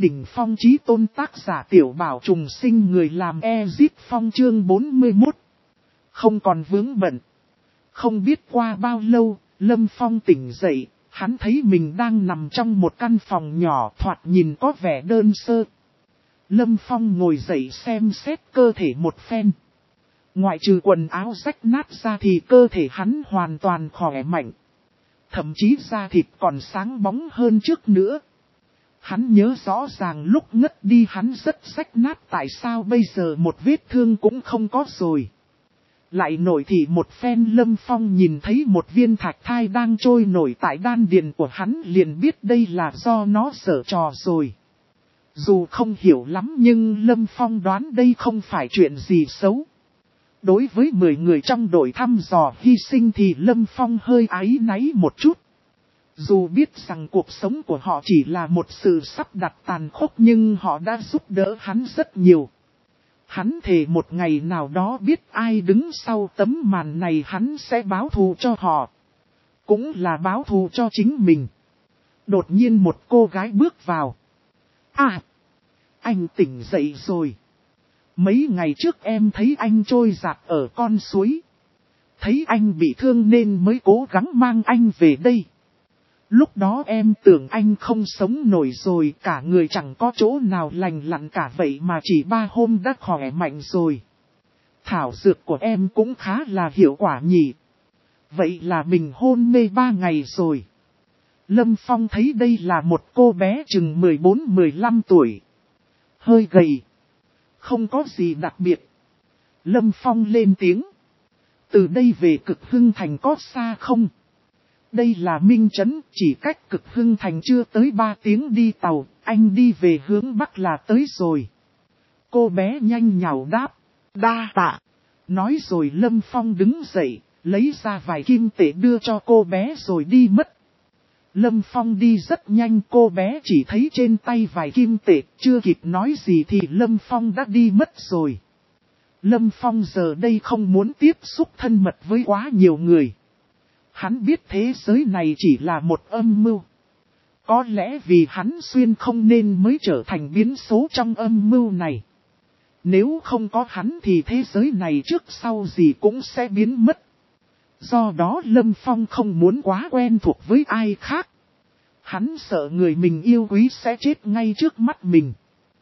đỉnh phong chí tôn tác giả Tiểu Bảo trùng sinh người làm Ezip Phong chương 41. Không còn vướng bận. Không biết qua bao lâu, Lâm Phong tỉnh dậy, hắn thấy mình đang nằm trong một căn phòng nhỏ thoạt nhìn có vẻ đơn sơ. Lâm Phong ngồi dậy xem xét cơ thể một phen. Ngoại trừ quần áo rách nát ra thì cơ thể hắn hoàn toàn khỏe mạnh. Thậm chí da thịt còn sáng bóng hơn trước nữa. Hắn nhớ rõ ràng lúc ngất đi hắn rất rách nát, tại sao bây giờ một vết thương cũng không có rồi. Lại nổi thì một phen, Lâm Phong nhìn thấy một viên thạch thai đang trôi nổi tại đan điền của hắn, liền biết đây là do nó giở trò rồi. Dù không hiểu lắm nhưng Lâm Phong đoán đây không phải chuyện gì xấu. Đối với 10 người trong đội thăm dò hy sinh thì Lâm Phong hơi áy náy một chút. Dù biết rằng cuộc sống của họ chỉ là một sự sắp đặt tàn khốc nhưng họ đã giúp đỡ hắn rất nhiều. Hắn thề một ngày nào đó biết ai đứng sau tấm màn này hắn sẽ báo thù cho họ. Cũng là báo thù cho chính mình. Đột nhiên một cô gái bước vào. À! Anh tỉnh dậy rồi. Mấy ngày trước em thấy anh trôi giạt ở con suối. Thấy anh bị thương nên mới cố gắng mang anh về đây. Lúc đó em tưởng anh không sống nổi rồi, cả người chẳng có chỗ nào lành lặn cả, vậy mà chỉ 3 hôm đã khỏe mạnh rồi. Thảo dược của em cũng khá là hiệu quả nhỉ. Vậy là mình hôn mê 3 ngày rồi. Lâm Phong thấy đây là một cô bé chừng 14-15 tuổi. Hơi gầy. Không có gì đặc biệt. Lâm Phong lên tiếng. Từ đây về Cực Hưng Thành có xa không? Đây là Minh Trấn, chỉ cách Cực Hưng Thành chưa tới 3 tiếng đi tàu, anh đi về hướng Bắc là tới rồi. Cô bé nhanh nhảu đáp, đa tạ. Nói rồi Lâm Phong đứng dậy, lấy ra vài kim tệ đưa cho cô bé rồi đi mất. Lâm Phong đi rất nhanh, cô bé chỉ thấy trên tay vài kim tệ, chưa kịp nói gì thì Lâm Phong đã đi mất rồi. Lâm Phong giờ đây không muốn tiếp xúc thân mật với quá nhiều người. Hắn biết thế giới này chỉ là một âm mưu. Có lẽ vì hắn xuyên không nên mới trở thành biến số trong âm mưu này. Nếu không có hắn thì thế giới này trước sau gì cũng sẽ biến mất. Do đó Lâm Phong không muốn quá quen thuộc với ai khác. Hắn sợ người mình yêu quý sẽ chết ngay trước mắt mình.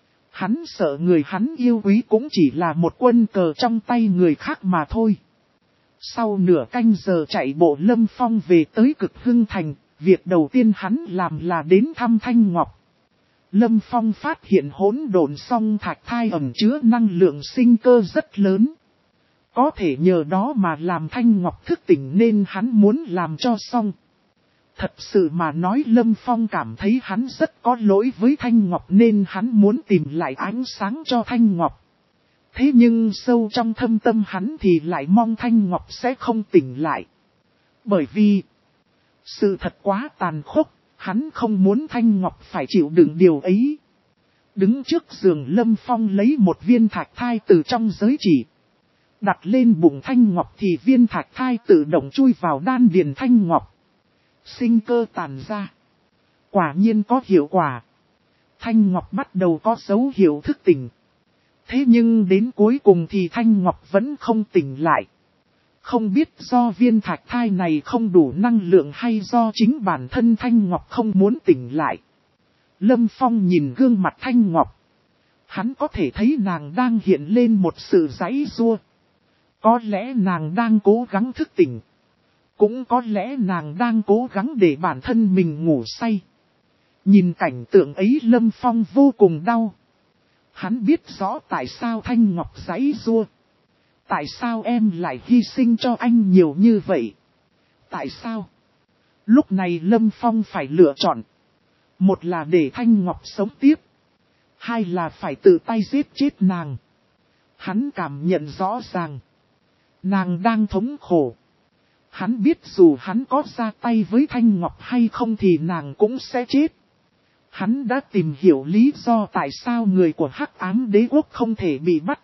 Hắn sợ người hắn yêu quý cũng chỉ là một quân cờ trong tay người khác mà thôi. Sau nửa canh giờ chạy bộ Lâm Phong về tới Cực Hưng Thành, việc đầu tiên hắn làm là đến thăm Thanh Ngọc. Lâm Phong phát hiện hỗn độn song thạch thai ẩn chứa năng lượng sinh cơ rất lớn. Có thể nhờ đó mà làm Thanh Ngọc thức tỉnh nên hắn muốn làm cho xong. Thật sự mà nói Lâm Phong cảm thấy hắn rất có lỗi với Thanh Ngọc nên hắn muốn tìm lại ánh sáng cho Thanh Ngọc. Thế nhưng sâu trong thâm tâm hắn thì lại mong Thanh Ngọc sẽ không tỉnh lại. Bởi vì sự thật quá tàn khốc, hắn không muốn Thanh Ngọc phải chịu đựng điều ấy. Đứng trước giường Lâm Phong lấy một viên thạch thai từ trong giới chỉ. Đặt lên bụng Thanh Ngọc thì viên thạch thai tự động chui vào đan điền Thanh Ngọc. Sinh cơ tàn ra. Quả nhiên có hiệu quả. Thanh Ngọc bắt đầu có dấu hiệu thức tỉnh. Thế nhưng đến cuối cùng thì Thanh Ngọc vẫn không tỉnh lại. Không biết do viên thạch thai này không đủ năng lượng hay do chính bản thân Thanh Ngọc không muốn tỉnh lại. Lâm Phong nhìn gương mặt Thanh Ngọc. Hắn có thể thấy nàng đang hiện lên một sự giãy giụa. Có lẽ nàng đang cố gắng thức tỉnh. Cũng có lẽ nàng đang cố gắng để bản thân mình ngủ say. Nhìn cảnh tượng ấy Lâm Phong vô cùng đau. Hắn biết rõ tại sao Thanh Ngọc giãy giụa. Tại sao em lại hy sinh cho anh nhiều như vậy? Tại sao? Lúc này Lâm Phong phải lựa chọn. Một là để Thanh Ngọc sống tiếp. Hai là phải tự tay giết chết nàng. Hắn cảm nhận rõ ràng. Nàng đang thống khổ. Hắn biết dù hắn có ra tay với Thanh Ngọc hay không thì nàng cũng sẽ chết. Hắn đã tìm hiểu lý do tại sao người của Hắc Ám Đế Quốc không thể bị bắt.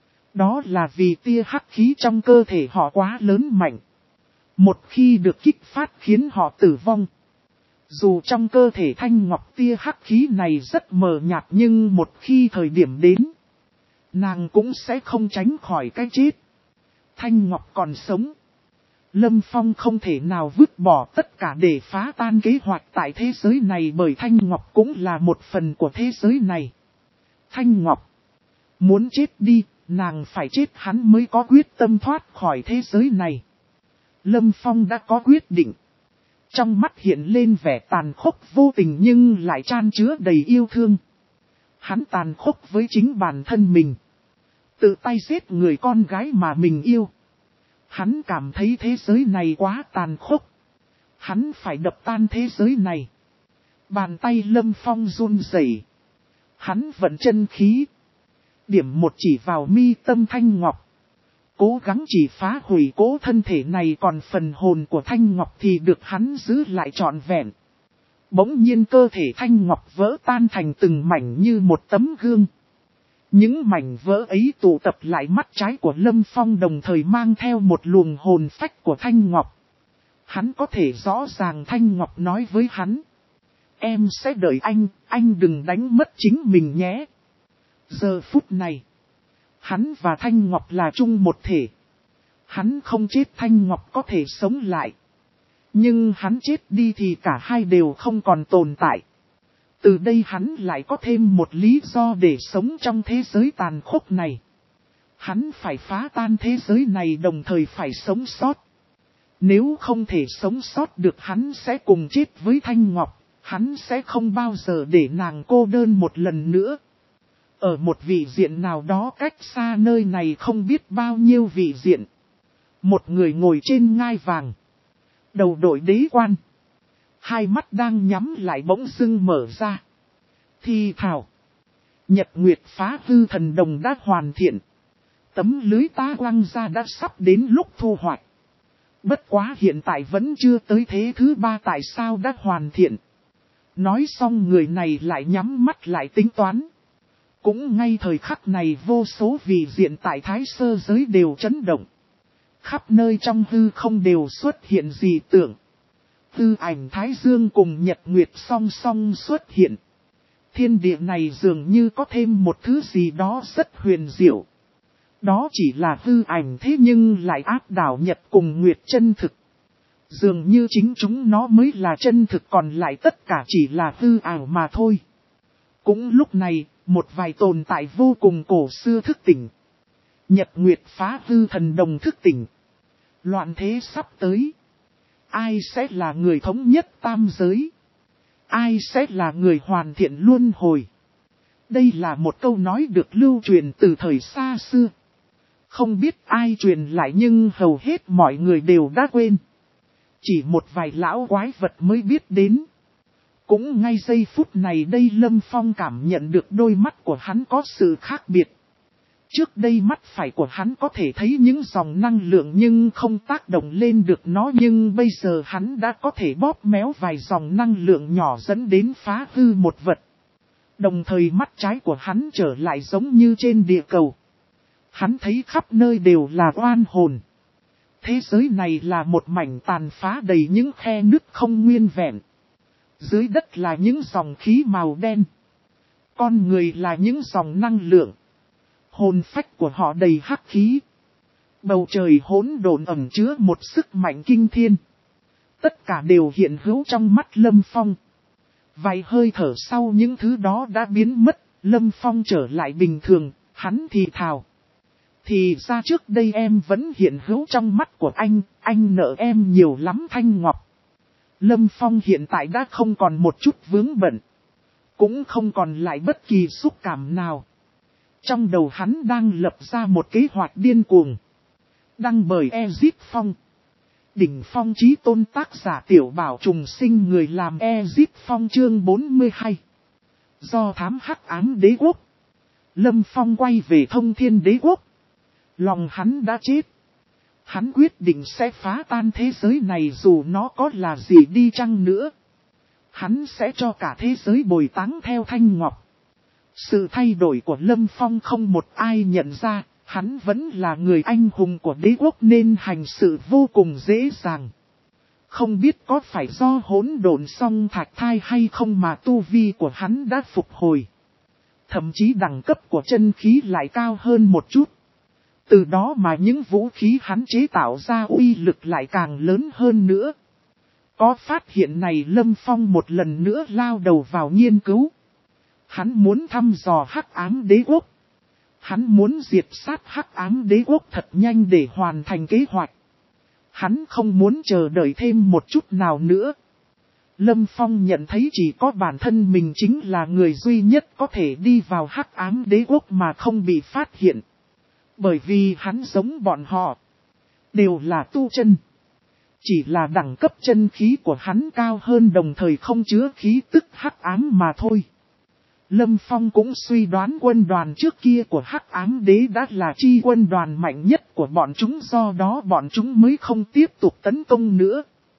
Đó là vì tia hắc khí trong cơ thể họ quá lớn mạnh. Một khi được kích phát khiến họ tử vong. Dù trong cơ thể Thanh Ngọc tia hắc khí này rất mờ nhạt nhưng một khi thời điểm đến, nàng cũng sẽ không tránh khỏi cái chết. Thanh Ngọc còn sống. Lâm Phong không thể nào vứt bỏ tất cả để phá tan kế hoạch tại thế giới này bởi Thanh Ngọc cũng là một phần của thế giới này. Thanh Ngọc muốn chết đi, nàng phải chết hắn mới có quyết tâm thoát khỏi thế giới này. Lâm Phong đã có quyết định. Trong mắt hiện lên vẻ tàn khốc vô tình nhưng lại chan chứa đầy yêu thương. Hắn tàn khốc với chính bản thân mình. Tự tay giết người con gái mà mình yêu. Hắn cảm thấy thế giới này quá tàn khốc. Hắn phải đập tan thế giới này. Bàn tay Lâm Phong run rẩy. Hắn vận chân khí. Điểm một chỉ vào mi tâm Thanh Ngọc. Cố gắng chỉ phá hủy cố thân thể này, còn phần hồn của Thanh Ngọc thì được hắn giữ lại trọn vẹn. Bỗng nhiên cơ thể Thanh Ngọc vỡ tan thành từng mảnh như một tấm gương. Những mảnh vỡ ấy tụ tập lại mắt trái của Lâm Phong đồng thời mang theo một luồng hồn phách của Thanh Ngọc. Hắn có thể rõ ràng Thanh Ngọc nói với hắn. Em sẽ đợi anh đừng đánh mất chính mình nhé. Giờ phút này, hắn và Thanh Ngọc là chung một thể. Hắn không chết Thanh Ngọc có thể sống lại. Nhưng hắn chết đi thì cả hai đều không còn tồn tại. Từ đây hắn lại có thêm một lý do để sống trong thế giới tàn khốc này. Hắn phải phá tan thế giới này đồng thời phải sống sót. Nếu không thể sống sót được hắn sẽ cùng chết với Thanh Ngọc. Hắn sẽ không bao giờ để nàng cô đơn một lần nữa. Ở một vị diện nào đó cách xa nơi này không biết bao nhiêu vị diện. Một người ngồi trên ngai vàng. Đầu đội đế quan. Hai mắt đang nhắm lại bỗng dưng mở ra. Thì thảo. Nhật Nguyệt phá hư thần đồng đã hoàn thiện. Tấm lưới ta quăng ra đã sắp đến lúc thu hoạch. Bất quá hiện tại vẫn chưa tới thế thứ ba, tại sao đã hoàn thiện. Nói xong người này lại nhắm mắt lại tính toán. Cũng ngay thời khắc này vô số vị diện tại Thái Sơ giới đều chấn động. Khắp nơi trong hư không đều xuất hiện dị tượng. Tư ảnh Thái Dương cùng Nhật Nguyệt song song xuất hiện. Thiên địa này dường như có thêm một thứ gì đó rất huyền diệu. Đó chỉ là hư ảnh thế nhưng lại áp đảo Nhật cùng Nguyệt chân thực. Dường như chính chúng nó mới là chân thực, còn lại tất cả chỉ là hư ảo mà thôi. Cũng lúc này, một vài tồn tại vô cùng cổ xưa thức tỉnh. Nhật Nguyệt phá hư thần đồng thức tỉnh. Loạn thế sắp tới. Ai sẽ là người thống nhất tam giới? Ai sẽ là người hoàn thiện luân hồi? Đây là một câu nói được lưu truyền từ thời xa xưa. Không biết ai truyền lại nhưng hầu hết mọi người đều đã quên. Chỉ một vài lão quái vật mới biết đến. Cũng ngay giây phút này đây Lâm Phong cảm nhận được đôi mắt của hắn có sự khác biệt. Trước đây mắt phải của hắn có thể thấy những dòng năng lượng nhưng không tác động lên được nó, nhưng bây giờ hắn đã có thể bóp méo vài dòng năng lượng nhỏ dẫn đến phá hư một vật. Đồng thời mắt trái của hắn trở lại giống như trên địa cầu. Hắn thấy khắp nơi đều là oan hồn. Thế giới này là một mảnh tàn phá đầy những khe nứt không nguyên vẹn. Dưới đất là những dòng khí màu đen. Con người là những dòng năng lượng. Hồn phách của họ đầy hắc khí. Bầu trời hỗn độn ẩn chứa một sức mạnh kinh thiên. Tất cả đều hiện hữu trong mắt Lâm Phong. Vài hơi thở sau những thứ đó đã biến mất, Lâm Phong trở lại bình thường, hắn thì thào. Thì ra trước đây em vẫn hiện hữu trong mắt của anh nợ em nhiều lắm Thanh Ngọc. Lâm Phong hiện tại đã không còn một chút vướng bận. Cũng không còn lại bất kỳ xúc cảm nào. Trong đầu hắn đang lập ra một kế hoạch điên cuồng. Đăng bởi Ezip Phong. Đỉnh Phong Chí Tôn, tác giả Tiểu Bảo Trùng Sinh, người làm Ezip Phong, chương 42. Do thám hắc ám đế quốc. Lâm Phong quay về Thông Thiên đế quốc. Lòng hắn đã chết. Hắn quyết định sẽ phá tan thế giới này dù nó có là gì đi chăng nữa. Hắn sẽ cho cả thế giới bồi táng theo Thanh Ngọc. Sự thay đổi của Lâm Phong không một ai nhận ra, hắn vẫn là người anh hùng của đế quốc nên hành sự vô cùng dễ dàng. Không biết có phải do hỗn độn song thạch thai hay không mà tu vi của hắn đã phục hồi. Thậm chí đẳng cấp của chân khí lại cao hơn một chút. Từ đó mà những vũ khí hắn chế tạo ra uy lực lại càng lớn hơn nữa. Có phát hiện này Lâm Phong một lần nữa lao đầu vào nghiên cứu. Hắn muốn thăm dò Hắc Ám Đế Quốc. Hắn muốn diệt sát Hắc Ám Đế Quốc thật nhanh để hoàn thành kế hoạch. Hắn không muốn chờ đợi thêm một chút nào nữa. Lâm Phong nhận thấy chỉ có bản thân mình chính là người duy nhất có thể đi vào Hắc Ám Đế Quốc mà không bị phát hiện. Bởi vì hắn giống bọn họ. Đều là tu chân. Chỉ là đẳng cấp chân khí của hắn cao hơn đồng thời không chứa khí tức hắc ám mà thôi. Lâm Phong cũng suy đoán quân đoàn trước kia của Hắc Ám Đế đã là chi quân đoàn mạnh nhất của bọn chúng, do đó bọn chúng mới không tiếp tục tấn công nữa.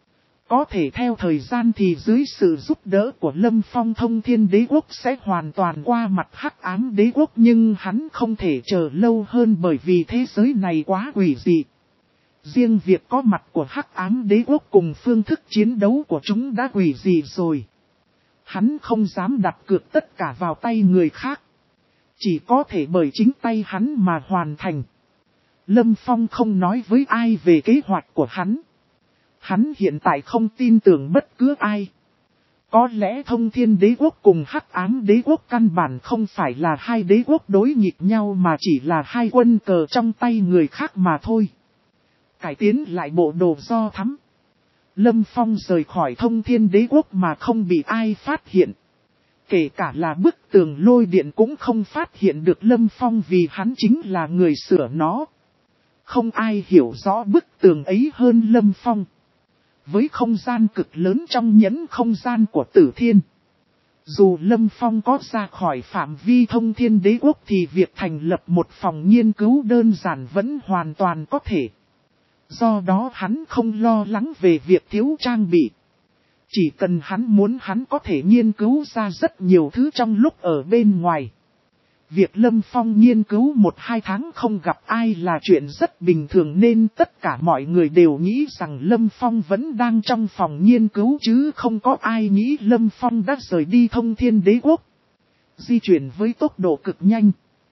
Có thể theo thời gian thì dưới sự giúp đỡ của Lâm Phong Thông Thiên Đế Quốc sẽ hoàn toàn qua mặt Hắc Ám Đế Quốc, nhưng hắn không thể chờ lâu hơn bởi vì thế giới này quá quỷ dị. Riêng việc có mặt của Hắc Ám Đế Quốc cùng phương thức chiến đấu của chúng đã quỷ dị rồi. Hắn không dám đặt cược tất cả vào tay người khác. Chỉ có thể bởi chính tay hắn mà hoàn thành. Lâm Phong không nói với ai về kế hoạch của hắn. Hắn hiện tại không tin tưởng bất cứ ai. Có lẽ Thông Thiên Đế Quốc cùng Hắc Ám Đế Quốc căn bản không phải là hai đế quốc đối nghịch nhau mà chỉ là hai quân cờ trong tay người khác mà thôi. Cải tiến lại bộ đồ do thắm. Lâm Phong rời khỏi Thông Thiên Đế Quốc mà không bị ai phát hiện. Kể cả là bức tường lôi điện cũng không phát hiện được Lâm Phong vì hắn chính là người sửa nó. Không ai hiểu rõ bức tường ấy hơn Lâm Phong. Với không gian cực lớn trong nhẫn không gian của Tử Thiên. Dù Lâm Phong có ra khỏi phạm vi Thông Thiên Đế Quốc thì việc thành lập một phòng nghiên cứu đơn giản vẫn hoàn toàn có thể. Do đó hắn không lo lắng về việc thiếu trang bị. Chỉ cần hắn có thể nghiên cứu ra rất nhiều thứ trong lúc ở bên ngoài. Việc Lâm Phong nghiên cứu 1-2 tháng không gặp ai là chuyện rất bình thường nên tất cả mọi người đều nghĩ rằng Lâm Phong vẫn đang trong phòng nghiên cứu chứ không có ai nghĩ Lâm Phong đã rời đi Thông Thiên Đế Quốc. Di chuyển với tốc độ cực nhanh.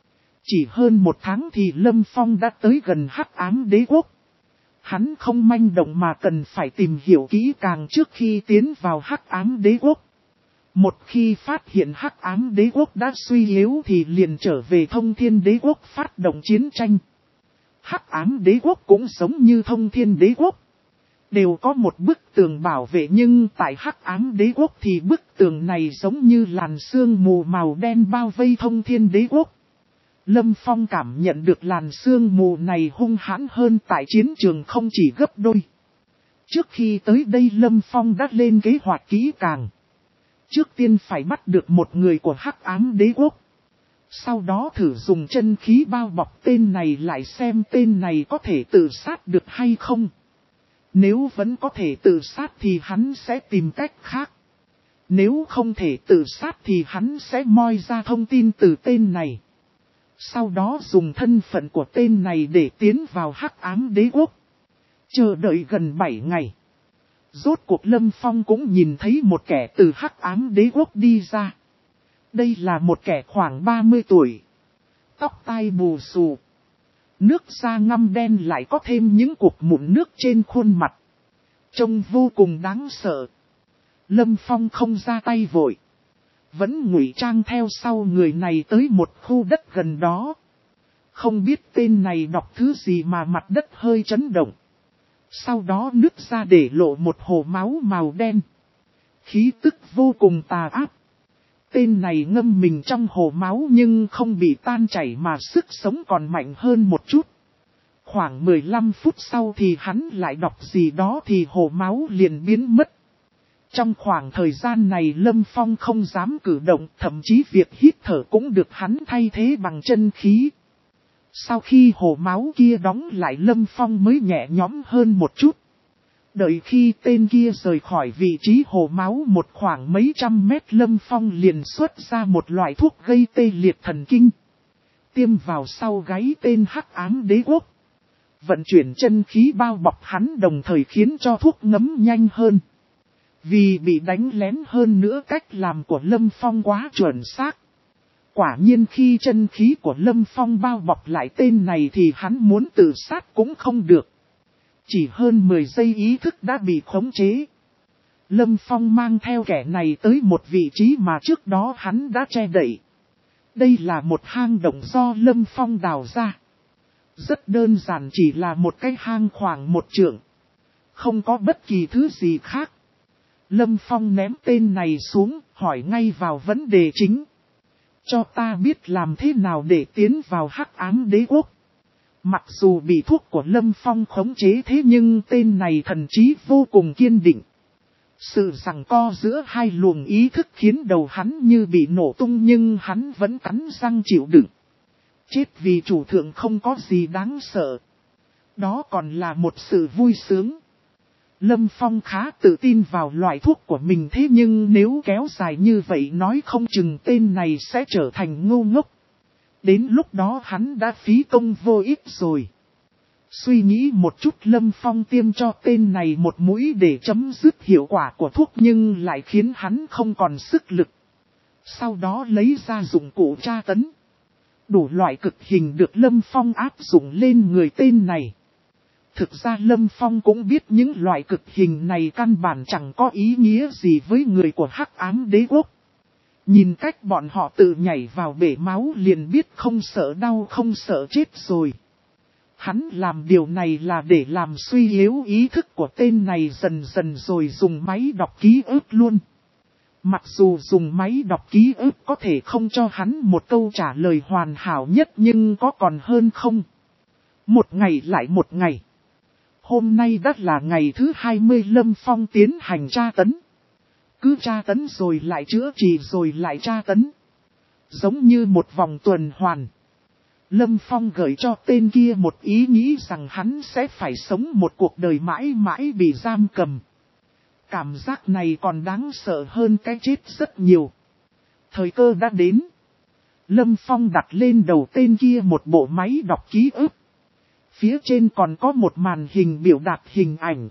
Chỉ hơn 1 tháng thì Lâm Phong đã tới gần Hắc Ám Đế Quốc. Hắn không manh động mà cần phải tìm hiểu kỹ càng trước khi tiến vào Hắc Ám Đế Quốc. Một khi phát hiện Hắc Ám Đế Quốc đã suy yếu thì liền trở về Thông Thiên Đế Quốc phát động chiến tranh. Hắc Ám Đế Quốc cũng giống như Thông Thiên Đế Quốc. Đều có một bức tường bảo vệ nhưng tại Hắc Ám Đế Quốc thì bức tường này giống như làn sương mù màu đen bao vây Thông Thiên Đế Quốc. Lâm Phong cảm nhận được làn sương mù này hung hãn hơn tại chiến trường không chỉ gấp đôi. Trước khi tới đây Lâm Phong đã lên kế hoạch kỹ càng. Trước tiên phải bắt được một người của Hắc Ám Đế Quốc. Sau đó thử dùng chân khí bao bọc tên này lại xem tên này có thể tự sát được hay không. Nếu vẫn có thể tự sát thì hắn sẽ tìm cách khác. Nếu không thể tự sát thì hắn sẽ moi ra thông tin từ tên này. Sau đó dùng thân phận của tên này để tiến vào Hắc Ám Đế Quốc. Chờ đợi gần 7 ngày. Rốt cuộc Lâm Phong cũng nhìn thấy một kẻ từ Hắc Ám Đế Quốc đi ra. Đây là một kẻ khoảng 30 tuổi. Tóc tai bù xù. Nước da ngăm đen lại có thêm những cục mụn nước trên khuôn mặt. Trông vô cùng đáng sợ. Lâm Phong không ra tay vội. Vẫn ngụy trang theo sau người này tới một khu đất gần đó. Không biết tên này đọc thứ gì mà mặt đất hơi chấn động. Sau đó nứt ra để lộ một hồ máu màu đen. Khí tức vô cùng tà ác. Tên này ngâm mình trong hồ máu nhưng không bị tan chảy mà sức sống còn mạnh hơn một chút. Khoảng 15 phút sau thì hắn lại đọc gì đó thì hồ máu liền biến mất. Trong khoảng thời gian này Lâm Phong không dám cử động, thậm chí việc hít thở cũng được hắn thay thế bằng chân khí. Sau khi hồ máu kia đóng lại Lâm Phong mới nhẹ nhõm hơn một chút. Đợi khi tên kia rời khỏi vị trí hồ máu một khoảng mấy trăm mét Lâm Phong liền xuất ra một loại thuốc gây tê liệt thần kinh. Tiêm vào sau gáy tên Hắc Ám Đế Quốc. vận chuyển chân khí bao bọc hắn đồng thời khiến cho thuốc ngấm nhanh hơn. Vì bị đánh lén hơn nữa cách làm của Lâm Phong quá chuẩn xác. Quả nhiên khi chân khí của Lâm Phong bao bọc lại tên này thì hắn muốn tự sát cũng không được. Chỉ hơn 10 giây ý thức đã bị khống chế. Lâm Phong mang theo kẻ này tới một vị trí mà trước đó hắn đã che đậy. Đây là một hang động do Lâm Phong đào ra. Rất đơn giản, chỉ là một cái hang khoảng 1 trượng. Không có bất kỳ thứ gì khác. Lâm Phong ném tên này xuống, hỏi ngay vào vấn đề chính. Cho ta biết làm thế nào để tiến vào Hắc Ám Đế Quốc. Mặc dù bị thuốc của Lâm Phong khống chế thế nhưng tên này thần trí vô cùng kiên định. Sự giằng co giữa hai luồng ý thức khiến đầu hắn như bị nổ tung nhưng hắn vẫn cắn răng chịu đựng. Chết vì chủ thượng không có gì đáng sợ. Đó còn là một sự vui sướng. Lâm Phong khá tự tin vào loại thuốc của mình thế nhưng nếu kéo dài như vậy nói không chừng tên này sẽ trở thành ngu ngốc. Đến lúc đó hắn đã phí công vô ích rồi. Suy nghĩ một chút Lâm Phong tiêm cho tên này một mũi để chấm dứt hiệu quả của thuốc nhưng lại khiến hắn không còn sức lực. Sau đó lấy ra dụng cụ tra tấn. Đủ loại cực hình được Lâm Phong áp dụng lên người tên này. Thực ra Lâm Phong cũng biết những loại cực hình này căn bản chẳng có ý nghĩa gì với người của Hắc Ám Đế Quốc. Nhìn cách bọn họ tự nhảy vào bể máu liền biết không sợ đau không sợ chết rồi. Hắn làm điều này là để làm suy yếu ý thức của tên này dần dần rồi dùng máy đọc ký ức luôn. Mặc dù dùng máy đọc ký ức có thể không cho hắn một câu trả lời hoàn hảo nhất nhưng có còn hơn không. Một ngày lại một ngày. Hôm nay đã là ngày thứ 20 Lâm Phong tiến hành tra tấn. Cứ tra tấn rồi lại chữa trị rồi lại tra tấn. Giống như một vòng tuần hoàn. Lâm Phong gửi cho tên kia một ý nghĩ rằng hắn sẽ phải sống một cuộc đời mãi mãi bị giam cầm. Cảm giác này còn đáng sợ hơn cái chết rất nhiều. Thời cơ đã đến. Lâm Phong đặt lên đầu tên kia một bộ máy đọc ký ức. Phía trên còn có một màn hình biểu đạt hình ảnh.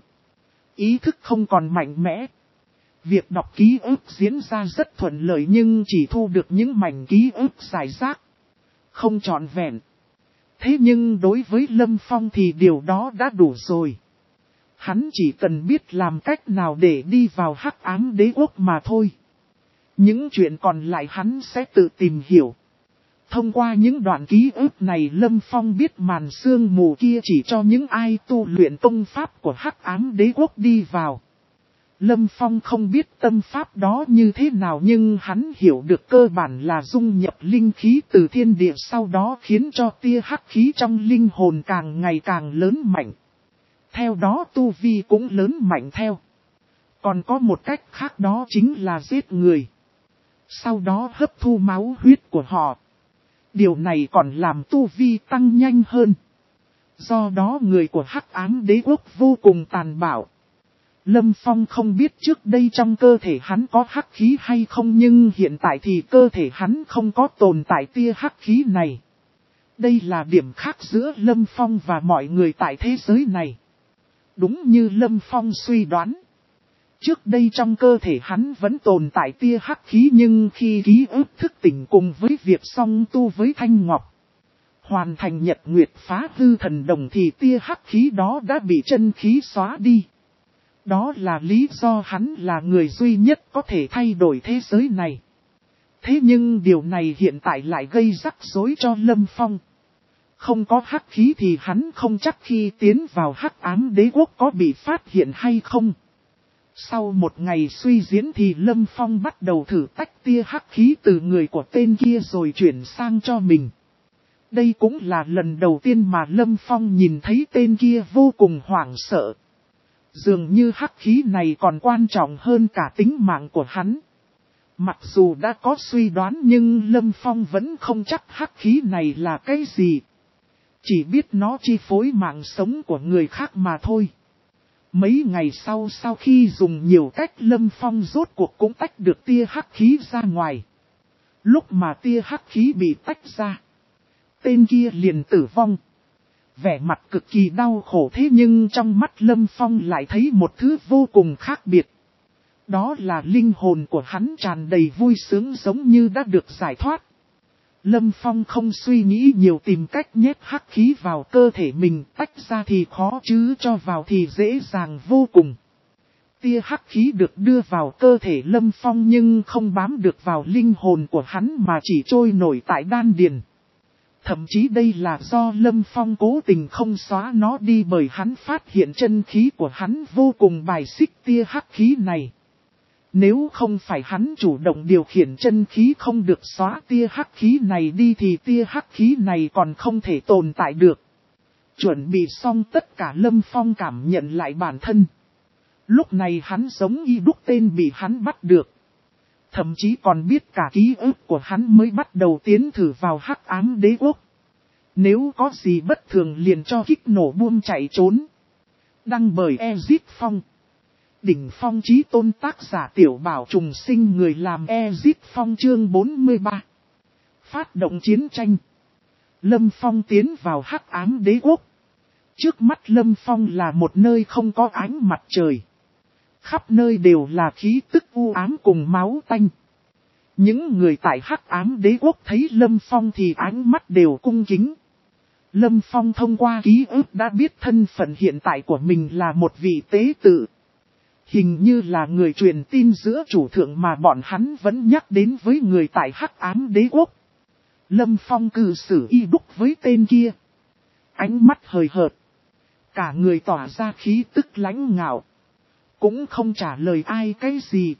Ý thức không còn mạnh mẽ. Việc đọc ký ức diễn ra rất thuận lợi nhưng chỉ thu được những mảnh ký ức rải rác. Không trọn vẹn. Thế nhưng đối với Lâm Phong thì điều đó đã đủ rồi. Hắn chỉ cần biết làm cách nào để đi vào Hắc Ám Đế Quốc mà thôi. Những chuyện còn lại hắn sẽ tự tìm hiểu. Thông qua những đoạn ký ức này Lâm Phong biết màn sương mù kia chỉ cho những ai tu luyện công pháp của Hắc Ám Đế Quốc đi vào. Lâm Phong không biết tâm pháp đó như thế nào nhưng hắn hiểu được cơ bản là dung nhập linh khí từ thiên địa sau đó khiến cho tia hắc khí trong linh hồn càng ngày càng lớn mạnh. Theo đó tu vi cũng lớn mạnh theo. Còn có một cách khác đó chính là giết người. Sau đó hấp thu máu huyết của họ. Điều này còn làm tu vi tăng nhanh hơn. Do đó người của Hắc Ám Đế Quốc vô cùng tàn bạo. Lâm Phong không biết trước đây trong cơ thể hắn có hắc khí hay không nhưng hiện tại thì cơ thể hắn không có tồn tại tia hắc khí này. Đây là điểm khác giữa Lâm Phong và mọi người tại thế giới này. Đúng như Lâm Phong suy đoán. Trước đây trong cơ thể hắn vẫn tồn tại tia hắc khí nhưng khi ký ức thức tỉnh cùng với việc song tu với Thanh Ngọc. Hoàn thành nhật nguyệt phá hư thần đồng thì tia hắc khí đó đã bị chân khí xóa đi. Đó là lý do hắn là người duy nhất có thể thay đổi thế giới này. Thế nhưng điều này hiện tại lại gây rắc rối cho Lâm Phong. Không có hắc khí thì hắn không chắc khi tiến vào Hắc Ám Đế Quốc có bị phát hiện hay không. Sau một ngày suy diễn thì Lâm Phong bắt đầu thử tách tia hắc khí từ người của tên kia rồi chuyển sang cho mình. Đây cũng là lần đầu tiên mà Lâm Phong nhìn thấy tên kia vô cùng hoảng sợ. Dường như hắc khí này còn quan trọng hơn cả tính mạng của hắn. Mặc dù đã có suy đoán nhưng Lâm Phong vẫn không chắc hắc khí này là cái gì. Chỉ biết nó chi phối mạng sống của người khác mà thôi. Mấy ngày sau khi dùng nhiều cách Lâm Phong rốt cuộc cũng tách được tia hắc khí ra ngoài. Lúc mà tia hắc khí bị tách ra, tên kia liền tử vong. vẻ mặt cực kỳ đau khổ, thế nhưng trong mắt Lâm Phong lại thấy một thứ vô cùng khác biệt. Đó là linh hồn của hắn tràn đầy vui sướng giống như đã được giải thoát. Lâm Phong không suy nghĩ nhiều, tìm cách nhét hắc khí vào cơ thể mình, tách ra thì khó chứ cho vào thì dễ dàng vô cùng. Tia hắc khí được đưa vào cơ thể Lâm Phong nhưng không bám được vào linh hồn của hắn mà chỉ trôi nổi tại đan điền. Thậm chí đây là do Lâm Phong cố tình không xóa nó đi, bởi hắn phát hiện chân khí của hắn vô cùng bài xích tia hắc khí này. Nếu không phải hắn chủ động điều khiển chân khí không được xóa tia hắc khí này đi thì tia hắc khí này còn không thể tồn tại được. Chuẩn bị xong tất cả, Lâm Phong cảm nhận lại bản thân. Lúc này hắn giống y đúc tên bị hắn bắt được. Thậm chí còn biết cả ký ức của hắn mới bắt đầu tiến thử vào Hắc Ám Đế Quốc. Nếu có gì bất thường liền cho kích nổ buông chạy trốn. Đăng bởi Ezit Phong. Đỉnh Phong Chí Tôn, tác giả Tiểu Bảo Trùng Sinh, người làm Ezit Phong, chương 43. Phát động chiến tranh. Lâm Phong tiến vào Hắc Ám Đế Quốc. Trước mắt Lâm Phong là một nơi không có ánh mặt trời. Khắp nơi đều là khí tức u ám cùng máu tanh. Những người tại Hắc Ám Đế Quốc thấy Lâm Phong thì ánh mắt đều cung kính. Lâm Phong thông qua ký ức đã biết thân phận hiện tại của mình là một vị tế tự. Hình như là người truyền tin giữa chủ thượng mà bọn hắn vẫn nhắc đến với người tại Hắc Ám Đế Quốc. Lâm Phong cư xử y đúc với tên kia. Ánh mắt hời hợt. Cả người tỏa ra khí tức lãnh ngạo. Cũng không trả lời ai cái gì.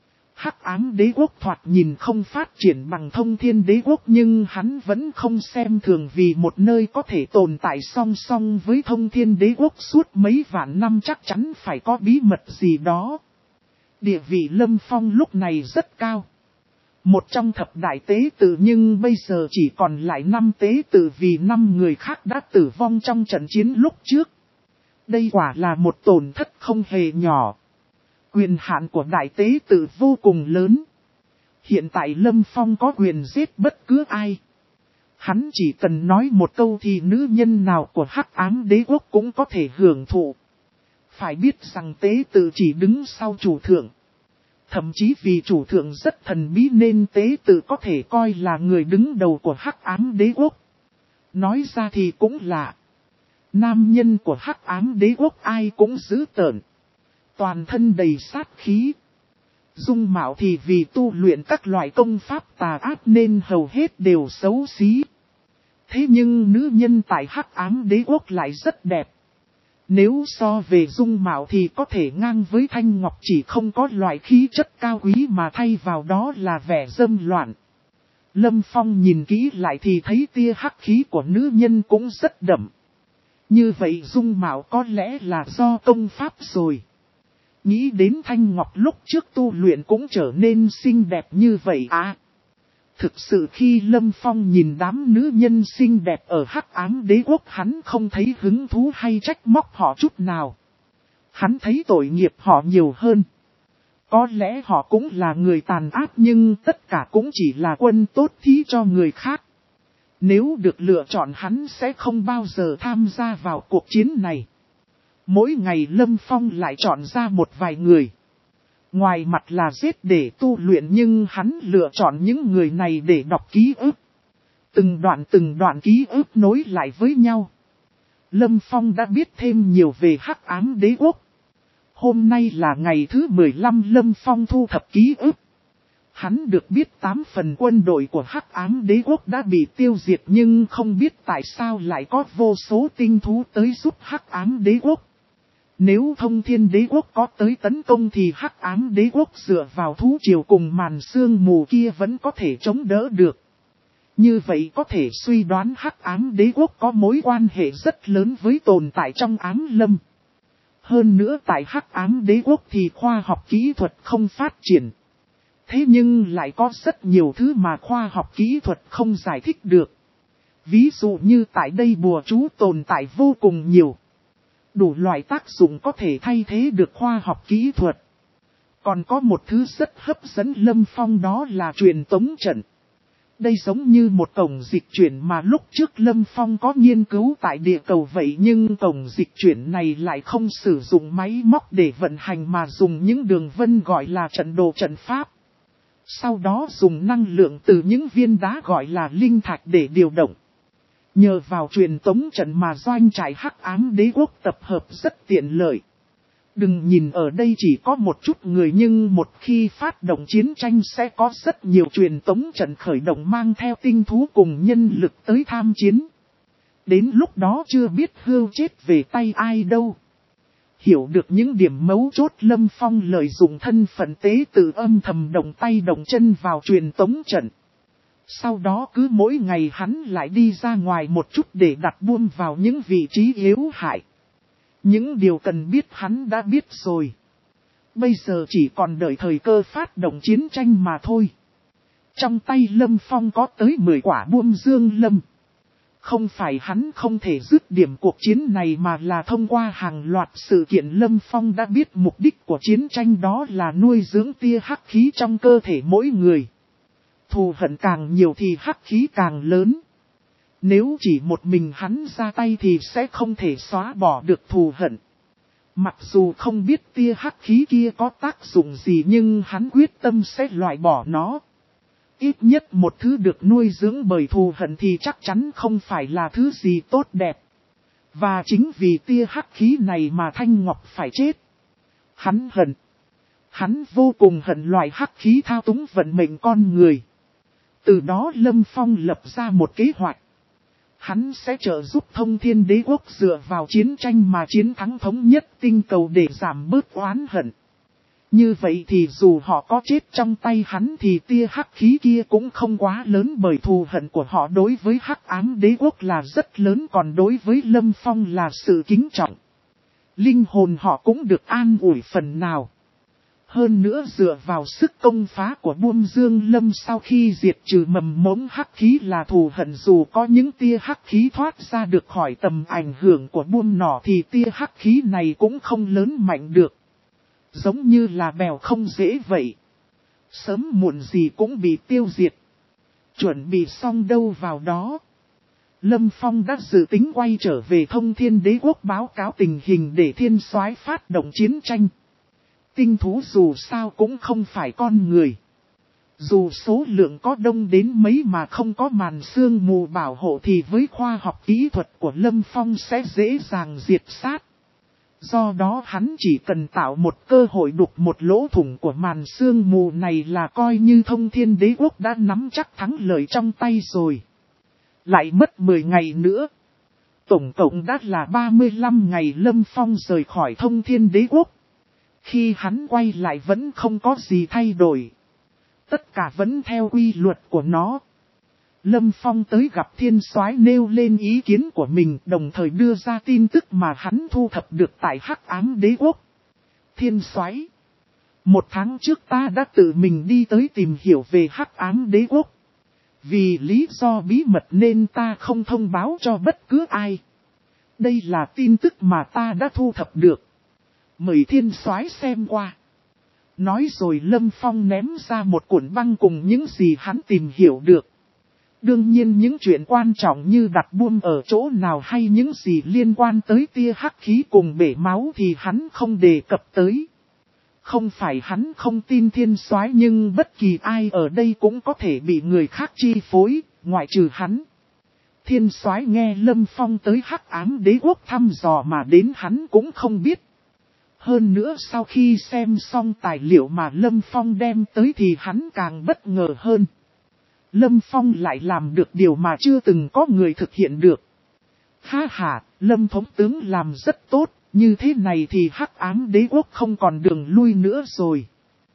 Hắc Ám Đế Quốc thoạt nhìn không phát triển bằng Thông Thiên Đế Quốc, nhưng hắn vẫn không xem thường, vì một nơi có thể tồn tại song song với Thông Thiên Đế Quốc suốt mấy vạn năm chắc chắn phải có bí mật gì đó. Địa vị Lâm Phong lúc này rất cao. Một trong thập đại tế tử, nhưng bây giờ chỉ còn lại 5 tế tử vì 5 người khác đã tử vong trong trận chiến lúc trước. Đây quả là một tổn thất không hề nhỏ. Quyền hạn của đại tế tử vô cùng lớn. Hiện tại Lâm Phong có quyền giết bất cứ ai. Hắn chỉ cần nói một câu thì nữ nhân nào của Hắc Ám Đế Quốc cũng có thể hưởng thụ. Phải biết rằng tế tử chỉ đứng sau chủ thượng. Thậm chí vì chủ thượng rất thần bí nên tế tử có thể coi là người đứng đầu của Hắc Ám Đế Quốc. Nói ra thì cũng lạ. Nam nhân của Hắc Ám Đế Quốc ai cũng dữ tợn. Toàn thân đầy sát khí. Dung mạo thì vì tu luyện các loại công pháp tà ác nên hầu hết đều xấu xí. Thế nhưng nữ nhân tại Hắc Ám Đế Quốc lại rất đẹp. Nếu so về dung mạo thì có thể ngang với Thanh Ngọc, chỉ không có loại khí chất cao quý mà thay vào đó là vẻ dâm loạn. Lâm Phong nhìn kỹ lại thì thấy tia hắc khí của nữ nhân cũng rất đậm. Như vậy dung mạo có lẽ là do công pháp rồi. Nghĩ đến Thanh Ngọc lúc trước tu luyện cũng trở nên xinh đẹp như vậy à. Thực sự khi Lâm Phong nhìn đám nữ nhân xinh đẹp ở Hắc Ám Đế Quốc, hắn không thấy hứng thú hay trách móc họ chút nào. Hắn thấy tội nghiệp họ nhiều hơn. Có lẽ họ cũng là người tàn ác nhưng tất cả cũng chỉ là quân tốt thí cho người khác. Nếu được lựa chọn hắn sẽ không bao giờ tham gia vào cuộc chiến này. Mỗi ngày Lâm Phong lại chọn ra một vài người. Ngoài mặt là giết để tu luyện nhưng hắn lựa chọn những người này để đọc ký ức. Từng đoạn ký ức nối lại với nhau. Lâm Phong đã biết thêm nhiều về Hắc Ám Đế Quốc. Hôm nay là ngày thứ 15 Lâm Phong thu thập ký ức. Hắn được biết 8 phần quân đội của Hắc Ám Đế Quốc đã bị tiêu diệt nhưng không biết tại sao lại có vô số tinh thú tới giúp Hắc Ám Đế Quốc. Nếu Thông Thiên Đế Quốc có tới tấn công thì Hắc Ám Đế Quốc dựa vào thú triều cùng màn sương mù kia vẫn có thể chống đỡ được. Như vậy có thể suy đoán Hắc Ám Đế Quốc có mối quan hệ rất lớn với tồn tại trong ám lâm. Hơn nữa tại Hắc Ám Đế Quốc thì khoa học kỹ thuật không phát triển. Thế nhưng lại có rất nhiều thứ mà khoa học kỹ thuật không giải thích được. Ví dụ như tại đây bùa chú tồn tại vô cùng nhiều. Đủ loại tác dụng có thể thay thế được khoa học kỹ thuật. Còn có một thứ rất hấp dẫn Lâm Phong, đó là truyền tống trận. Đây giống như một cổng dịch chuyển mà lúc trước Lâm Phong có nghiên cứu tại địa cầu vậy, nhưng cổng dịch chuyển này lại không sử dụng máy móc để vận hành mà dùng những đường vân gọi là trận đồ trận pháp. Sau đó dùng năng lượng từ những viên đá gọi là linh thạch để điều động. Nhờ vào truyền tống trận mà doanh trại Hắc Ám Đế Quốc tập hợp rất tiện lợi. Đừng nhìn ở đây chỉ có một chút người, nhưng một khi phát động chiến tranh sẽ có rất nhiều truyền tống trận khởi động mang theo tinh thú cùng nhân lực tới tham chiến. Đến lúc đó chưa biết hươu chết về tay ai đâu. Hiểu được những điểm mấu chốt, Lâm Phong lợi dụng thân phận tế tự âm thầm động tay động chân vào truyền tống trận. Sau đó cứ mỗi ngày hắn lại đi ra ngoài một chút để đặt buông vào những vị trí yếu hại. Những điều cần biết hắn đã biết rồi. Bây giờ chỉ còn đợi thời cơ phát động chiến tranh mà thôi. Trong tay Lâm Phong có tới 10 quả buông dương lâm. Không phải hắn không thể dứt điểm cuộc chiến này, mà là thông qua hàng loạt sự kiện Lâm Phong đã biết mục đích của chiến tranh, đó là nuôi dưỡng tia hắc khí trong cơ thể mỗi người. Thù hận càng nhiều thì hắc khí càng lớn. Nếu chỉ một mình hắn ra tay thì sẽ không thể xóa bỏ được thù hận. Mặc dù không biết tia hắc khí kia có tác dụng gì, nhưng hắn quyết tâm sẽ loại bỏ nó. Ít nhất một thứ được nuôi dưỡng bởi thù hận thì chắc chắn không phải là thứ gì tốt đẹp. Và chính vì tia hắc khí này mà Thanh Ngọc phải chết. Hắn hận. Hắn vô cùng hận loại hắc khí thao túng vận mệnh con người. Từ đó Lâm Phong lập ra một kế hoạch. Hắn sẽ trợ giúp Thông Thiên Đế Quốc dựa vào chiến tranh mà chiến thắng thống nhất tinh cầu để giảm bớt oán hận. Như vậy thì dù họ có chết trong tay hắn thì tia hắc khí kia cũng không quá lớn, bởi thù hận của họ đối với Hắc Ám Đế Quốc là rất lớn, còn đối với Lâm Phong là sự kính trọng. Linh hồn họ cũng được an ủi phần nào. Hơn nữa dựa vào sức công phá của Buông Dương Lâm, sau khi diệt trừ mầm mống hắc khí là thù hận, dù có những tia hắc khí thoát ra được khỏi tầm ảnh hưởng của Buông nỏ thì tia hắc khí này cũng không lớn mạnh được. Giống như là bèo không dễ vậy. Sớm muộn gì cũng bị tiêu diệt. Chuẩn bị xong đâu vào đó. Lâm Phong đã dự tính quay trở về Thông Thiên Đế Quốc báo cáo tình hình để thiên soái phát động chiến tranh. Tinh thú dù sao cũng không phải con người. Dù số lượng có đông đến mấy mà không có màn sương mù bảo hộ thì với khoa học kỹ thuật của Lâm Phong sẽ dễ dàng diệt sát. Do đó hắn chỉ cần tạo một cơ hội đục một lỗ thủng của màn sương mù này là coi như Thông Thiên Đế Quốc đã nắm chắc thắng lợi trong tay rồi. Lại mất 10 ngày nữa. Tổng cộng đã là 35 ngày Lâm Phong rời khỏi Thông Thiên Đế Quốc. Khi hắn quay lại vẫn không có gì thay đổi. Tất cả vẫn theo quy luật của nó. Lâm Phong tới gặp thiên soái nêu lên ý kiến của mình, đồng thời đưa ra tin tức mà hắn thu thập được tại Hắc Ám Đế Quốc. Thiên soái, 1 tháng trước ta đã tự mình đi tới tìm hiểu về Hắc Ám Đế Quốc. Vì lý do bí mật nên ta không thông báo cho bất cứ ai. Đây là tin tức mà ta đã thu thập được. Mời thiên soái xem qua. Nói rồi Lâm Phong ném ra một cuộn băng cùng những gì hắn tìm hiểu được. Đương nhiên những chuyện quan trọng như đặt buông ở chỗ nào hay những gì liên quan tới tia hắc khí cùng bể máu thì hắn không đề cập tới. Không phải hắn không tin thiên soái, nhưng bất kỳ ai ở đây cũng có thể bị người khác chi phối, ngoại trừ hắn. Thiên soái nghe Lâm Phong tới Hắc Ám Đế Quốc thăm dò mà đến hắn cũng không biết. Hơn nữa sau khi xem xong tài liệu mà Lâm Phong đem tới thì hắn càng bất ngờ hơn. Lâm Phong lại làm được điều mà chưa từng có người thực hiện được. Ha ha, Lâm thống tướng làm rất tốt, như thế này thì Hắc Ám Đế Quốc không còn đường lui nữa rồi.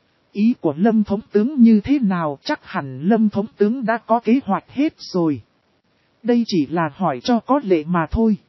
Ý của Lâm thống tướng như thế nào, chắc hẳn Lâm thống tướng đã có kế hoạch hết rồi. Đây chỉ là hỏi cho có lệ mà thôi.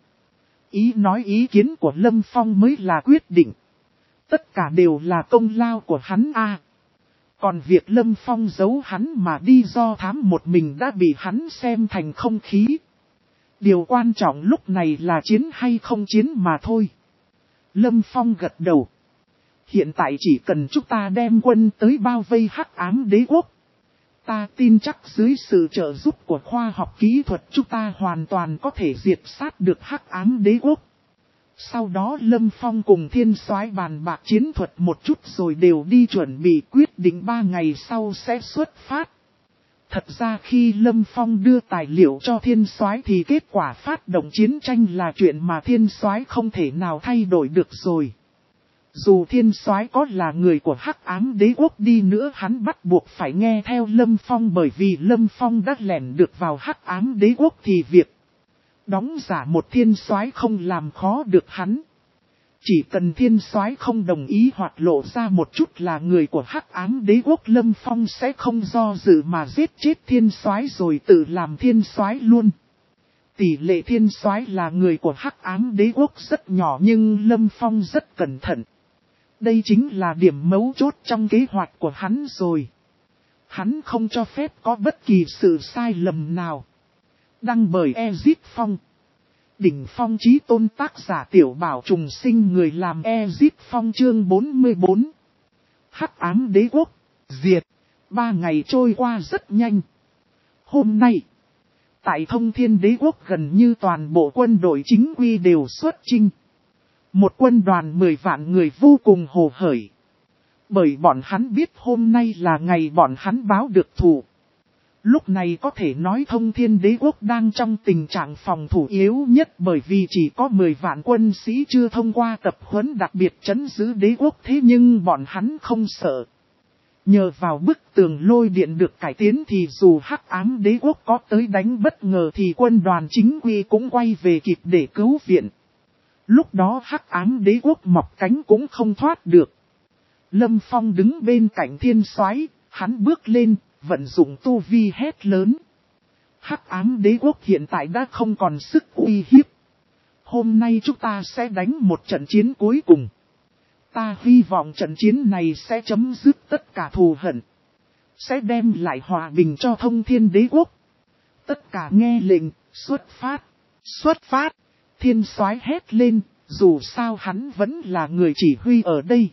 Ý kiến của Lâm Phong mới là quyết định. Tất cả đều là công lao của hắn a. Còn việc Lâm Phong giấu hắn mà đi do thám một mình đã bị hắn xem thành không khí. Điều quan trọng lúc này là chiến hay không chiến mà thôi. Lâm Phong gật đầu. Hiện tại chỉ cần chúng ta đem quân tới bao vây Hắc Ám Đế Quốc. Ta tin chắc dưới sự trợ giúp của khoa học kỹ thuật chúng ta hoàn toàn có thể diệt sát được Hắc Ám Đế Quốc. Sau đó Lâm Phong cùng Thiên Soái bàn bạc chiến thuật một chút rồi đều đi chuẩn bị quyết định 3 ngày sau sẽ xuất phát. Thật ra khi Lâm Phong đưa tài liệu cho Thiên Soái thì kết quả phát động chiến tranh là chuyện mà Thiên Soái không thể nào thay đổi được rồi. Dù Thiên Soái có là người của Hắc Ám Đế Quốc đi nữa hắn bắt buộc phải nghe theo Lâm Phong, bởi vì Lâm Phong đã lẻn được vào Hắc Ám Đế Quốc thì việc đóng giả một Thiên Soái không làm khó được hắn. Chỉ cần Thiên Soái không đồng ý hoặc lộ ra một chút là người của Hắc Ám Đế Quốc, Lâm Phong sẽ không do dự mà giết chết Thiên Soái rồi tự làm Thiên Soái luôn. Tỷ lệ Thiên Soái là người của Hắc Ám Đế Quốc rất nhỏ nhưng Lâm Phong rất cẩn thận. Đây chính là điểm mấu chốt trong kế hoạch của hắn rồi. Hắn không cho phép có bất kỳ sự sai lầm nào. Đăng bởi Ezit Phong. Đỉnh Phong Chí Tôn, tác giả Tiểu Bảo Trùng Sinh, người làm Ezit Phong. Chương 44. Hắc Ám Đế Quốc diệt. 3 ngày trôi qua rất nhanh. Hôm nay, tại Thông Thiên Đế Quốc gần như toàn bộ quân đội chính quy đều xuất chinh. Một quân đoàn 10 vạn người vô cùng hồ hởi. Bởi bọn hắn biết hôm nay là ngày bọn hắn báo được thù. Lúc này có thể nói Thông Thiên Đế Quốc đang trong tình trạng phòng thủ yếu nhất, bởi vì chỉ có 10 vạn quân sĩ chưa thông qua tập huấn đặc biệt trấn giữ đế quốc, thế nhưng bọn hắn không sợ. Nhờ vào bức tường lôi điện được cải tiến thì dù Hắc Ám Đế Quốc có tới đánh bất ngờ thì quân đoàn chính quy cũng quay về kịp để cứu viện. Lúc đó Hắc Ám Đế Quốc mọc cánh cũng không thoát được. Lâm Phong đứng bên cạnh Thiên Soái, hắn bước lên, vận dụng tu vi hét lớn. Hắc Ám Đế Quốc hiện tại đã không còn sức uy hiếp. Hôm nay chúng ta sẽ đánh một trận chiến cuối cùng. Ta hy vọng trận chiến này sẽ chấm dứt tất cả thù hận. Sẽ đem lại hòa bình cho Thông Thiên Đế Quốc. Tất cả nghe lệnh, xuất phát. Xuất phát! Thiên Soái hét lên, dù sao hắn vẫn là người chỉ huy ở đây.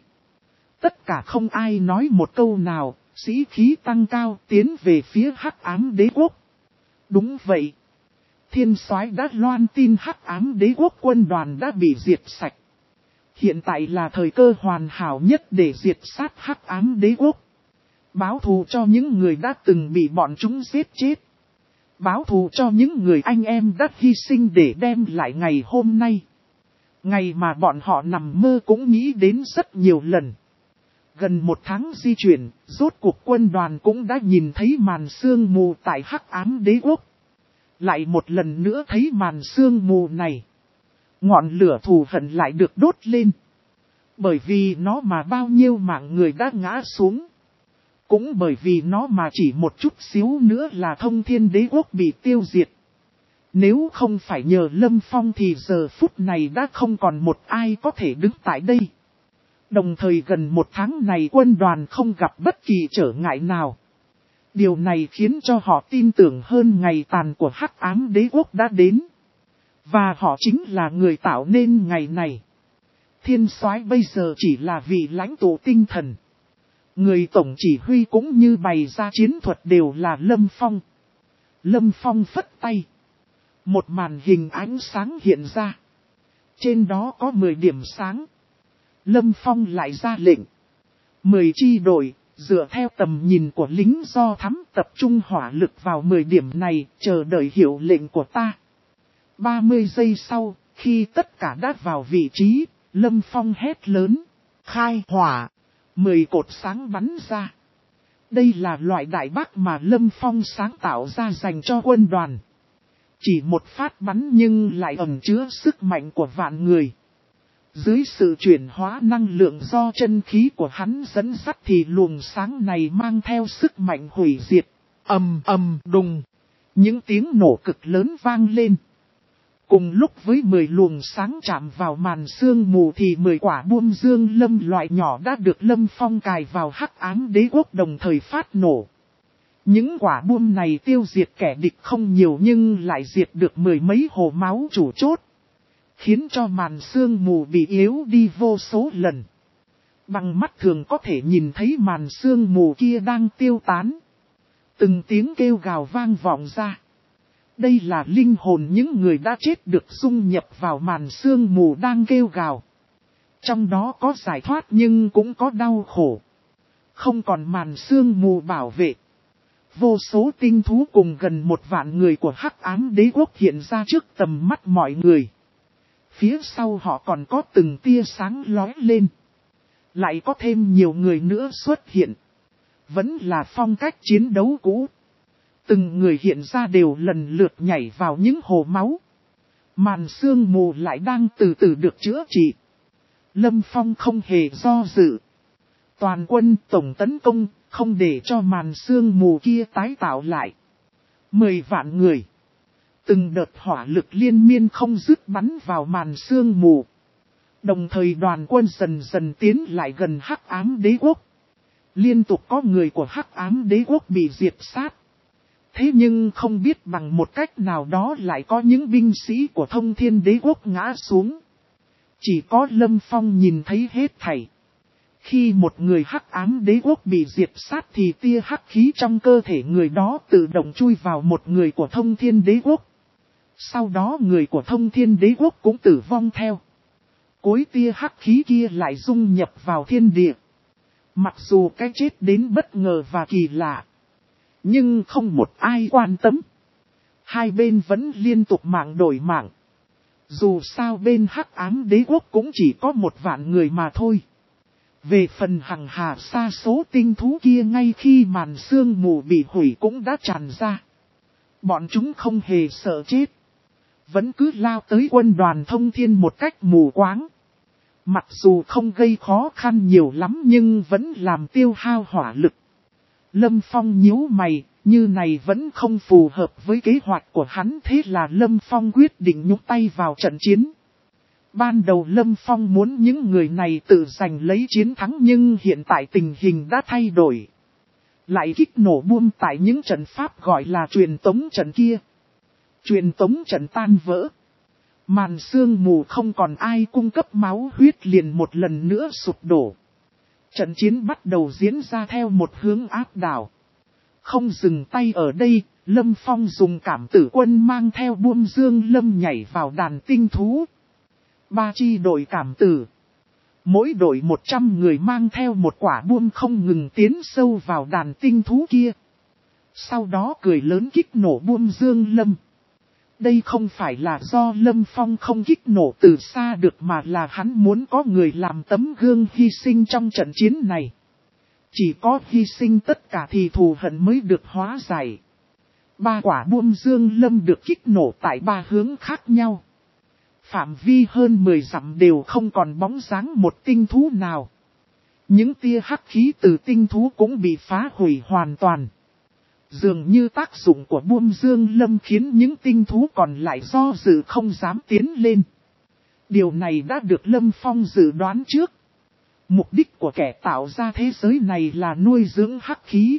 Tất cả không ai nói một câu nào, sĩ khí tăng cao tiến về phía Hắc Ám Đế Quốc. Đúng vậy. Thiên Soái đã loan tin Hắc Ám Đế Quốc quân đoàn đã bị diệt sạch. Hiện tại là thời cơ hoàn hảo nhất để diệt sát Hắc Ám Đế Quốc. Báo thù cho những người đã từng bị bọn chúng giết chết. Báo thù cho những người anh em đã hy sinh để đem lại ngày hôm nay. Ngày mà bọn họ nằm mơ cũng nghĩ đến rất nhiều lần. Gần 1 tháng di chuyển, rốt cuộc quân đoàn cũng đã nhìn thấy màn sương mù tại Hắc Ám Đế Quốc. Lại một lần nữa thấy màn sương mù này. Ngọn lửa thù hận lại được đốt lên. Bởi vì nó mà bao nhiêu mạng người đã ngã xuống. Cũng bởi vì nó mà chỉ một chút xíu nữa là Thông Thiên Đế Quốc bị tiêu diệt. Nếu không phải nhờ Lâm Phong thì giờ phút này đã không còn một ai có thể đứng tại đây. Đồng thời gần 1 tháng này quân đoàn không gặp bất kỳ trở ngại nào. Điều này khiến cho họ tin tưởng hơn ngày tàn của Hắc Ám Đế Quốc đã đến. Và họ chính là người tạo nên ngày này. Thiên Soái bây giờ chỉ là vị lãnh tụ tinh thần. Người tổng chỉ huy cũng như bày ra chiến thuật đều là Lâm Phong. Lâm Phong phất tay. Một màn hình ánh sáng hiện ra. Trên đó có 10 điểm sáng. Lâm Phong lại ra lệnh. 10 chi đội, dựa theo tầm nhìn của lính do thám tập trung hỏa lực vào 10 điểm này, chờ đợi hiệu lệnh của ta. 30 giây sau, khi tất cả đã vào vị trí, Lâm Phong hét lớn. Khai hỏa! 10 cột sáng bắn ra. Đây là loại đại bác mà Lâm Phong sáng tạo ra dành cho quân đoàn. Chỉ một phát bắn nhưng lại ẩn chứa sức mạnh của vạn người. Dưới sự chuyển hóa năng lượng do chân khí của hắn dẫn dắt thì luồng sáng này mang theo sức mạnh hủy diệt. Ầm ầm đùng. Những tiếng nổ cực lớn vang lên. Cùng lúc với 10 luồng sáng chạm vào màn sương mù thì 10 quả buông dương lâm loại nhỏ đã được Lâm Phong cài vào Hắc Ám Đế Quốc đồng thời phát nổ. Những quả buông này tiêu diệt kẻ địch không nhiều nhưng lại diệt được 10 mấy hồ máu chủ chốt. Khiến cho màn sương mù bị yếu đi vô số lần. Bằng mắt thường có thể nhìn thấy màn sương mù kia đang tiêu tán. Từng tiếng kêu gào vang vọng ra. Đây là linh hồn những người đã chết được dung nhập vào màn sương mù đang kêu gào. Trong đó có giải thoát nhưng cũng có đau khổ. Không còn màn sương mù bảo vệ. Vô số tinh thú cùng gần 1 vạn người của Hắc Ám Đế Quốc hiện ra trước tầm mắt mọi người. Phía sau họ còn có từng tia sáng lóe lên. Lại có thêm nhiều người nữa xuất hiện. Vẫn là phong cách chiến đấu cũ. Từng người hiện ra đều lần lượt nhảy vào những hồ máu. Màn sương mù lại đang từ từ được chữa trị. Lâm Phong không hề do dự. Toàn quân tổng tấn công, không để cho màn sương mù kia tái tạo lại. 10 vạn người. Từng đợt hỏa lực liên miên không dứt bắn vào màn sương mù. Đồng thời đoàn quân dần dần tiến lại gần Hắc Ám Đế Quốc. Liên tục có người của Hắc Ám Đế Quốc bị diệt sát. Thế nhưng không biết bằng một cách nào đó lại có những binh sĩ của Thông Thiên Đế Quốc ngã xuống. Chỉ có Lâm Phong nhìn thấy hết thảy. Khi một người Hắc Ám Đế Quốc bị diệt sát thì tia hắc khí trong cơ thể người đó tự động chui vào một người của Thông Thiên Đế Quốc. Sau đó người của Thông Thiên Đế Quốc cũng tử vong theo. Cuối tia hắc khí kia lại dung nhập vào thiên địa. Mặc dù cái chết đến bất ngờ và kỳ lạ. Nhưng không một ai quan tâm. Hai bên vẫn liên tục mạng đổi mạng. Dù sao bên Hắc Ám Đế Quốc cũng chỉ có 1 vạn người mà thôi. Về phần hằng hà sa số tinh thú kia ngay khi màn sương mù bị hủy cũng đã tràn ra. Bọn chúng không hề sợ chết. Vẫn cứ lao tới quân đoàn Thông Thiên một cách mù quáng. Mặc dù không gây khó khăn nhiều lắm nhưng vẫn làm tiêu hao hỏa lực. Lâm Phong nhíu mày, như này vẫn không phù hợp với kế hoạch của hắn, thế là Lâm Phong quyết định nhúc tay vào trận chiến. Ban đầu Lâm Phong muốn những người này tự giành lấy chiến thắng nhưng hiện tại tình hình đã thay đổi. Lại kích nổ buông tại những trận pháp gọi là truyền tống trận kia. Truyền tống trận tan vỡ. Màn sương mù không còn ai cung cấp máu huyết liền một lần nữa sụp đổ. Trận chiến bắt đầu diễn ra theo một hướng áp đảo. Không dừng tay ở đây, Lâm Phong dùng cảm tử quân mang theo buông dương lâm nhảy vào đàn tinh thú. 3 chi đội cảm tử. Mỗi đội 100 người mang theo một quả buông không ngừng tiến sâu vào đàn tinh thú kia. Sau đó cười lớn kích nổ buông dương lâm. Đây không phải là do Lâm Phong không kích nổ từ xa được mà là hắn muốn có người làm tấm gương hy sinh trong trận chiến này. Chỉ có hy sinh tất cả thì thù hận mới được hóa giải. 3 quả buông dương lâm được kích nổ tại 3 hướng khác nhau. Phạm vi hơn 10 dặm đều không còn bóng dáng một tinh thú nào. Những tia hắc khí từ tinh thú cũng bị phá hủy hoàn toàn. Dường như tác dụng của buông dương lâm khiến những tinh thú còn lại do dự không dám tiến lên. Điều này đã được Lâm Phong dự đoán trước. Mục đích của kẻ tạo ra thế giới này là nuôi dưỡng hắc khí.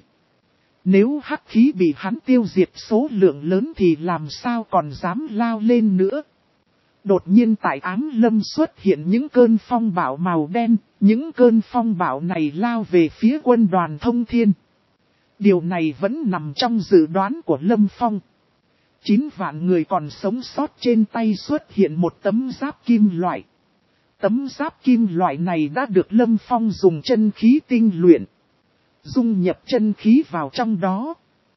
Nếu hắc khí bị hắn tiêu diệt số lượng lớn thì làm sao còn dám lao lên nữa. Đột nhiên tại ám lâm xuất hiện những cơn phong bão màu đen, những cơn phong bão này lao về phía quân đoàn Thông Thiên. Điều này vẫn nằm trong dự đoán của Lâm Phong. 9 vạn người còn sống sót trên tay xuất hiện một tấm giáp kim loại. Tấm giáp kim loại này đã được Lâm Phong dùng chân khí tinh luyện. Dung nhập chân khí vào trong đó.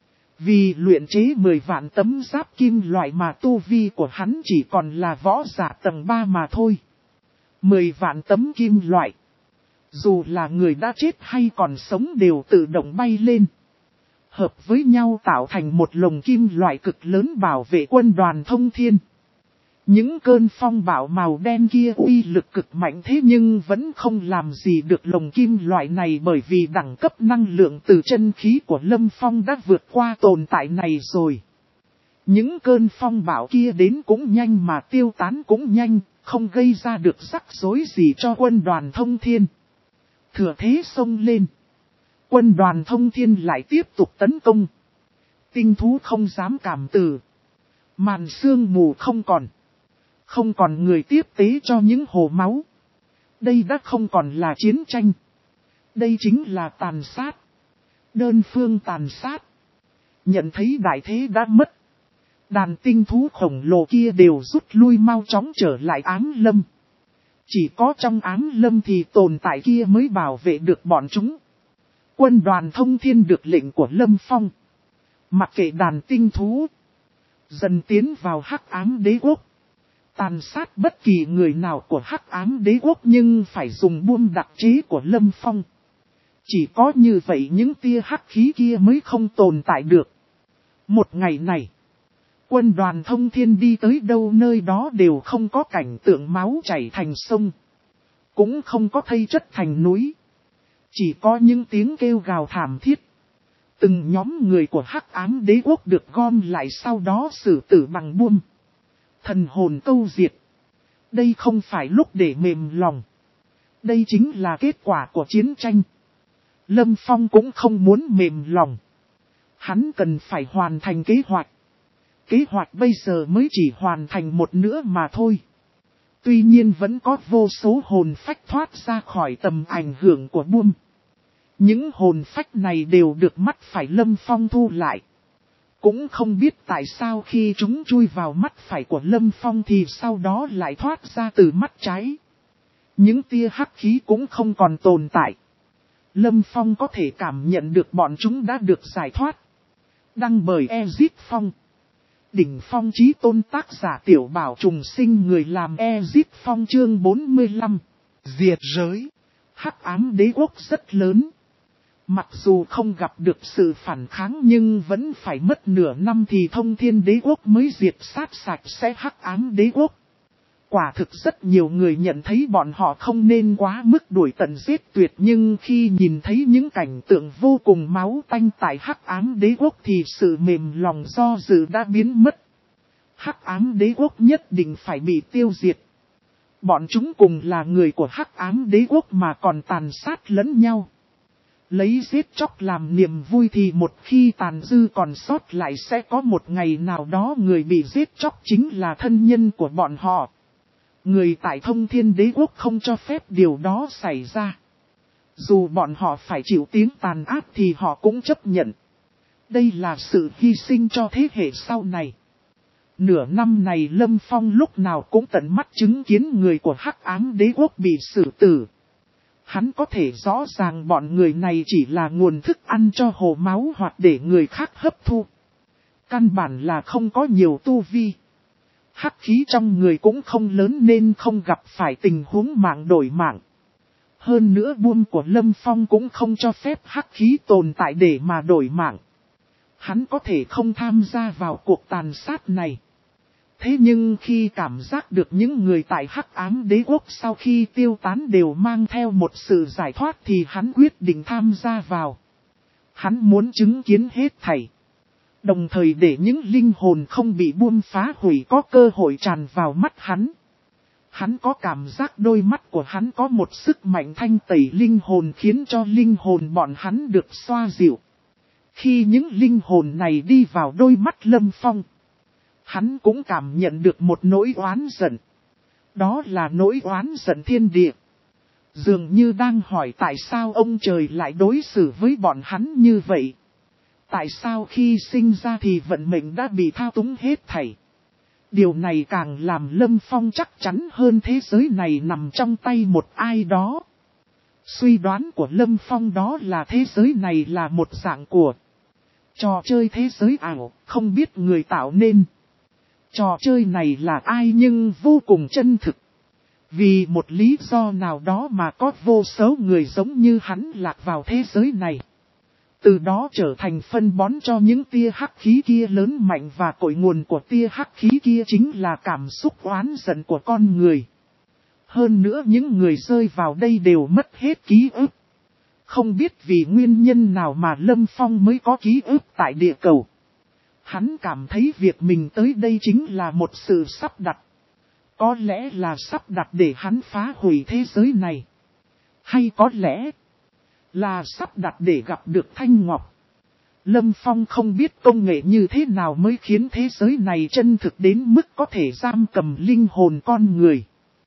Vì luyện chế 10 vạn tấm giáp kim loại mà tu vi của hắn chỉ còn là võ giả tầng 3 mà thôi. 10 vạn tấm kim loại. Dù là người đã chết hay còn sống đều tự động bay lên. Hợp với nhau tạo thành một lồng kim loại cực lớn bảo vệ quân đoàn Thông Thiên. Những cơn phong bão màu đen kia uy lực cực mạnh thế nhưng vẫn không làm gì được lồng kim loại này bởi vì đẳng cấp năng lượng từ chân khí của Lâm Phong đã vượt qua tồn tại này rồi. Những cơn phong bão kia đến cũng nhanh mà tiêu tán cũng nhanh, không gây ra được rắc rối gì cho quân đoàn Thông Thiên. Thừa thế xông lên. Quân đoàn Thông Thiên lại tiếp tục tấn công. Tinh thú không dám cảm tử. Màn sương mù không còn. Không còn người tiếp tế cho những hồ máu. Đây đã không còn là chiến tranh. Đây chính là tàn sát. Đơn phương tàn sát. Nhận thấy đại thế đã mất. Đàn tinh thú khổng lồ kia đều rút lui mau chóng trở lại ám lâm. Chỉ có trong ám lâm thì tồn tại kia mới bảo vệ được bọn chúng. Quân đoàn thông thiên được lệnh của Lâm Phong. Mặc kệ đàn tinh thú. Dần tiến vào hắc ám đế quốc. Tàn sát bất kỳ người nào của hắc ám đế quốc nhưng phải dùng buông đặc chế của Lâm Phong. Chỉ có như vậy những tia hắc khí kia mới không tồn tại được. Một ngày này. Quân đoàn thông thiên đi tới đâu nơi đó đều không có cảnh tượng máu chảy thành sông. Cũng không có thây chất thành núi. Chỉ có những tiếng kêu gào thảm thiết. Từng nhóm người của hắc ám đế quốc được gom lại sau đó xử tử bằng buông. Thần hồn câu diệt. Đây không phải lúc để mềm lòng. Đây chính là kết quả của chiến tranh. Lâm Phong cũng không muốn mềm lòng. Hắn cần phải hoàn thành kế hoạch. Kế hoạch bây giờ mới chỉ hoàn thành một nửa mà thôi. Tuy nhiên vẫn có vô số hồn phách thoát ra khỏi tầm ảnh hưởng của buông. Những hồn phách này đều được mắt phải Lâm Phong thu lại. Cũng không biết tại sao khi chúng chui vào mắt phải của Lâm Phong thì sau đó lại thoát ra từ mắt trái. Những tia hắc khí cũng không còn tồn tại. Lâm Phong có thể cảm nhận được bọn chúng đã được giải thoát. Đăng bởi Ezit Phong. Đỉnh phong chí tôn tác giả Tiểu Bảo trùng sinh người làm Ezit Phong chương 45. Diệt giới. Hắc ám đế quốc rất lớn. Mặc dù không gặp được sự phản kháng nhưng vẫn phải mất nửa năm thì thông thiên đế quốc mới diệt sát sạch sẽ hắc ám đế quốc. Quả thực rất nhiều người nhận thấy bọn họ không nên quá mức đuổi tận giết tuyệt nhưng khi nhìn thấy những cảnh tượng vô cùng máu tanh tại hắc ám đế quốc thì sự mềm lòng do dự đã biến mất. Hắc ám đế quốc nhất định phải bị tiêu diệt. Bọn chúng cùng là người của hắc ám đế quốc mà còn tàn sát lẫn nhau. Lấy giết chóc làm niềm vui thì một khi tàn dư còn sót lại sẽ có một ngày nào đó người bị giết chóc chính là thân nhân của bọn họ. Người tại thông thiên đế quốc không cho phép điều đó xảy ra. Dù bọn họ phải chịu tiếng tàn ác thì họ cũng chấp nhận. Đây là sự hy sinh cho thế hệ sau này. Nửa năm này Lâm Phong lúc nào cũng tận mắt chứng kiến người của hắc ám đế quốc bị xử tử. Hắn có thể rõ ràng bọn người này chỉ là nguồn thức ăn cho hồ máu hoặc để người khác hấp thu. Căn bản là không có nhiều tu vi. Hắc khí trong người cũng không lớn nên không gặp phải tình huống mạng đổi mạng. Hơn nữa buông của Lâm Phong cũng không cho phép hắc khí tồn tại để mà đổi mạng. Hắn có thể không tham gia vào cuộc tàn sát này. Thế nhưng khi cảm giác được những người tại hắc ám đế quốc sau khi tiêu tán đều mang theo một sự giải thoát thì hắn quyết định tham gia vào. Hắn muốn chứng kiến hết thảy. Đồng thời để những linh hồn không bị buông phá hủy có cơ hội tràn vào mắt hắn. Hắn có cảm giác đôi mắt của hắn có một sức mạnh thanh tẩy linh hồn khiến cho linh hồn bọn hắn được xoa dịu. Khi những linh hồn này đi vào đôi mắt Lâm Phong, hắn cũng cảm nhận được một nỗi oán giận. Đó là nỗi oán giận thiên địa. Dường như đang hỏi tại sao ông trời lại đối xử với bọn hắn như vậy. Tại sao khi sinh ra thì vận mệnh đã bị thao túng hết thảy. Điều này càng làm Lâm Phong chắc chắn hơn thế giới này nằm trong tay một ai đó. Suy đoán của Lâm Phong đó là thế giới này là một dạng của trò chơi thế giới ảo, không biết người tạo nên. Trò chơi này là ai nhưng vô cùng chân thực. Vì một lý do nào đó mà có vô số người giống như hắn lạc vào thế giới này. Từ đó trở thành phân bón cho những tia hắc khí kia lớn mạnh và cội nguồn của tia hắc khí kia chính là cảm xúc oán giận của con người. Hơn nữa những người rơi vào đây đều mất hết ký ức. Không biết vì nguyên nhân nào mà Lâm Phong mới có ký ức tại địa cầu. Hắn cảm thấy việc mình tới đây chính là một sự sắp đặt. Có lẽ là sắp đặt để hắn phá hủy thế giới này. Hay có lẽ là sắp đặt để gặp được Thanh Ngọc. Lâm Phong không biết công nghệ như thế nào mới khiến thế giới này chân thực đến mức có thể giam cầm linh hồn con người.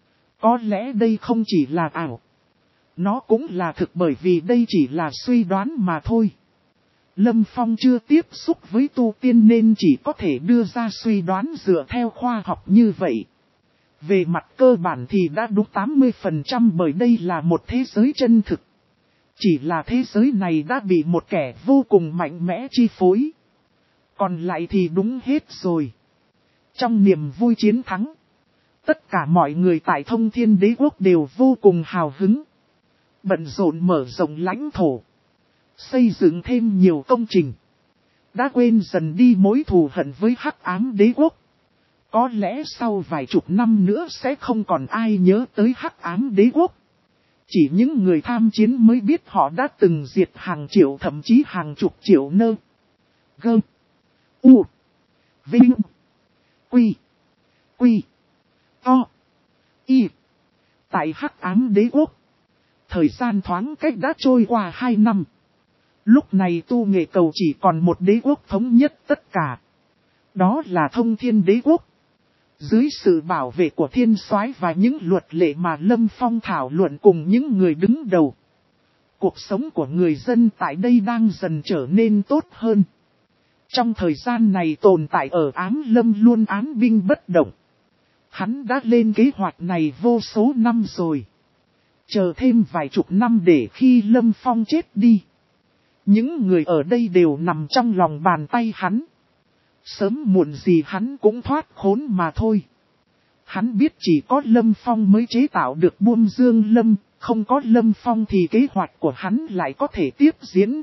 Có lẽ đây không chỉ là ảo. Nó cũng là thực bởi vì đây chỉ là suy đoán mà thôi. Lâm Phong chưa tiếp xúc với tu tiên nên chỉ có thể đưa ra suy đoán dựa theo khoa học như vậy. Về mặt cơ bản thì đã đúng 80% bởi đây là một thế giới chân thực. Chỉ là thế giới này đã bị một kẻ vô cùng mạnh mẽ chi phối. Còn lại thì đúng hết rồi. Trong niềm vui chiến thắng, tất cả mọi người tại Thông Thiên Đế Quốc đều vô cùng hào hứng. Bận rộn mở rộng lãnh thổ, xây dựng thêm nhiều công trình. Đã quên dần đi mối thù hận với Hắc Ám Đế Quốc. Có lẽ sau vài chục năm nữa sẽ không còn ai nhớ tới Hắc Ám Đế Quốc. Chỉ những người tham chiến mới biết họ đã từng diệt hàng triệu thậm chí hàng chục triệu nơ. Gơ. U. Vinh. Quy. Quy. To. Y. Tại Hắc Ám Đế Quốc, thời gian thoáng cách đã trôi qua 2 năm. Lúc này tu nghệ cầu chỉ còn một đế quốc thống nhất tất cả. Đó là Thông Thiên Đế Quốc. Dưới sự bảo vệ của thiên soái và những luật lệ mà Lâm Phong thảo luận cùng những người đứng đầu, cuộc sống của người dân tại đây đang dần trở nên tốt hơn. Trong thời gian này tồn tại ở Ám Lâm luôn án binh bất động. Hắn đã lên kế hoạch này vô số năm rồi. Chờ thêm vài chục năm để khi Lâm Phong chết đi, những người ở đây đều nằm trong lòng bàn tay hắn. Sớm muộn gì hắn cũng thoát khốn mà thôi. Hắn biết chỉ có Lâm Phong mới chế tạo được Buông Dương Lâm, không có Lâm Phong thì kế hoạch của hắn lại có thể tiếp diễn.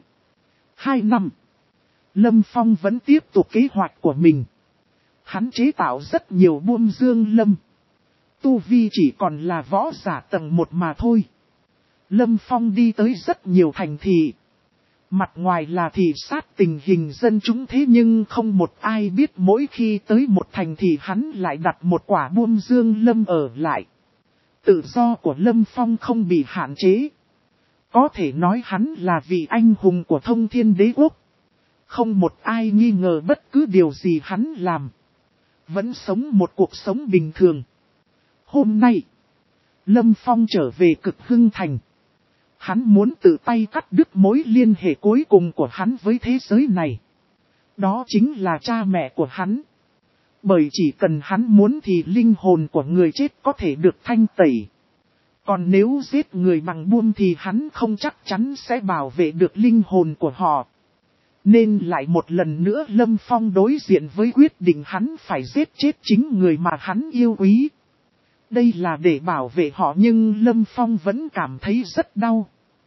2 năm, Lâm Phong vẫn tiếp tục kế hoạch của mình. Hắn chế tạo rất nhiều Buông Dương Lâm. Tu vi chỉ còn là võ giả tầng 1 mà thôi. Lâm Phong đi tới rất nhiều thành thị. Mặt ngoài là thị sát tình hình dân chúng thế nhưng không một ai biết mỗi khi tới một thành thị hắn lại đặt một quả Buông Dương Lâm ở lại. Tự do của Lâm Phong không bị hạn chế. Có thể nói hắn là vị anh hùng của Thông Thiên Đế Quốc. Không một ai nghi ngờ bất cứ điều gì hắn làm. Vẫn sống một cuộc sống bình thường. Hôm nay, Lâm Phong trở về Cực Hưng Thành. Hắn muốn tự tay cắt đứt mối liên hệ cuối cùng của hắn với thế giới này. Đó chính là cha mẹ của hắn. Bởi chỉ cần hắn muốn thì linh hồn của người chết có thể được thanh tẩy. Còn nếu giết người bằng buông thì hắn không chắc chắn sẽ bảo vệ được linh hồn của họ. Nên lại một lần nữa Lâm Phong đối diện với quyết định hắn phải giết chết chính người mà hắn yêu quý. Đây là để bảo vệ họ nhưng Lâm Phong vẫn cảm thấy rất đau.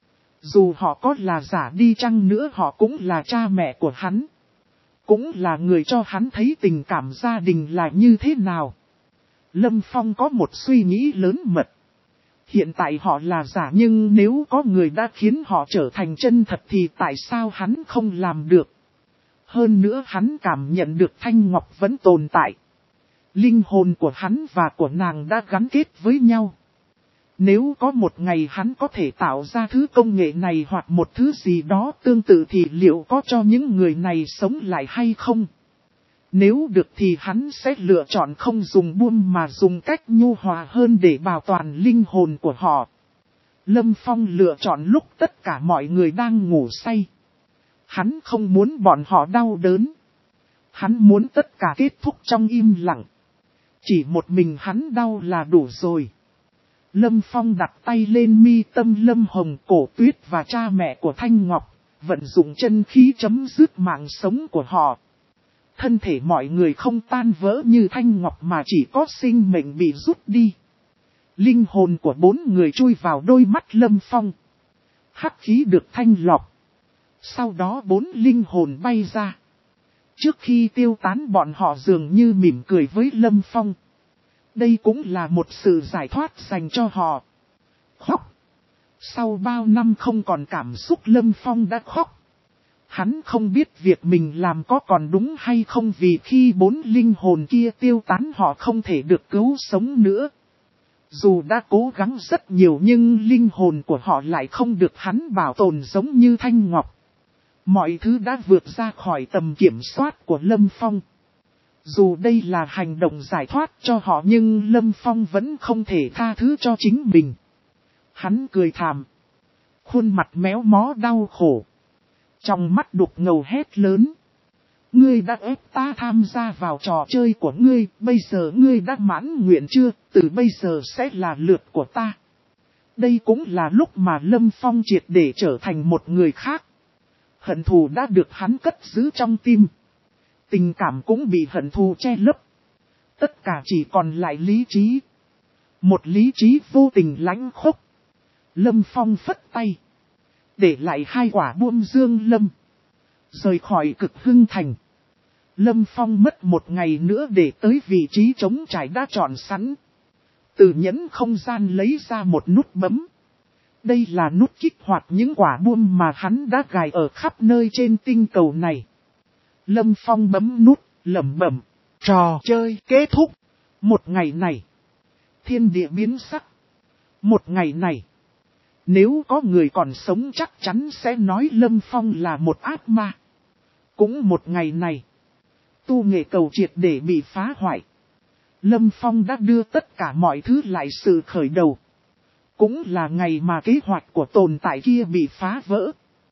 Dù họ có là giả đi chăng nữa họ cũng là cha mẹ của hắn. Cũng là người cho hắn thấy tình cảm gia đình là như thế nào. Lâm Phong có một suy nghĩ lớn mật. Hiện tại họ là giả nhưng nếu có người đã khiến họ trở thành chân thật thì tại sao hắn không làm được. Hơn nữa hắn cảm nhận được Thanh Ngọc vẫn tồn tại. Linh hồn của hắn và của nàng đã gắn kết với nhau. Nếu có một ngày hắn có thể tạo ra thứ công nghệ này hoặc một thứ gì đó tương tự thì liệu có cho những người này sống lại hay không? Nếu được thì hắn sẽ lựa chọn không dùng buông mà dùng cách nhu hòa hơn để bảo toàn linh hồn của họ. Lâm Phong lựa chọn lúc tất cả mọi người đang ngủ say. Hắn không muốn bọn họ đau đớn. Hắn muốn tất cả kết thúc trong im lặng. Chỉ một mình hắn đau là đủ rồi. Lâm Phong đặt tay lên mi tâm Lâm Hồng, Cổ Tuyết và cha mẹ của Thanh Ngọc, vận dụng chân khí chấm dứt mạng sống của họ. Thân thể mọi người không tan vỡ như Thanh Ngọc mà chỉ có sinh mệnh bị rút đi. Linh hồn của 4 người chui vào đôi mắt Lâm Phong. Hắc khí được thanh lọc. Sau đó 4 linh hồn bay ra. Trước khi tiêu tán bọn họ dường như mỉm cười với Lâm Phong. Đây cũng là một sự giải thoát dành cho họ. Khóc. Sau bao năm không còn cảm xúc Lâm Phong đã khóc. Hắn không biết việc mình làm có còn đúng hay không vì khi 4 linh hồn kia tiêu tán họ không thể được cứu sống nữa. Dù đã cố gắng rất nhiều nhưng linh hồn của họ lại không được hắn bảo tồn giống như Thanh Ngọc. Mọi thứ đã vượt ra khỏi tầm kiểm soát của Lâm Phong. Dù đây là hành động giải thoát cho họ nhưng Lâm Phong vẫn không thể tha thứ cho chính mình. Hắn cười thảm. Khuôn mặt méo mó đau khổ. Trong mắt đục ngầu hét lớn. Ngươi đã ép ta tham gia vào trò chơi của ngươi, bây giờ ngươi đã mãn nguyện chưa, từ bây giờ sẽ là lượt của ta. Đây cũng là lúc mà Lâm Phong triệt để trở thành một người khác. Hận thù đã được hắn cất giữ trong tim. Tình cảm cũng bị hận thù che lấp. Tất cả chỉ còn lại lý trí. Một lý trí vô tình lãnh khốc. Lâm Phong phất tay. Để lại 2 quả buông dương lâm. Rời khỏi Cực Hưng Thành. Lâm Phong mất 1 ngày nữa để tới vị trí trống trải đã chọn sẵn. Từ nhẫn không gian lấy ra một nút bấm. Đây là nút kích hoạt những quả buông mà hắn đã gài ở khắp nơi trên tinh cầu này. Lâm Phong bấm nút, lẩm bẩm. Trò chơi kết thúc. Một ngày này. Thiên địa biến sắc. Một ngày này. Nếu có người còn sống chắc chắn sẽ nói Lâm Phong là một ác ma. Cũng một ngày này. Tu nghệ cầu triệt để bị phá hoại. Lâm Phong đã đưa tất cả mọi thứ lại sự khởi đầu. Cũng là ngày mà kế hoạch của tồn tại kia bị phá vỡ.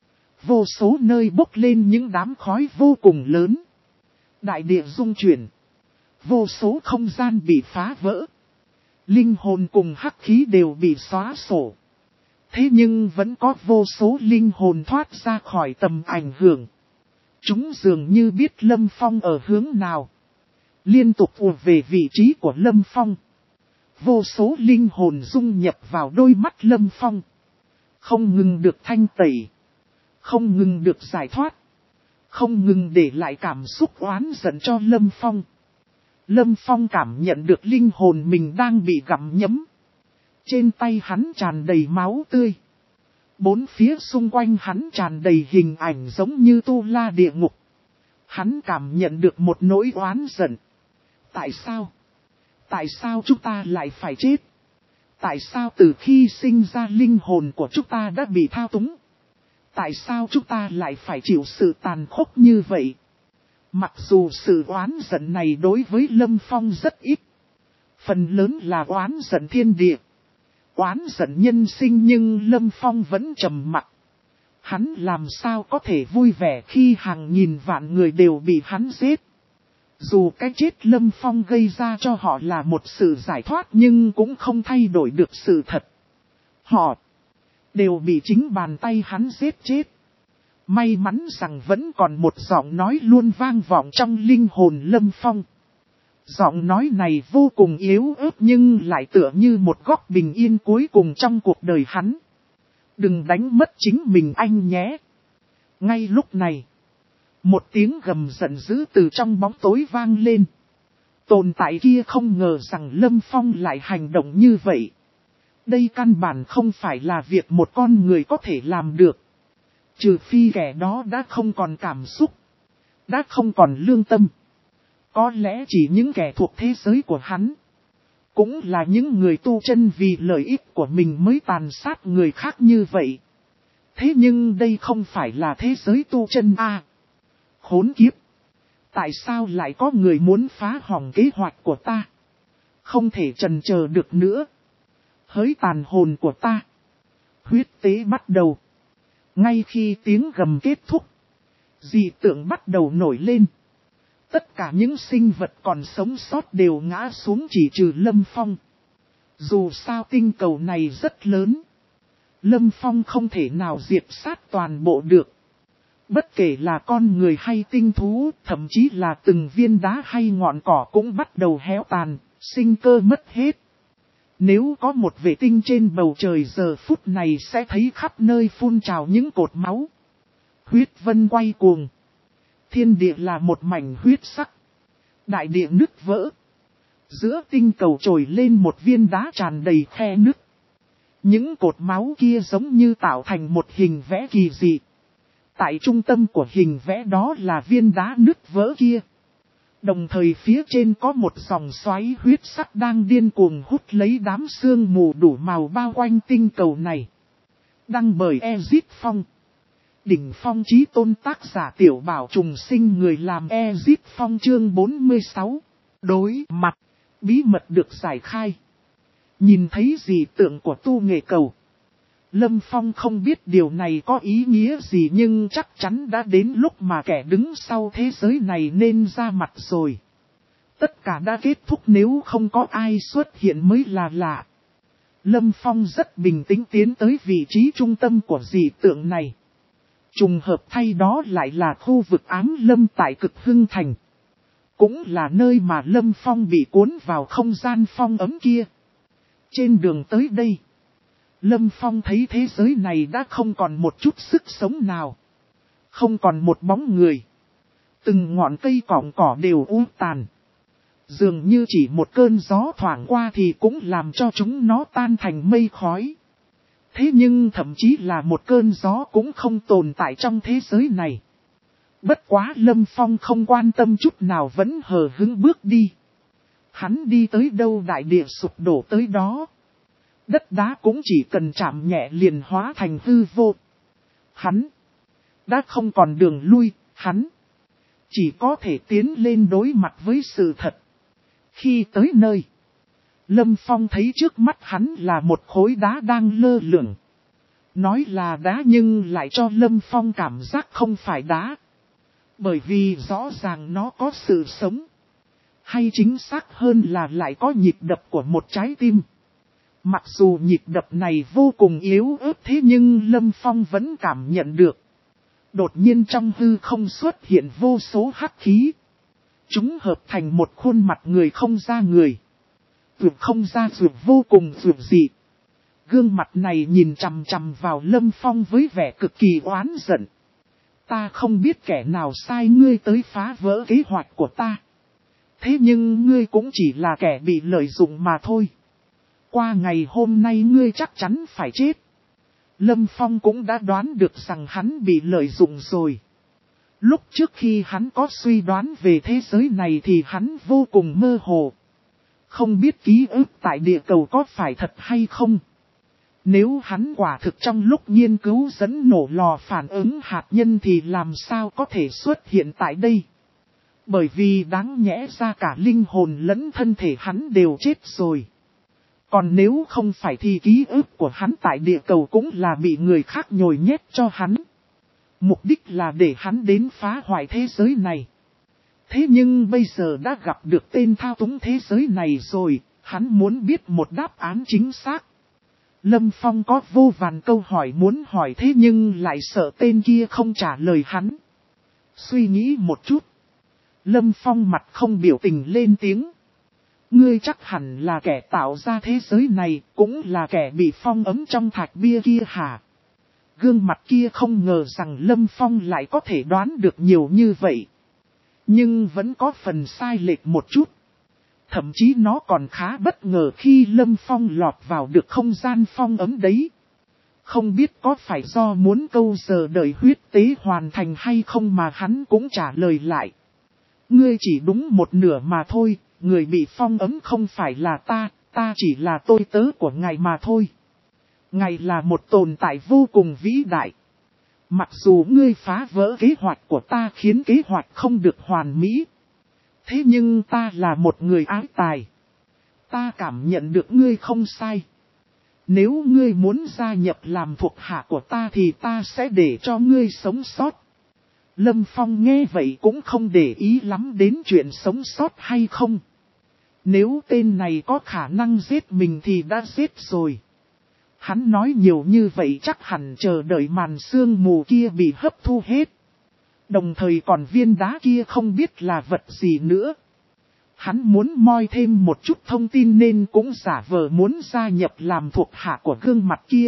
Vô số nơi bốc lên những đám khói vô cùng lớn. Đại địa rung chuyển. Vô số không gian bị phá vỡ. Linh hồn cùng hắc khí đều bị xóa sổ. Thế nhưng vẫn có vô số linh hồn thoát ra khỏi tầm ảnh hưởng. Chúng dường như biết Lâm Phong ở hướng nào. Liên tục ùa về vị trí của Lâm Phong. Vô số linh hồn dung nhập vào đôi mắt Lâm Phong. Không ngừng được thanh tẩy. Không ngừng được giải thoát. Không ngừng để lại cảm xúc oán giận cho Lâm Phong. Lâm Phong cảm nhận được linh hồn mình đang bị gặm nhấm. Trên tay hắn tràn đầy máu tươi. Bốn phía xung quanh hắn tràn đầy hình ảnh giống như tu la địa ngục. Hắn cảm nhận được một nỗi oán giận. Tại sao? Tại sao chúng ta lại phải chết? Tại sao từ khi sinh ra linh hồn của chúng ta đã bị thao túng? Tại sao chúng ta lại phải chịu sự tàn khốc như vậy? Mặc dù sự oán giận này đối với Lâm Phong rất ít. Phần lớn là oán giận thiên địa. Oán giận nhân sinh nhưng Lâm Phong vẫn trầm mặc. Hắn làm sao có thể vui vẻ khi hàng nghìn vạn người đều bị hắn giết. Dù cái chết Lâm Phong gây ra cho họ là một sự giải thoát nhưng cũng không thay đổi được sự thật. Họ đều bị chính bàn tay hắn giết chết. May mắn rằng vẫn còn một giọng nói luôn vang vọng trong linh hồn Lâm Phong. Giọng nói này vô cùng yếu ớt nhưng lại tựa như một góc bình yên cuối cùng trong cuộc đời hắn. Đừng đánh mất chính mình anh nhé. Ngay lúc này, một tiếng gầm giận dữ từ trong bóng tối vang lên. Tồn tại kia không ngờ rằng Lâm Phong lại hành động như vậy. Đây căn bản không phải là việc một con người có thể làm được. Trừ phi kẻ đó đã không còn cảm xúc, đã không còn lương tâm. Có lẽ chỉ những kẻ thuộc thế giới của hắn, cũng là những người tu chân vì lợi ích của mình mới tàn sát người khác như vậy. Thế nhưng đây không phải là thế giới tu chân à. Khốn kiếp! Tại sao lại có người muốn phá hỏng kế hoạch của ta? Không thể chần chờ được nữa. Hỡi tàn hồn của ta! Huyết tế bắt đầu. Ngay khi tiếng gầm kết thúc, dị tượng bắt đầu nổi lên. Tất cả những sinh vật còn sống sót đều ngã xuống chỉ trừ Lâm Phong. Dù sao tinh cầu này rất lớn, Lâm Phong không thể nào diệt sát toàn bộ được. Bất kể là con người hay tinh thú, thậm chí là từng viên đá hay ngọn cỏ cũng bắt đầu héo tàn, sinh cơ mất hết. Nếu có một vệ tinh trên bầu trời giờ phút này sẽ thấy khắp nơi phun trào những cột máu. Huyết vân quay cuồng. Thiên địa là một mảnh huyết sắc. Đại địa nứt vỡ. Giữa tinh cầu trồi lên một viên đá tràn đầy khe nứt. Những cột máu kia giống như tạo thành một hình vẽ kỳ dị. Tại trung tâm của hình vẽ đó là viên đá nứt vỡ kia. Đồng thời phía trên có một dòng xoáy huyết sắc đang điên cuồng hút lấy đám sương mù đủ màu bao quanh tinh cầu này. Đăng bởi Ezit Phong. Đỉnh Phong Chí Tôn, tác giả Tiểu Bảo Trùng Sinh, người làm Ezit Phong. Chương 46. Đối mặt. Bí mật được giải khai. Nhìn thấy dị tượng của tu nghệ cầu. Lâm Phong không biết điều này có ý nghĩa gì nhưng chắc chắn đã đến lúc mà kẻ đứng sau thế giới này nên ra mặt rồi. Tất cả đã kết thúc, nếu không có ai xuất hiện mới là lạ. Lâm Phong rất bình tĩnh tiến tới vị trí trung tâm của dị tượng này. Trùng hợp thay đó lại là khu vực ám lâm tại Cực Hưng Thành. Cũng là nơi mà Lâm Phong bị cuốn vào không gian phong ấm kia. Trên đường tới đây, Lâm Phong thấy thế giới này đã không còn một chút sức sống nào. Không còn một bóng người. Từng ngọn cây cỏng cỏ đều u tàn. Dường như chỉ một cơn gió thoảng qua thì cũng làm cho chúng nó tan thành mây khói. Thế nhưng thậm chí là một cơn gió cũng không tồn tại trong thế giới này. Bất quá Lâm Phong không quan tâm chút nào, vẫn hờ hững bước đi. Hắn đi tới đâu đại địa sụp đổ tới đó. Đất đá cũng chỉ cần chạm nhẹ liền hóa thành hư vô. Hắn đã không còn đường lui, hắn chỉ có thể tiến lên đối mặt với sự thật. Khi tới nơi, Lâm Phong thấy trước mắt hắn là một khối đá đang lơ lửng. Nói là đá nhưng lại cho Lâm Phong cảm giác không phải đá. Bởi vì rõ ràng nó có sự sống. Hay chính xác hơn là lại có nhịp đập của một trái tim. Mặc dù nhịp đập này vô cùng yếu ớt thế nhưng Lâm Phong vẫn cảm nhận được. Đột nhiên trong hư không xuất hiện vô số hắc khí. Chúng hợp thành một khuôn mặt người không ra người. Vượt không ra vượt vô cùng vượt dị. Gương mặt này nhìn chằm chằm vào Lâm Phong với vẻ cực kỳ oán giận. Ta không biết kẻ nào sai ngươi tới phá vỡ kế hoạch của ta. Thế nhưng ngươi cũng chỉ là kẻ bị lợi dụng mà thôi. Qua ngày hôm nay ngươi chắc chắn phải chết. Lâm Phong cũng đã đoán được rằng hắn bị lợi dụng rồi. Lúc trước khi hắn có suy đoán về thế giới này thì hắn vô cùng mơ hồ. Không biết ký ức tại địa cầu có phải thật hay không. Nếu hắn quả thực trong lúc nghiên cứu dẫn nổ lò phản ứng hạt nhân thì làm sao có thể xuất hiện tại đây. Bởi vì đáng nhẽ ra cả linh hồn lẫn thân thể hắn đều chết rồi. Còn nếu không phải thì ký ức của hắn tại địa cầu cũng là bị người khác nhồi nhét cho hắn. Mục đích là để hắn đến phá hoại thế giới này. Thế nhưng bây giờ đã gặp được tên thao túng thế giới này rồi, hắn muốn biết một đáp án chính xác. Lâm Phong có vô vàn câu hỏi muốn hỏi thế nhưng lại sợ tên kia không trả lời hắn. Suy nghĩ một chút. Lâm Phong mặt không biểu tình lên tiếng. Ngươi chắc hẳn là kẻ tạo ra thế giới này, cũng là kẻ bị phong ấm trong thạch bia kia hả? Gương mặt kia không ngờ rằng Lâm Phong lại có thể đoán được nhiều như vậy. Nhưng vẫn có phần sai lệch một chút. Thậm chí nó còn khá bất ngờ khi Lâm Phong lọt vào được không gian phong ấm đấy. Không biết có phải do muốn câu giờ đợi huyết tế hoàn thành hay không mà hắn cũng trả lời lại. Ngươi chỉ đúng một nửa mà thôi, người bị phong ấm không phải là ta chỉ là tôi tớ của ngài mà thôi. Ngài là một tồn tại vô cùng vĩ đại. Mặc dù ngươi phá vỡ kế hoạch của ta khiến kế hoạch không được hoàn mỹ. Thế nhưng ta là một người ái tài. Ta cảm nhận được ngươi không sai. Nếu ngươi muốn gia nhập làm thuộc hạ của ta thì ta sẽ để cho ngươi sống sót. Lâm Phong nghe vậy cũng không để ý lắm đến chuyện sống sót hay không. Nếu tên này có khả năng giết mình thì đã giết rồi. Hắn nói nhiều như vậy chắc hẳn chờ đợi màn sương mù kia bị hấp thu hết. Đồng thời còn viên đá kia không biết là vật gì nữa. Hắn muốn moi thêm một chút thông tin nên cũng giả vờ muốn gia nhập làm thuộc hạ của gương mặt kia.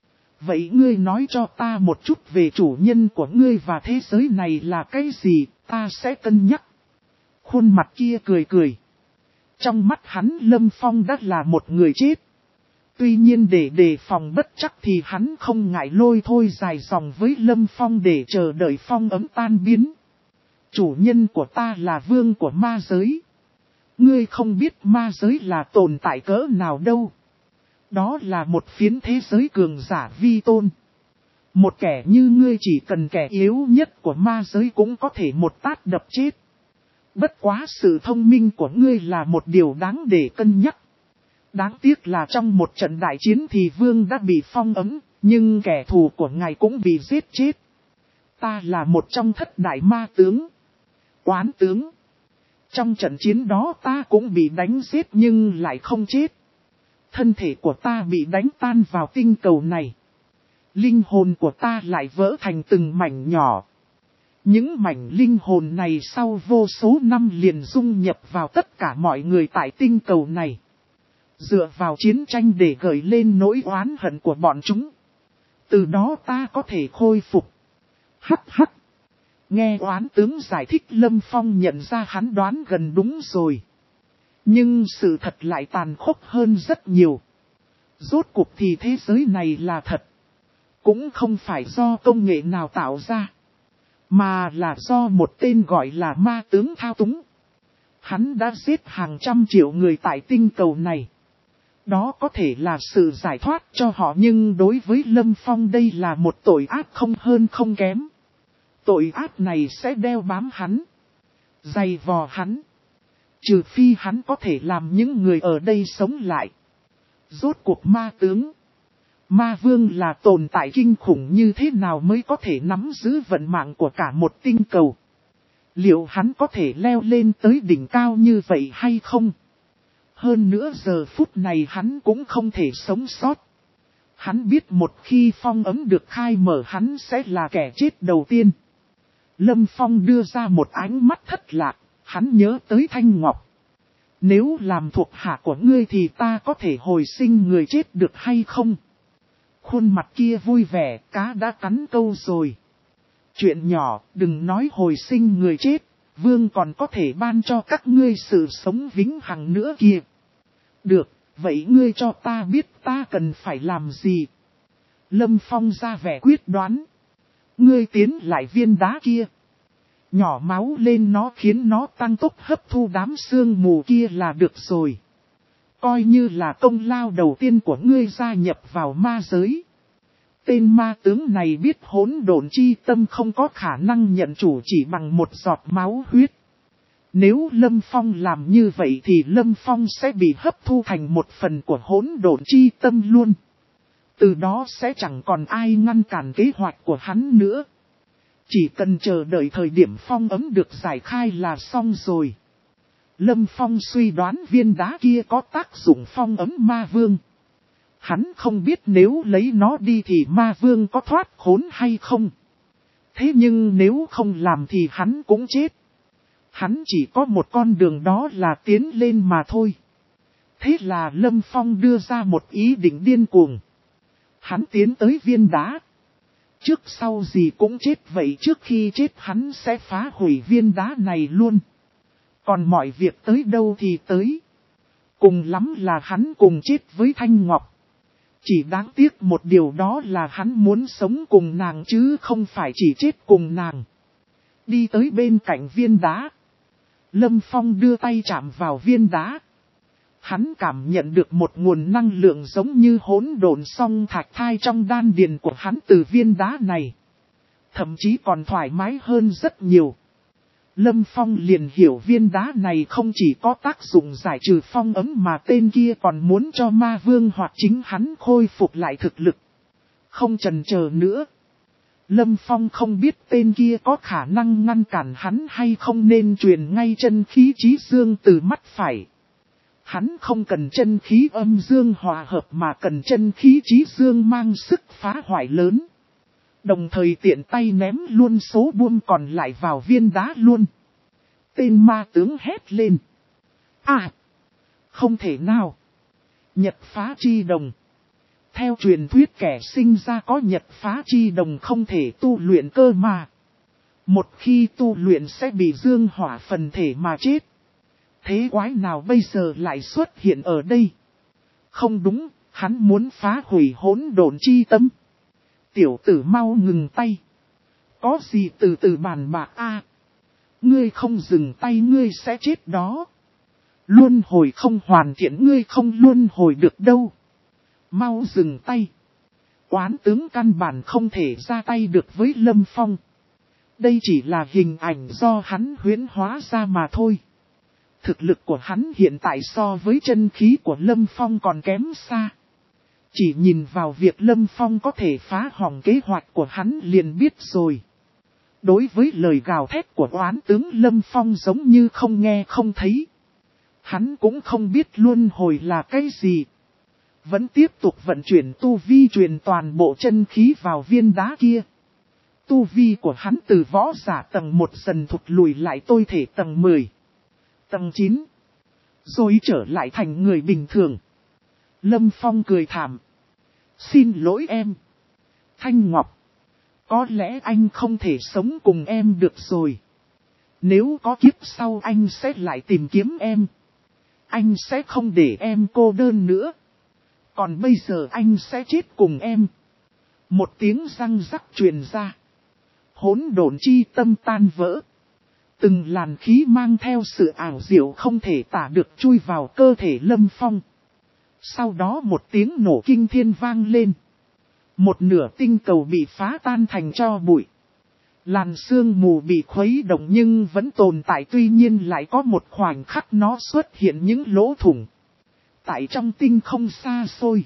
Vậy ngươi nói cho ta một chút về chủ nhân của ngươi và thế giới này là cái gì, ta sẽ cân nhắc. Khuôn mặt kia cười cười. Trong mắt hắn Lâm Phong đã là một người chết. Tuy nhiên để đề phòng bất chắc thì hắn không ngại lôi thôi dài dòng với Lâm Phong để chờ đợi phong ấm tan biến. Chủ nhân của ta là vương của ma giới. Ngươi không biết ma giới là tồn tại cỡ nào đâu. Đó là một phiến thế giới cường giả vi tôn. Một kẻ như ngươi chỉ cần kẻ yếu nhất của ma giới cũng có thể một tát đập chết. Bất quá sự thông minh của ngươi là một điều đáng để cân nhắc. Đáng tiếc là trong một trận đại chiến thì vương đã bị phong ấm, Nhưng kẻ thù của ngài cũng bị giết chết. Ta là một trong thất đại ma tướng, oán tướng. Trong trận chiến đó ta cũng bị đánh giết nhưng lại không chết. Thân thể của ta bị đánh tan vào tinh cầu này. Linh hồn của ta lại vỡ thành từng mảnh nhỏ. Những mảnh linh hồn này sau vô số năm liền dung nhập vào tất cả mọi người tại tinh cầu này. Dựa vào chiến tranh để gợi lên nỗi oán hận của bọn chúng. Từ đó ta có thể khôi phục. Hắc hắc. Nghe oán tướng giải thích, Lâm Phong nhận ra hắn đoán gần đúng rồi. Nhưng sự thật lại tàn khốc hơn rất nhiều. Rốt cuộc thì thế giới này là thật. Cũng không phải do công nghệ nào tạo ra. Mà là do một tên gọi là ma tướng thao túng. Hắn đã giết hàng trăm triệu người tại tinh cầu này. Đó có thể là sự giải thoát cho họ, nhưng đối với Lâm Phong đây là một tội ác không hơn không kém. Tội ác này sẽ đeo bám hắn, dày vò hắn. Trừ phi hắn có thể làm những người ở đây sống lại. Rốt cuộc ma tướng, ma vương là tồn tại kinh khủng như thế nào mới có thể nắm giữ vận mạng của cả một tinh cầu? Liệu hắn có thể leo lên tới đỉnh cao như vậy hay không? Hơn nữa giờ phút này hắn cũng không thể sống sót. Hắn biết một khi phong ấm được khai mở hắn sẽ là kẻ chết đầu tiên. Lâm Phong đưa ra một ánh mắt thất lạc, hắn nhớ tới Thanh Ngọc. Nếu làm thuộc hạ của ngươi thì ta có thể hồi sinh người chết được hay không? Khuôn mặt kia vui vẻ, cá đã cắn câu rồi. Chuyện nhỏ, đừng nói hồi sinh người chết, vương còn có thể ban cho các ngươi sự sống vĩnh hằng nữa kìa. Được, vậy ngươi cho ta biết ta cần phải làm gì? Lâm Phong ra vẻ quyết đoán. Ngươi tiến lại viên đá kia. Nhỏ máu lên nó khiến nó tăng tốc hấp thu đám sương mù kia là được rồi. Coi như là công lao đầu tiên của ngươi gia nhập vào ma giới. Tên ma tướng này biết hỗn độn chi tâm không có khả năng nhận chủ chỉ bằng một giọt máu huyết. Nếu Lâm Phong làm như vậy thì Lâm Phong sẽ bị hấp thu thành một phần của hỗn độn chi tâm luôn. Từ đó sẽ chẳng còn ai ngăn cản kế hoạch của hắn nữa. Chỉ cần chờ đợi thời điểm phong ấm được giải khai là xong rồi. Lâm Phong suy đoán viên đá kia có tác dụng phong ấm ma vương. Hắn không biết nếu lấy nó đi thì ma vương có thoát khốn hay không. Thế nhưng nếu không làm thì hắn cũng chết. Hắn chỉ có một con đường, đó là tiến lên mà thôi. Thế là Lâm Phong đưa ra một ý định điên cuồng. Hắn tiến tới viên đá. Trước sau gì cũng chết, vậy trước khi chết hắn sẽ phá hủy viên đá này luôn. Còn mọi việc tới đâu thì tới. Cùng lắm là hắn cùng chết với Thanh Ngọc. Chỉ đáng tiếc một điều, đó là hắn muốn sống cùng nàng chứ không phải chỉ chết cùng nàng. Đi tới bên cạnh viên đá. Lâm Phong đưa tay chạm vào viên đá. Hắn cảm nhận được một nguồn năng lượng giống như hỗn độn song thạch thai trong đan điền của hắn từ viên đá này. Thậm chí còn thoải mái hơn rất nhiều. Lâm Phong liền hiểu viên đá này không chỉ có tác dụng giải trừ phong ấm mà tên kia còn muốn cho ma vương hoặc chính hắn khôi phục lại thực lực. Không chần chờ nữa. Lâm Phong không biết tên kia có khả năng ngăn cản hắn hay không nên truyền ngay chân khí chí dương từ mắt phải. Hắn không cần chân khí âm dương hòa hợp mà cần chân khí chí dương mang sức phá hoại lớn. Đồng thời tiện tay ném luôn số buông còn lại vào viên đá luôn. Tên ma tướng hét lên. À! Không thể nào! Nhật phá chi đồng. Theo truyền thuyết kẻ sinh ra có nhật phá chi đồng không thể tu luyện cơ mà. Một khi tu luyện sẽ bị dương hỏa phần thể mà chết. Thế quái nào bây giờ lại xuất hiện ở đây? Không đúng, hắn muốn phá hủy hỗn độn chi tâm. Tiểu tử mau ngừng tay. Có gì từ từ bàn bạc a? Ngươi không dừng tay ngươi sẽ chết đó. Luân hồi không hoàn thiện ngươi không luân hồi được đâu. Mau dừng tay. Quán tướng căn bản không thể ra tay được với Lâm Phong. Đây chỉ là hình ảnh do hắn huyễn hóa ra mà thôi. Thực lực của hắn hiện tại so với chân khí của Lâm Phong còn kém xa. Chỉ nhìn vào việc Lâm Phong có thể phá hỏng kế hoạch của hắn liền biết rồi. Đối với lời gào thét của oán tướng Lâm Phong giống như không nghe không thấy. Hắn cũng không biết luân hồi là cái gì. Vẫn tiếp tục vận chuyển tu vi truyền toàn bộ chân khí vào viên đá kia. Tu vi của hắn từ võ giả tầng 1 dần thụt lùi lại tôi thể tầng 10, tầng 9. Rồi trở lại thành người bình thường. Lâm Phong cười thảm. Xin lỗi em. Thanh Ngọc. Có lẽ anh không thể sống cùng em được rồi. Nếu có kiếp sau anh sẽ lại tìm kiếm em. Anh sẽ không để em cô đơn nữa. Còn bây giờ anh sẽ chết cùng em. Một tiếng răng rắc truyền ra. Hỗn độn chi tâm tan vỡ. Từng làn khí mang theo sự ảo diệu không thể tả được chui vào cơ thể Lâm Phong. Sau đó một tiếng nổ kinh thiên vang lên. Một nửa tinh cầu bị phá tan thành tro bụi. Làn sương mù bị khuấy động nhưng vẫn tồn tại, tuy nhiên lại có một khoảnh khắc nó xuất hiện những lỗ thủng. Tại trong tinh không xa xôi,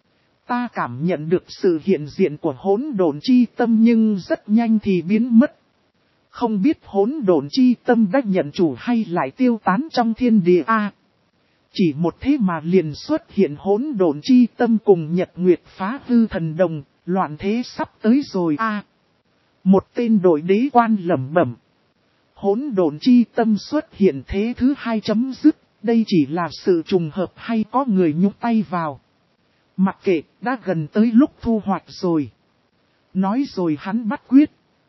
ta cảm nhận được sự hiện diện của hỗn độn chi tâm nhưng rất nhanh thì biến mất. Không biết hỗn độn chi tâm đã nhận chủ hay lại tiêu tán trong thiên địa a. Chỉ một thế mà liền xuất hiện hỗn độn chi tâm cùng Nhật Nguyệt phá hư thần đồng, loạn thế sắp tới rồi a. Một tên đội đế quan lẩm bẩm. Hỗn độn chi tâm xuất hiện thế thứ 2 chấm dứt, đây chỉ là sự trùng hợp hay có người nhúc tay vào. Mặc kệ, đã gần tới lúc thu hoạch rồi. Nói rồi hắn bắt quyết.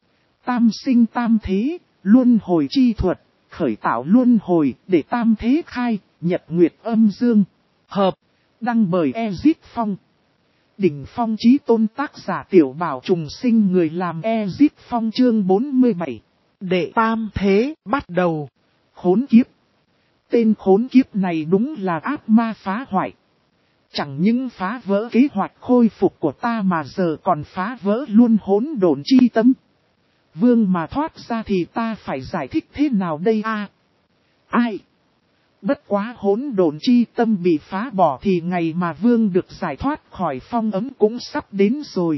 Tam sinh tam thế, luân hồi chi thuật, khởi tạo luân hồi để tam thế khai, nhật nguyệt âm dương, hợp, đăng bởi Ezit Phong. Đỉnh phong chí tôn tác giả Tiểu Bảo trùng sinh, người làm Ezit Phong. Chương 47. Đệ tam thế bắt đầu. Khốn kiếp. Tên khốn kiếp này đúng là ác ma phá hoại. Chẳng những phá vỡ kế hoạch khôi phục của ta mà giờ còn phá vỡ luôn hỗn độn chi tâm. Vương mà thoát ra thì ta phải giải thích thế nào đây a? Ai? Bất quá hỗn độn chi tâm bị phá bỏ thì ngày mà vương được giải thoát khỏi phong ấm cũng sắp đến rồi.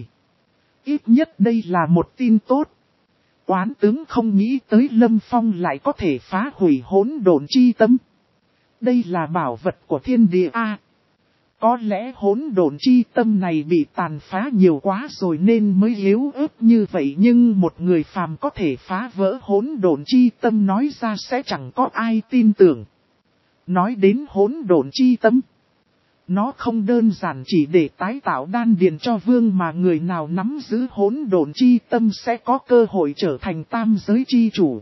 Ít nhất đây là một tin tốt. Oán tướng không nghĩ tới Lâm Phong lại có thể phá hủy hỗn độn chi tâm. Đây là bảo vật của thiên địa a. Có lẽ hỗn độn chi tâm này bị tàn phá nhiều quá rồi nên mới yếu ớt như vậy, nhưng một người phàm có thể phá vỡ hỗn độn chi tâm nói ra sẽ chẳng có ai tin tưởng. Nói đến hỗn độn chi tâm, nó không đơn giản chỉ để tái tạo đan điền cho vương, mà người nào nắm giữ hỗn độn chi tâm sẽ có cơ hội trở thành tam giới chi chủ.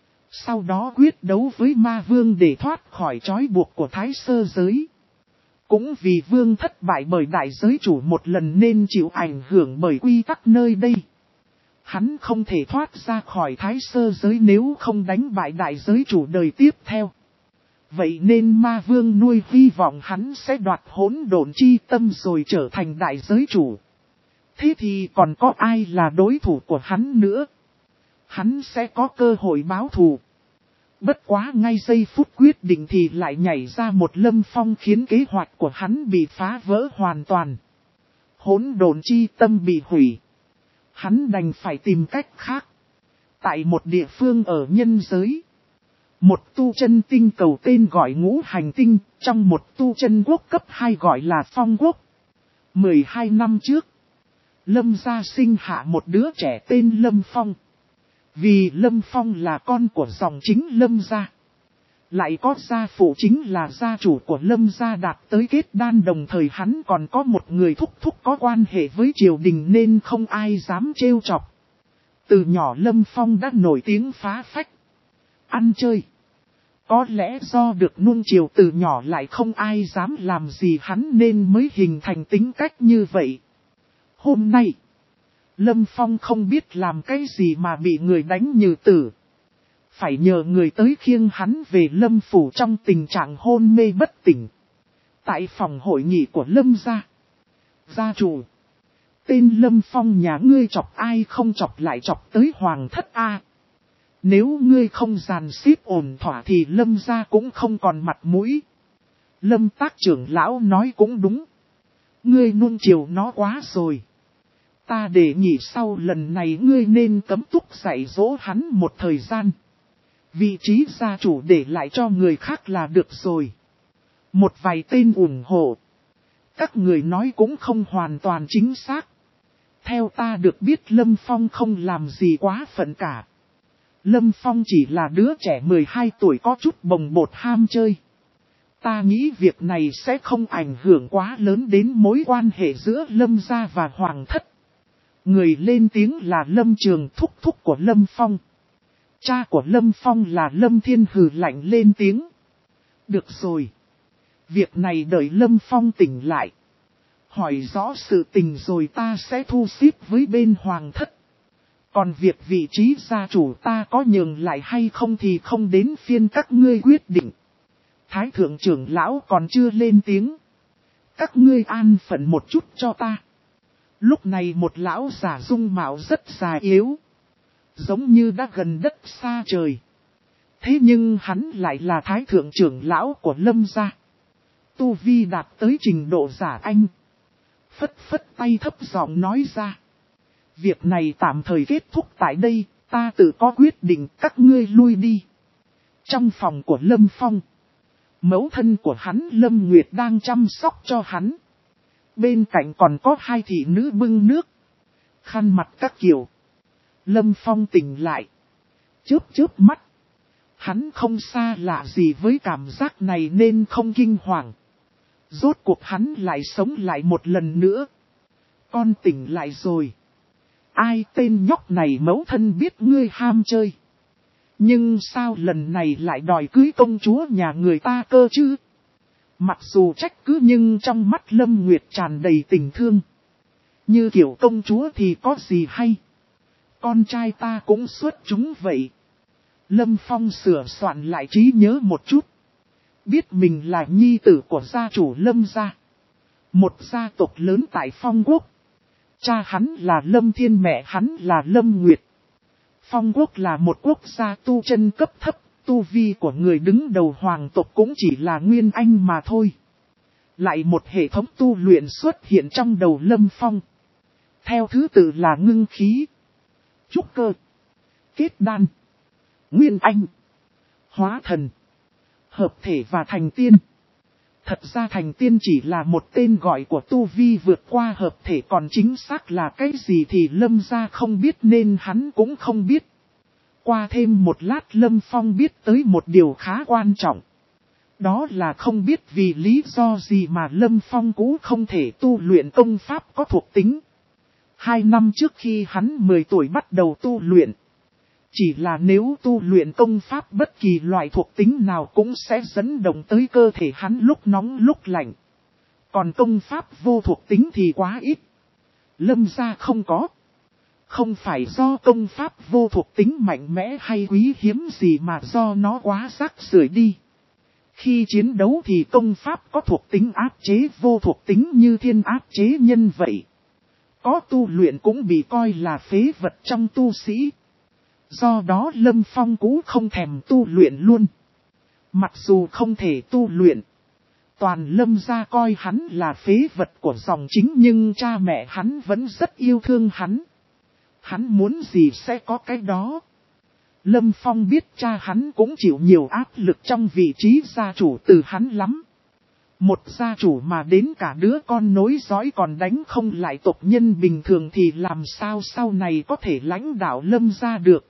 Sau đó quyết đấu với ma vương để thoát khỏi trói buộc của thái sơ giới. Cũng vì vương thất bại bởi đại giới chủ một lần nên chịu ảnh hưởng bởi quy tắc nơi đây. Hắn không thể thoát ra khỏi thái sơ giới nếu không đánh bại đại giới chủ đời tiếp theo. Vậy nên ma vương nuôi hy vọng hắn sẽ đoạt hỗn độn chi tâm rồi trở thành đại giới chủ. Thế thì còn có ai là đối thủ của hắn nữa? Hắn sẽ có cơ hội báo thù. Bất quá ngay giây phút quyết định thì lại nhảy ra một Lâm Phong khiến kế hoạch của hắn bị phá vỡ hoàn toàn. Hỗn độn chi tâm bị hủy. Hắn đành phải tìm cách khác. Tại một địa phương ở nhân giới, một tu chân tinh cầu tên gọi Ngũ Hành Tinh, trong một tu chân quốc cấp 2 gọi là Phong Quốc. 12 năm trước, Lâm gia sinh hạ một đứa trẻ tên Lâm Phong. Vì Lâm Phong là con của dòng chính Lâm gia, lại có gia phụ chính là gia chủ của Lâm gia đạt tới kết đan, đồng thời hắn còn có một người thúc thúc có quan hệ với triều đình nên không ai dám trêu chọc. Từ nhỏ Lâm Phong đã nổi tiếng phá phách, ăn chơi. Có lẽ do được nuông chiều từ nhỏ lại không ai dám làm gì hắn nên mới hình thành tính cách như vậy. Hôm nay, Lâm Phong không biết làm cái gì mà bị người đánh như tử. Phải nhờ người tới khiêng hắn về Lâm phủ trong tình trạng hôn mê bất tỉnh. Tại phòng hội nghị của Lâm gia. Gia chủ, tên Lâm Phong nhà ngươi chọc ai không chọc lại chọc tới hoàng thất a. Nếu ngươi không dàn xếp ổn thỏa thì Lâm gia cũng không còn mặt mũi. Lâm tác trưởng lão nói cũng đúng. ngươi nuông chiều nó quá rồi. Ta đề nghị sau lần này ngươi nên cấm túc dạy dỗ hắn một thời gian. Vị trí gia chủ để lại cho người khác là được rồi. Một vài tên ủng hộ. Các người nói cũng không hoàn toàn chính xác. Theo ta được biết Lâm Phong không làm gì quá phận cả. Lâm Phong chỉ là đứa trẻ 12 tuổi có chút bồng bột ham chơi. Ta nghĩ việc này sẽ không ảnh hưởng quá lớn đến mối quan hệ giữa Lâm gia và Hoàng thất. Người lên tiếng là Lâm Trường thúc thúc của Lâm Phong. Cha của Lâm Phong là Lâm Thiên hừ lạnh lên tiếng. Được rồi. Việc này đợi Lâm Phong tỉnh lại. Hỏi rõ sự tình rồi ta sẽ thu xếp với bên Hoàng thất. Còn việc vị trí gia chủ ta có nhường lại hay không thì không đến phiên các ngươi quyết định. Thái thượng trưởng lão còn chưa lên tiếng. Các ngươi an phận một chút cho ta. Lúc này một lão giả dung mạo rất già yếu. Giống như đã gần đất xa trời. Thế nhưng hắn lại là thái thượng trưởng lão của Lâm gia. Tu vi đạt tới trình độ giả anh. Phất phất tay thấp giọng nói ra. Việc này tạm thời kết thúc tại đây, ta tự có quyết định các ngươi lui đi. Trong phòng của Lâm Phong, mẫu thân của hắn Lâm Nguyệt đang chăm sóc cho hắn. Bên cạnh còn có hai thị nữ bưng nước, khăn mặt các kiểu. Lâm Phong tỉnh lại, chớp mắt. Hắn không xa lạ gì với cảm giác này nên không kinh hoàng. Rốt cuộc hắn lại sống lại một lần nữa. Con tỉnh lại rồi. Ai tên nhóc này mẫu thân biết ngươi ham chơi. Nhưng sao lần này lại đòi cưới công chúa nhà người ta cơ chứ? Mặc dù trách cứ nhưng trong mắt Lâm Nguyệt tràn đầy tình thương. Như kiểu công chúa thì có gì hay. Con trai ta cũng xuất chúng vậy. Lâm Phong sửa soạn lại trí nhớ một chút. Biết mình là nhi tử của gia chủ Lâm gia. Một gia tộc lớn tại Phong Quốc. Cha hắn là Lâm Thiên, mẹ hắn là Lâm Nguyệt. Phong Quốc là một quốc gia tu chân cấp thấp, tu vi của người đứng đầu hoàng tộc cũng chỉ là Nguyên Anh mà thôi. Lại một hệ thống tu luyện xuất hiện trong đầu Lâm Phong. Theo thứ tự là ngưng khí, trúc cơ, kết đan, Nguyên Anh, hóa thần, hợp thể và thành tiên. Thật ra thành tiên chỉ là một tên gọi của tu vi vượt qua hợp thể, còn chính xác là cái gì thì Lâm gia không biết nên hắn cũng không biết. Qua thêm một lát Lâm Phong biết tới một điều khá quan trọng. Đó là không biết vì lý do gì mà Lâm Phong cũ không thể tu luyện công pháp có thuộc tính. 2 năm trước khi hắn 10 tuổi bắt đầu tu luyện. Chỉ là nếu tu luyện công pháp bất kỳ loại thuộc tính nào cũng sẽ dẫn động tới cơ thể hắn lúc nóng lúc lạnh. Còn công pháp vô thuộc tính thì quá ít. Lâm gia không có. Không phải do công pháp vô thuộc tính mạnh mẽ hay quý hiếm gì mà do nó quá rác rưởi đi. Khi chiến đấu thì công pháp có thuộc tính áp chế vô thuộc tính như thiên áp chế nhân vậy. Có tu luyện cũng bị coi là phế vật trong tu sĩ. Do đó Lâm Phong cũ không thèm tu luyện luôn. Mặc dù không thể tu luyện, toàn Lâm gia coi hắn là phế vật của dòng chính nhưng cha mẹ hắn vẫn rất yêu thương hắn. Hắn muốn gì sẽ có cái đó. Lâm Phong biết cha hắn cũng chịu nhiều áp lực trong vị trí gia chủ từ hắn lắm. Một gia chủ mà đến cả đứa con nối dõi còn đánh không lại tộc nhân bình thường thì làm sao sau này có thể lãnh đạo Lâm gia được.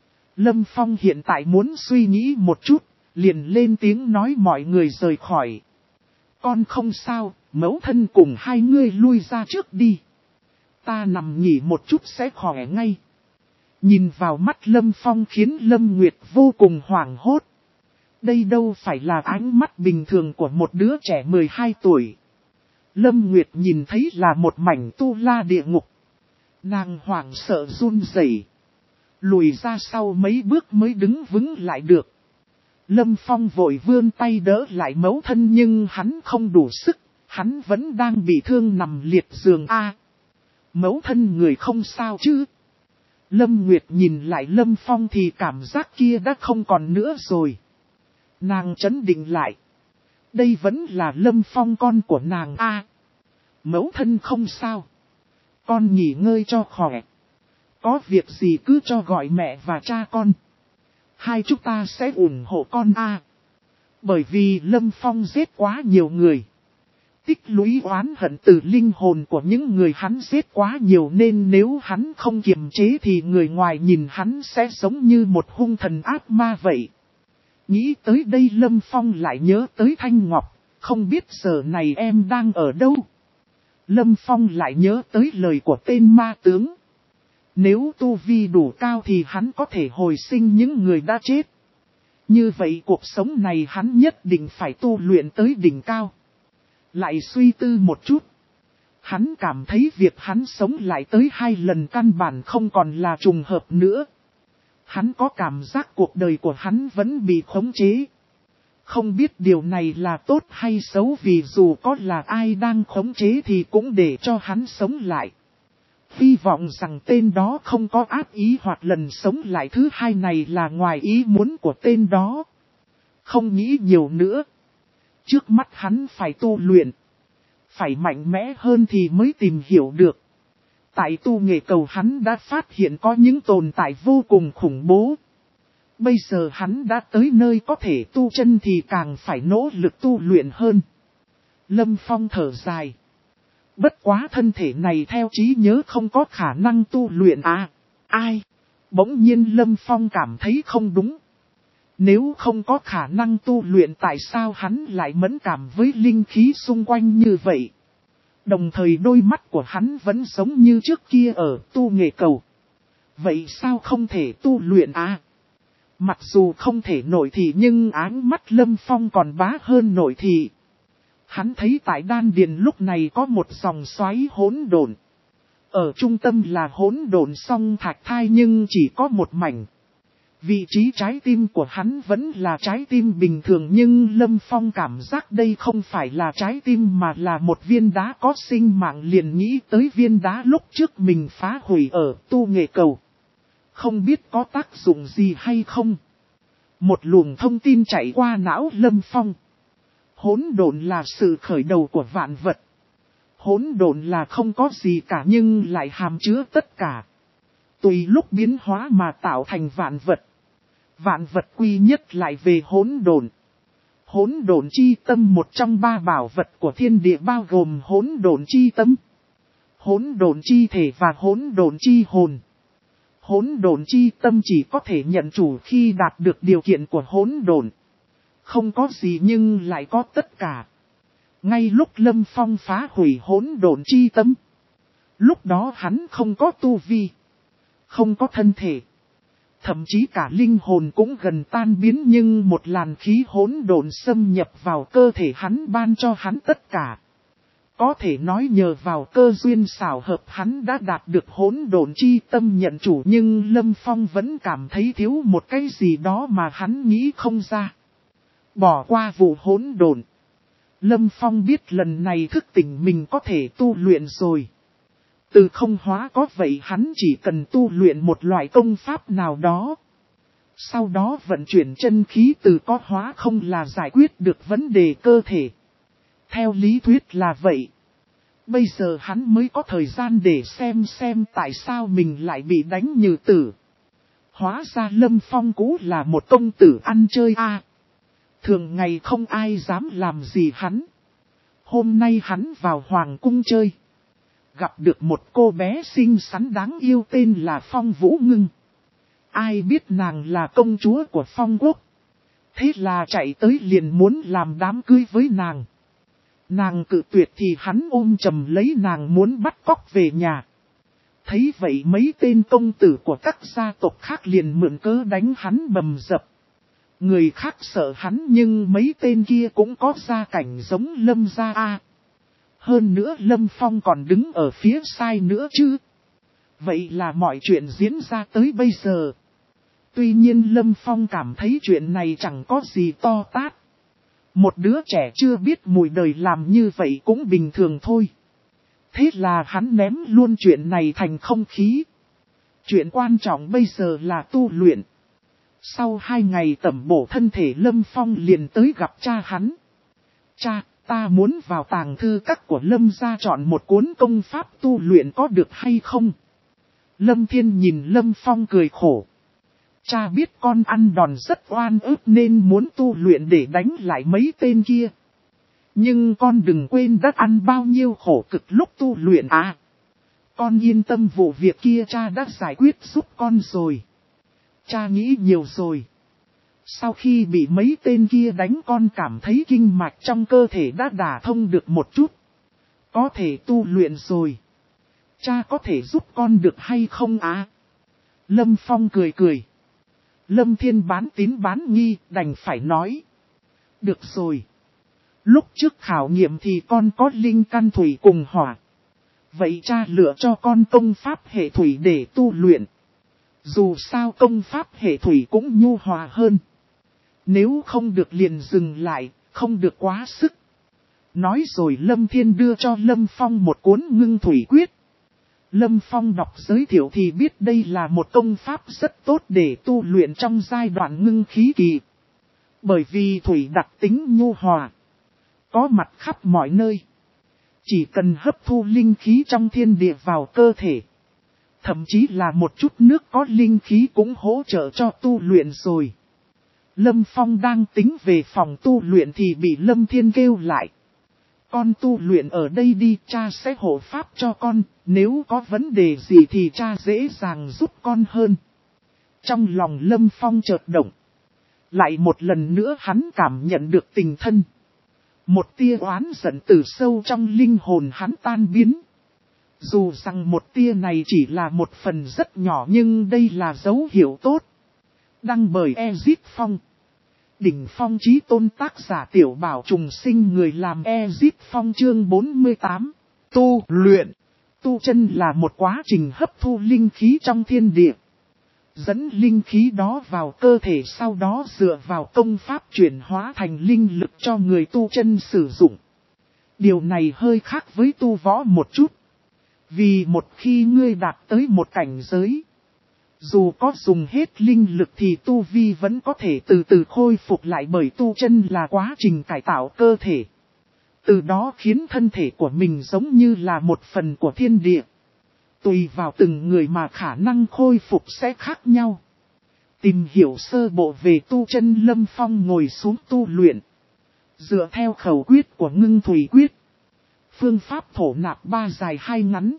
Lâm Phong hiện tại muốn suy nghĩ một chút, liền lên tiếng nói mọi người rời khỏi. Con không sao, mẫu thân cùng hai ngươi lui ra trước đi. Ta nằm nghỉ một chút sẽ khỏe ngay. Nhìn vào mắt Lâm Phong khiến Lâm Nguyệt vô cùng hoảng hốt. Đây đâu phải là ánh mắt bình thường của một đứa trẻ 12 tuổi. Lâm Nguyệt nhìn thấy là một mảnh tu la địa ngục. Nàng hoảng sợ run rẩy, lùi ra sau mấy bước mới đứng vững lại được. Lâm Phong vội vươn tay đỡ lại mẫu thân nhưng hắn không đủ sức, hắn vẫn đang bị thương nằm liệt giường a. Mẫu thân người không sao chứ? Lâm Nguyệt nhìn lại Lâm Phong thì cảm giác kia đã không còn nữa rồi. Nàng trấn định lại. Đây vẫn là Lâm Phong con của nàng a. Mẫu thân không sao. Con nghỉ ngơi cho khỏe. Có việc gì cứ cho gọi mẹ và cha con. Hai chúng ta sẽ ủng hộ con a. Bởi vì Lâm Phong giết quá nhiều người. Tích lũy oán hận từ linh hồn của những người hắn giết quá nhiều nên nếu hắn không kiềm chế thì người ngoài nhìn hắn sẽ giống như một hung thần ác ma vậy. Nghĩ tới đây Lâm Phong lại nhớ tới Thanh Ngọc, không biết giờ này em đang ở đâu. Lâm Phong lại nhớ tới lời của tên ma tướng. Nếu tu vi đủ cao thì hắn có thể hồi sinh những người đã chết. Như vậy cuộc sống này hắn nhất định phải tu luyện tới đỉnh cao. Lại suy tư một chút. Hắn cảm thấy việc hắn sống lại tới 2 lần căn bản không còn là trùng hợp nữa. Hắn có cảm giác cuộc đời của hắn vẫn bị khống chế. Không biết điều này là tốt hay xấu vì dù có là ai đang khống chế thì cũng để cho hắn sống lại. Hy vọng rằng tên đó không có ác ý hoặc lần sống lại thứ 2 này là ngoài ý muốn của tên đó. Không nghĩ nhiều nữa. Trước mắt hắn phải tu luyện. Phải mạnh mẽ hơn thì mới tìm hiểu được. Tại tu nghệ cầu hắn đã phát hiện có những tồn tại vô cùng khủng bố. Bây giờ hắn đã tới nơi có thể tu chân thì càng phải nỗ lực tu luyện hơn. Lâm Phong thở dài. Bất quá thân thể này theo trí nhớ không có khả năng tu luyện à. Ai? Bỗng nhiên Lâm Phong cảm thấy không đúng. Nếu không có khả năng tu luyện tại sao hắn lại mẫn cảm với linh khí xung quanh như vậy? Đồng thời đôi mắt của hắn vẫn giống như trước kia ở tu nghệ cầu. Vậy sao không thể tu luyện à? Mặc dù không thể nội thị nhưng áng mắt Lâm Phong còn bá hơn nội thị. Hắn thấy tại đan điền lúc này có một dòng xoáy hỗn độn. Ở trung tâm là hỗn độn song thạch thai nhưng chỉ có một mảnh. Vị trí trái tim của hắn vẫn là trái tim bình thường nhưng Lâm Phong cảm giác đây không phải là trái tim mà là một viên đá có sinh mạng liền nghĩ tới viên đá lúc trước mình phá hủy ở tu nghệ cầu. Không biết có tác dụng gì hay không. Một luồng thông tin chạy qua não Lâm Phong. Hỗn độn là sự khởi đầu của vạn vật. Hỗn độn là không có gì cả nhưng lại hàm chứa tất cả. Tùy lúc biến hóa mà tạo thành vạn vật. Vạn vật quy nhất lại về hỗn độn. Hỗn độn chi tâm một trong 3 bảo vật của thiên địa bao gồm hỗn độn chi tâm, hỗn độn chi thể và hỗn độn chi hồn. Hỗn độn chi tâm chỉ có thể nhận chủ khi đạt được điều kiện của hỗn độn. Không có gì nhưng lại có tất cả. Ngay lúc Lâm Phong phá hủy hỗn độn chi tâm. Lúc đó hắn không có tu vi. Không có thân thể. Thậm chí cả linh hồn cũng gần tan biến nhưng một làn khí hỗn độn xâm nhập vào cơ thể hắn ban cho hắn tất cả. Có thể nói nhờ vào cơ duyên xảo hợp hắn đã đạt được hỗn độn chi tâm nhận chủ nhưng Lâm Phong vẫn cảm thấy thiếu một cái gì đó mà hắn nghĩ không ra. Bỏ qua vụ hỗn độn. Lâm Phong biết lần này thức tỉnh mình có thể tu luyện rồi. Từ không hóa có vậy hắn chỉ cần tu luyện một loại công pháp nào đó. Sau đó vận chuyển chân khí từ có hóa không là giải quyết được vấn đề cơ thể. Theo lý thuyết là vậy. Bây giờ hắn mới có thời gian để xem tại sao mình lại bị đánh như tử. Hóa ra Lâm Phong cũ là một công tử ăn chơi a. Thường ngày không ai dám làm gì hắn. Hôm nay hắn vào hoàng cung chơi. Gặp được một cô bé xinh xắn đáng yêu tên là Phong Vũ Ngưng. Ai biết nàng là công chúa của Phong Quốc. Thế là chạy tới liền muốn làm đám cưới với nàng. Nàng cự tuyệt thì hắn ôm chầm lấy nàng muốn bắt cóc về nhà. Thấy vậy mấy tên công tử của các gia tộc khác liền mượn cớ đánh hắn bầm dập. Người khác sợ hắn nhưng mấy tên kia cũng có gia cảnh giống Lâm gia a. Hơn nữa Lâm Phong còn đứng ở phía sai nữa chứ. Vậy là mọi chuyện diễn ra tới bây giờ. Tuy nhiên Lâm Phong cảm thấy chuyện này chẳng có gì to tát. Một đứa trẻ chưa biết mùi đời làm như vậy cũng bình thường thôi. Thế là hắn ném luôn chuyện này thành không khí. Chuyện quan trọng bây giờ là tu luyện. Sau 2 ngày tẩm bổ thân thể Lâm Phong liền tới gặp cha hắn. Cha, ta muốn vào tàng thư các của Lâm gia chọn một cuốn công pháp tu luyện có được hay không? Lâm Thiên nhìn Lâm Phong cười khổ. Cha biết con ăn đòn rất oan ức nên muốn tu luyện để đánh lại mấy tên kia. Nhưng con đừng quên đã ăn bao nhiêu khổ cực lúc tu luyện à. Con yên tâm, vụ việc kia cha đã giải quyết giúp con rồi. Cha nghĩ nhiều rồi. Sau khi bị mấy tên kia đánh, con cảm thấy kinh mạch trong cơ thể đã đả thông được một chút. Có thể tu luyện rồi. Cha có thể giúp con được hay không à? Lâm Phong cười cười. Lâm Thiên bán tín bán nghi, đành phải nói. Được rồi. Lúc trước khảo nghiệm thì con có linh căn thủy cùng hỏa. Vậy cha lựa cho con công pháp hệ thủy để tu luyện. Dù sao công pháp hệ thủy cũng nhu hòa hơn. Nếu không được liền dừng lại, không được quá sức. Nói rồi Lâm Thiên đưa cho Lâm Phong một cuốn ngưng thủy quyết. Lâm Phong đọc giới thiệu thì biết đây là một công pháp rất tốt để tu luyện trong giai đoạn ngưng khí kỳ. Bởi vì thủy đặc tính nhu hòa, có mặt khắp mọi nơi. Chỉ cần hấp thu linh khí trong thiên địa vào cơ thể. Thậm chí là một chút nước có linh khí cũng hỗ trợ cho tu luyện rồi. Lâm Phong đang tính về phòng tu luyện thì bị Lâm Thiên kêu lại. Con tu luyện ở đây đi, cha sẽ hộ pháp cho con, nếu có vấn đề gì thì cha dễ dàng giúp con hơn. Trong lòng Lâm Phong chợt động. Lại một lần nữa hắn cảm nhận được tình thân. Một tia oán giận từ sâu trong linh hồn hắn tan biến. Dù rằng một tia này chỉ là một phần rất nhỏ nhưng đây là dấu hiệu tốt. Đăng bởi Ezip Phong. Đỉnh phong chí tôn, tác giả Tiểu Bảo Trùng Sinh, người làm Ezip Phong. Chương 48. Tu luyện. Tu chân là một quá trình hấp thu linh khí trong thiên địa. Dẫn linh khí đó vào cơ thể, sau đó dựa vào công pháp chuyển hóa thành linh lực cho người tu chân sử dụng. Điều này hơi khác với tu võ một chút. Vì một khi ngươi đạt tới một cảnh giới, dù có dùng hết linh lực thì tu vi vẫn có thể từ từ khôi phục lại, bởi tu chân là quá trình cải tạo cơ thể. Từ đó khiến thân thể của mình giống như là một phần của thiên địa. Tùy vào từng người mà khả năng khôi phục sẽ khác nhau. Tìm hiểu sơ bộ về tu chân, Lâm Phong ngồi xuống tu luyện. Dựa theo khẩu quyết của ngưng thủy quyết. Phương pháp thổ nạp 3 dài 2 ngắn.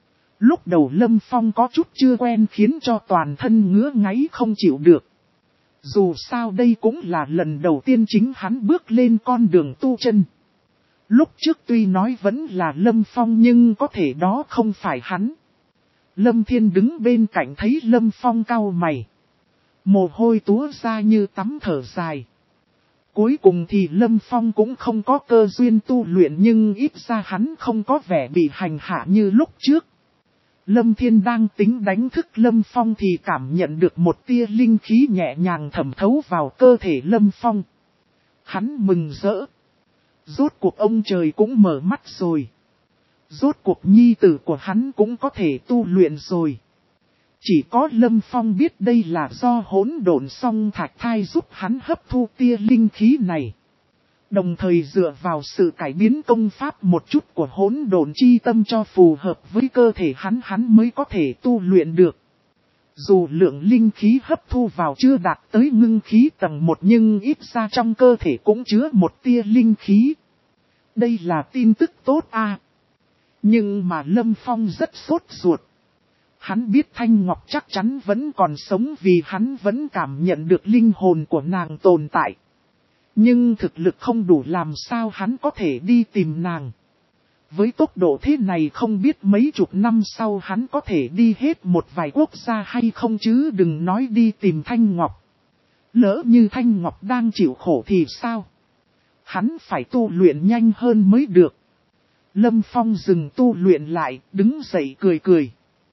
Lúc đầu Lâm Phong có chút chưa quen khiến cho toàn thân ngứa ngáy không chịu được. Dù sao đây cũng là lần đầu tiên chính hắn bước lên con đường tu chân. Lúc trước tuy nói vẫn là Lâm Phong nhưng có thể đó không phải hắn. Lâm Thiên đứng bên cạnh thấy Lâm Phong cau mày. Mồ hôi túa ra như tắm, thở dài. Cuối cùng thì Lâm Phong cũng không có cơ duyên tu luyện, nhưng ít ra hắn không có vẻ bị hành hạ như lúc trước. Lâm Thiên đang tính đánh thức Lâm Phong thì cảm nhận được một tia linh khí nhẹ nhàng thẩm thấu vào cơ thể Lâm Phong. Hắn mừng rỡ. Rốt cuộc ông trời cũng mở mắt rồi. Rốt cuộc nhi tử của hắn cũng có thể tu luyện rồi. Chỉ có Lâm Phong biết đây là do hỗn độn song thạch thai giúp hắn hấp thu tia linh khí này. Đồng thời dựa vào sự cải biến công pháp một chút của hỗn độn chi tâm cho phù hợp với cơ thể hắn mới có thể tu luyện được. Dù lượng linh khí hấp thu vào chưa đạt tới ngưng khí tầng 1 nhưng ít ra trong cơ thể cũng chứa một tia linh khí. Đây là tin tức tốt à. Nhưng mà Lâm Phong rất sốt ruột. Hắn biết Thanh Ngọc chắc chắn vẫn còn sống vì hắn vẫn cảm nhận được linh hồn của nàng tồn tại. Nhưng thực lực không đủ, làm sao hắn có thể đi tìm nàng. Với tốc độ thế này không biết mấy chục năm sau hắn có thể đi hết một vài quốc gia hay không, chứ đừng nói đi tìm Thanh Ngọc. Lỡ như Thanh Ngọc đang chịu khổ thì sao? Hắn phải tu luyện nhanh hơn mới được. Lâm Phong dừng tu luyện lại, đứng dậy cười cười.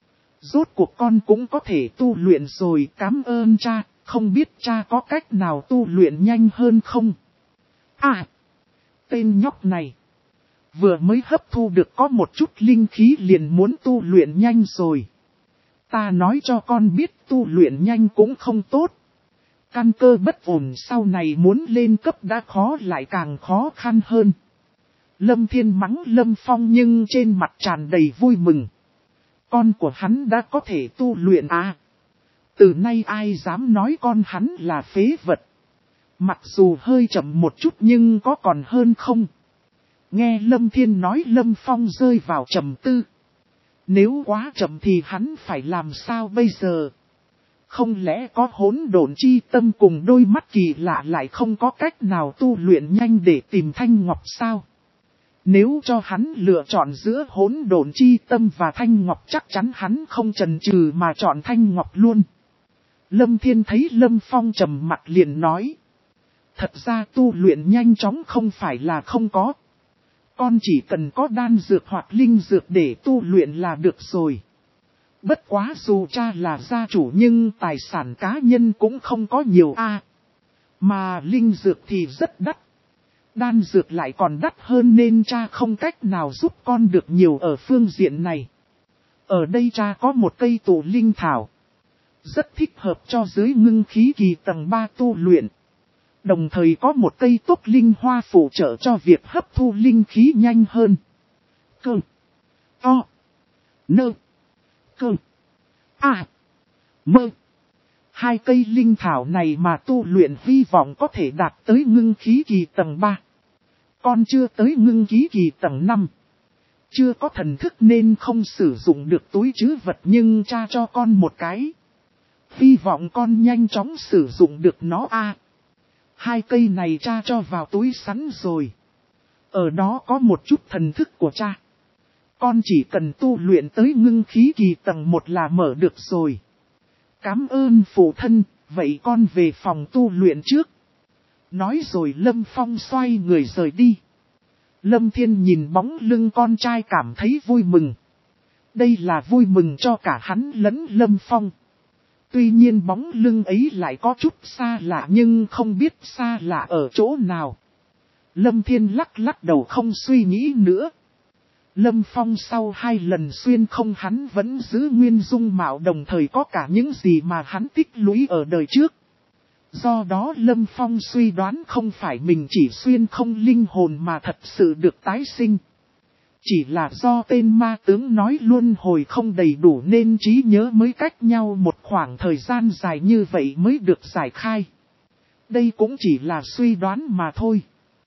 Rốt cuộc con cũng có thể tu luyện rồi, cảm ơn cha, không biết cha có cách nào tu luyện nhanh hơn không? À, tên nhóc này, vừa mới hấp thu được có một chút linh khí liền muốn tu luyện nhanh rồi. Ta nói cho con biết tu luyện nhanh cũng không tốt. Căn cơ bất ổn sau này muốn lên cấp đã khó lại càng khó khăn hơn. Lâm Thiên mắng Lâm Phong nhưng trên mặt tràn đầy vui mừng. Con của hắn đã có thể tu luyện à. Từ nay ai dám nói con hắn là phế vật. Mặc dù hơi chậm một chút nhưng có còn hơn không. Nghe Lâm Thiên nói Lâm Phong rơi vào trầm tư. Nếu quá chậm thì hắn phải làm sao bây giờ? Không lẽ có hỗn độn chi tâm cùng đôi mắt kỳ lạ lại không có cách nào tu luyện nhanh để tìm Thanh Ngọc sao? Nếu cho hắn lựa chọn giữa hỗn độn chi tâm và Thanh Ngọc chắc chắn hắn không chần chừ mà chọn Thanh Ngọc luôn. Lâm Thiên thấy Lâm Phong trầm mặt liền nói. Thật ra tu luyện nhanh chóng không phải là không có. Con chỉ cần có đan dược hoặc linh dược để tu luyện là được rồi. Bất quá dù cha là gia chủ nhưng tài sản cá nhân cũng không có nhiều a. Mà linh dược thì rất đắt. Đan dược lại còn đắt hơn nên cha không cách nào giúp con được nhiều ở phương diện này. Ở đây cha có một cây tụ linh thảo. Rất thích hợp cho dưới ngưng khí kỳ tầng 3 tu luyện. Đồng thời có một cây tốt linh hoa phụ trợ cho việc hấp thu linh khí nhanh hơn. Cơ. To. Nơ. Cơ. À. Mơ. Hai cây linh thảo này mà tu luyện hy vọng có thể đạt tới ngưng khí kỳ tầng 3. Con chưa tới ngưng khí kỳ tầng 5. Chưa có thần thức nên không sử dụng được túi trữ vật nhưng cha cho con một cái. Hy vọng con nhanh chóng sử dụng được nó a. Hai cây này cha cho vào túi sẵn rồi. Ở đó có một chút thần thức của cha. Con chỉ cần tu luyện tới ngưng khí kỳ tầng 1 là mở được rồi. Cảm ơn phụ thân, vậy con về phòng tu luyện trước. Nói rồi Lâm Phong xoay người rời đi. Lâm Thiên nhìn bóng lưng con trai cảm thấy vui mừng. Đây là vui mừng cho cả hắn lẫn Lâm Phong. Tuy nhiên bóng lưng ấy lại có chút xa lạ nhưng không biết xa lạ ở chỗ nào. Lâm Thiên lắc đầu không suy nghĩ nữa. Lâm Phong sau 2 lần xuyên không hắn vẫn giữ nguyên dung mạo đồng thời có cả những gì mà hắn tích lũy ở đời trước. Do đó Lâm Phong suy đoán không phải mình chỉ xuyên không linh hồn mà thật sự được tái sinh. Chỉ là do tên ma tướng nói luân hồi không đầy đủ nên trí nhớ mới cách nhau một khoảng thời gian dài như vậy mới được giải khai. Đây cũng chỉ là suy đoán mà thôi.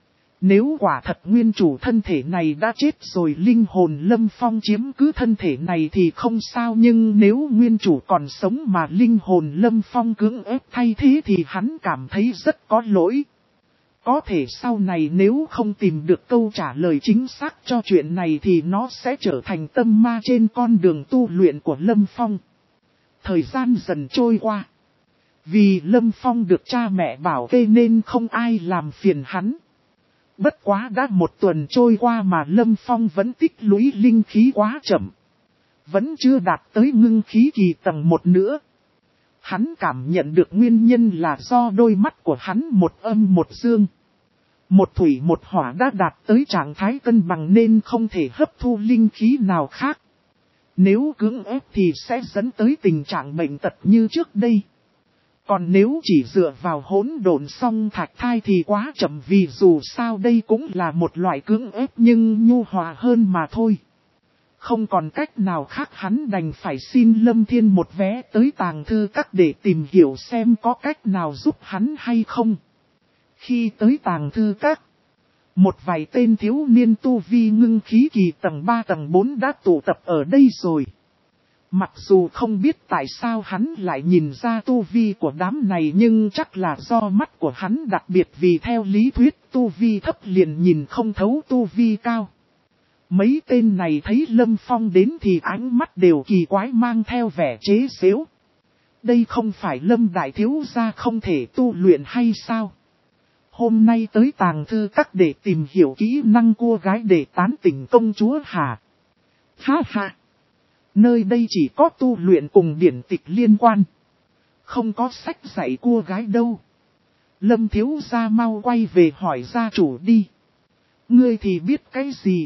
Nếu quả thật nguyên chủ thân thể này đã chết rồi linh hồn Lâm Phong chiếm cứ thân thể này thì không sao nhưng nếu nguyên chủ còn sống mà linh hồn Lâm Phong cưỡng ép thay thế thì hắn cảm thấy rất có lỗi. Có thể sau này nếu không tìm được câu trả lời chính xác cho chuyện này thì nó sẽ trở thành tâm ma trên con đường tu luyện của Lâm Phong. Thời gian dần trôi qua. Vì Lâm Phong được cha mẹ bảo kê nên không ai làm phiền hắn. Bất quá đã 1 tuần trôi qua mà Lâm Phong vẫn tích lũy linh khí quá chậm. Vẫn chưa đạt tới ngưng khí kỳ tầng 1 nữa. Hắn cảm nhận được nguyên nhân là do đôi mắt của hắn một âm một dương. Một thủy một hỏa đã đạt tới trạng thái cân bằng nên không thể hấp thu linh khí nào khác. Nếu cưỡng ép thì sẽ dẫn tới tình trạng bệnh tật như trước đây. Còn nếu chỉ dựa vào hỗn độn song thạch thai thì quá chậm vì dù sao đây cũng là một loại cưỡng ép nhưng nhu hòa hơn mà thôi. Không còn cách nào khác hắn đành phải xin Lâm Thiên một vé tới tàng thư các để tìm hiểu xem có cách nào giúp hắn hay không. Khi tới tàng thư các, một vài tên thiếu niên tu vi ngưng khí kỳ tầng 3 tầng 4 đã tụ tập ở đây rồi. Mặc dù không biết tại sao hắn lại nhìn ra tu vi của đám này nhưng chắc là do mắt của hắn đặc biệt vì theo lý thuyết tu vi thấp liền nhìn không thấu tu vi cao. Mấy tên này thấy Lâm Phong đến thì ánh mắt đều kỳ quái mang theo vẻ chế giễu. Đây không phải Lâm đại thiếu gia không thể tu luyện hay sao? Hôm nay tới tàng thư các để tìm hiểu kỹ năng cua gái để tán tỉnh công chúa hả? Ha ha! Nơi đây chỉ có tu luyện cùng điển tịch liên quan. Không có sách dạy cua gái đâu. Lâm thiếu gia mau quay về hỏi gia chủ đi. Ngươi thì biết cái gì?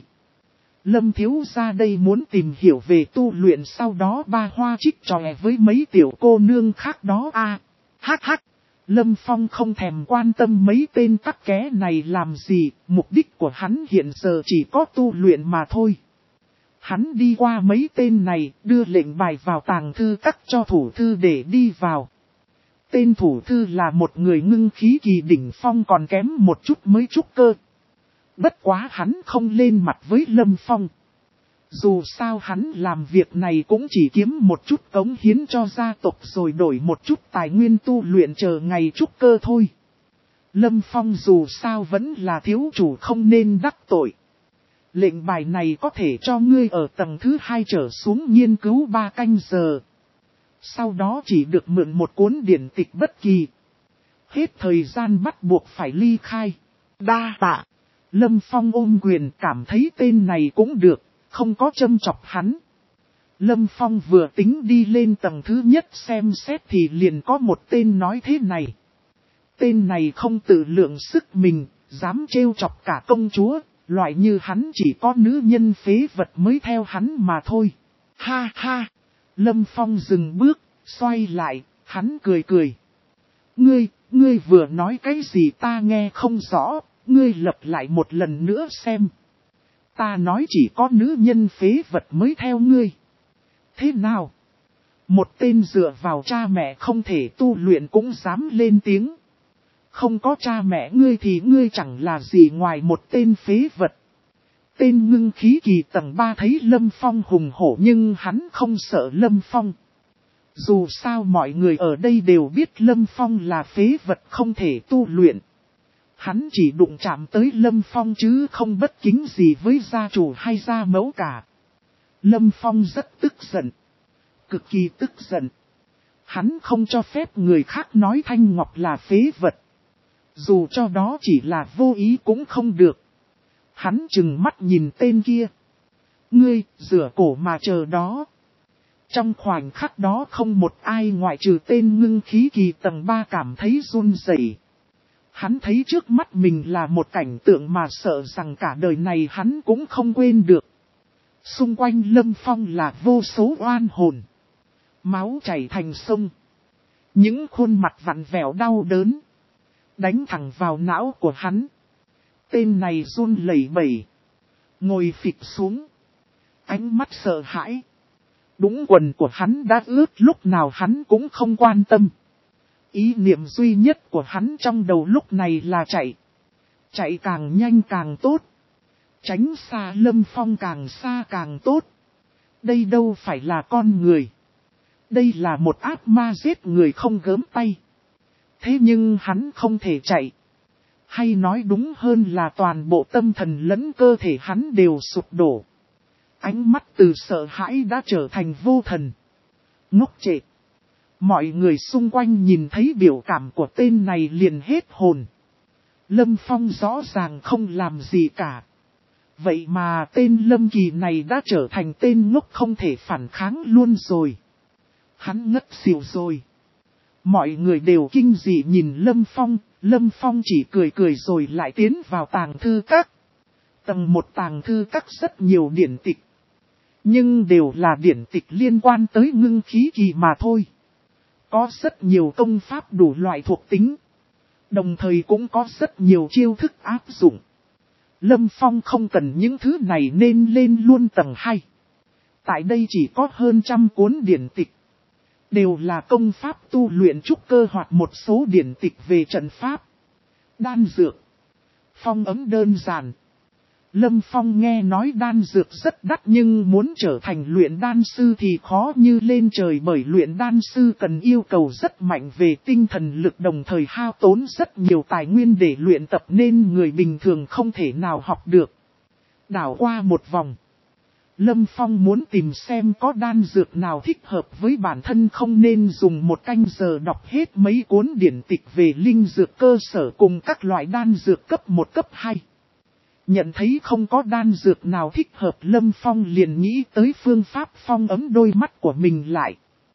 Lâm thiếu gia đây muốn tìm hiểu về tu luyện sau đó ba hoa trích tròe với mấy tiểu cô nương khác đó a. Hắc hắc. Lâm Phong không thèm quan tâm mấy tên tắc ké này làm gì, mục đích của hắn hiện giờ chỉ có tu luyện mà thôi. Hắn đi qua mấy tên này, đưa lệnh bài vào tàng thư các cho thủ thư để đi vào. Tên thủ thư là một người ngưng khí kỳ đỉnh phong còn kém một chút mới trúc cơ. Bất quá hắn không lên mặt với Lâm Phong. Dù sao hắn làm việc này cũng chỉ kiếm một chút cống hiến cho gia tộc rồi đổi một chút tài nguyên tu luyện chờ ngày trúc cơ thôi. Lâm Phong dù sao vẫn là thiếu chủ không nên đắc tội. Lệnh bài này có thể cho ngươi ở tầng thứ 2 trở xuống nghiên cứu 3 canh giờ. Sau đó chỉ được mượn một cuốn điển tịch bất kỳ. Hết thời gian bắt buộc phải ly khai. Đa tạ. Lâm Phong ôm quyền cảm thấy tên này cũng được, không có châm chọc hắn. Lâm Phong vừa tính đi lên tầng thứ nhất xem xét thì liền có một tên nói thế này. Tên này không tự lượng sức mình, dám trêu chọc cả công chúa, loại như hắn chỉ có nữ nhân phế vật mới theo hắn mà thôi. Ha ha! Lâm Phong dừng bước, xoay lại, hắn cười cười. Ngươi vừa nói cái gì ta nghe không rõ, ngươi lặp lại một lần nữa xem. Ta nói chỉ có nữ nhân phế vật mới theo ngươi. Thế nào? Một tên dựa vào cha mẹ không thể tu luyện cũng dám lên tiếng. Không có cha mẹ ngươi thì ngươi chẳng là gì ngoài một tên phế vật. Tên ngưng khí kỳ tầng 3 thấy Lâm Phong hùng hổ nhưng hắn không sợ Lâm Phong. Dù sao mọi người ở đây đều biết Lâm Phong là phế vật không thể tu luyện. Hắn chỉ đụng chạm tới Lâm Phong chứ không bất kính gì với gia chủ hay gia mẫu cả. Lâm Phong rất tức giận. Cực kỳ tức giận. Hắn không cho phép người khác nói Thanh Ngọc là phế vật. Dù cho đó chỉ là vô ý cũng không được. Hắn trừng mắt nhìn tên kia. Ngươi, rửa cổ mà chờ đó. Trong khoảnh khắc đó không một ai ngoại trừ tên ngưng khí kỳ tầng 3 cảm thấy run rẩy. Hắn thấy trước mắt mình là một cảnh tượng mà sợ rằng cả đời này hắn cũng không quên được. Xung quanh Lâm Phong là vô số oan hồn. Máu chảy thành sông. Những khuôn mặt vặn vẹo đau đớn. Đánh thẳng vào não của hắn. Tên này run lẩy bẩy. Ngồi phịch xuống. Ánh mắt sợ hãi. Đúng quần của hắn đã ướt lúc nào hắn cũng không quan tâm. Ý niệm duy nhất của hắn trong đầu lúc này là chạy. Chạy càng nhanh càng tốt. Tránh xa Lâm Phong càng xa càng tốt. Đây đâu phải là con người. Đây là một ác ma giết người không gớm tay. Thế nhưng hắn không thể chạy. Hay nói đúng hơn là toàn bộ tâm thần lẫn cơ thể hắn đều sụp đổ. Ánh mắt từ sợ hãi đã trở thành vô thần. Ngốc trệ. Mọi người xung quanh nhìn thấy biểu cảm của tên này liền hết hồn. Lâm Phong rõ ràng không làm gì cả. Vậy mà tên Lâm Kỳ này đã trở thành tên ngốc không thể phản kháng luôn rồi. Hắn ngất xỉu rồi. Mọi người đều kinh dị nhìn Lâm Phong chỉ cười cười rồi lại tiến vào tàng thư các. Tầng 1 tàng thư các rất nhiều điển tịch. Nhưng đều là điển tịch liên quan tới ngưng khí kỳ mà thôi. Có rất nhiều công pháp đủ loại thuộc tính. Đồng thời cũng có rất nhiều chiêu thức áp dụng. Lâm Phong không cần những thứ này nên lên luôn tầng 2. Tại đây chỉ có hơn 100 cuốn điển tịch. Đều là công pháp tu luyện trúc cơ hoặc một số điển tịch về trận pháp, đan dược, phong ấm đơn giản. Lâm Phong nghe nói đan dược rất đắt nhưng muốn trở thành luyện đan sư thì khó như lên trời bởi luyện đan sư cần yêu cầu rất mạnh về tinh thần lực đồng thời hao tốn rất nhiều tài nguyên để luyện tập nên người bình thường không thể nào học được. Đảo qua một vòng. Lâm Phong muốn tìm xem có đan dược nào thích hợp với bản thân không nên dùng một canh giờ đọc hết mấy cuốn điển tịch về linh dược cơ sở cùng các loại đan dược cấp 1 cấp 2. Nhận thấy không có đan dược nào thích hợp Lâm Phong liền nghĩ tới phương pháp phong ấm đôi mắt của mình lại.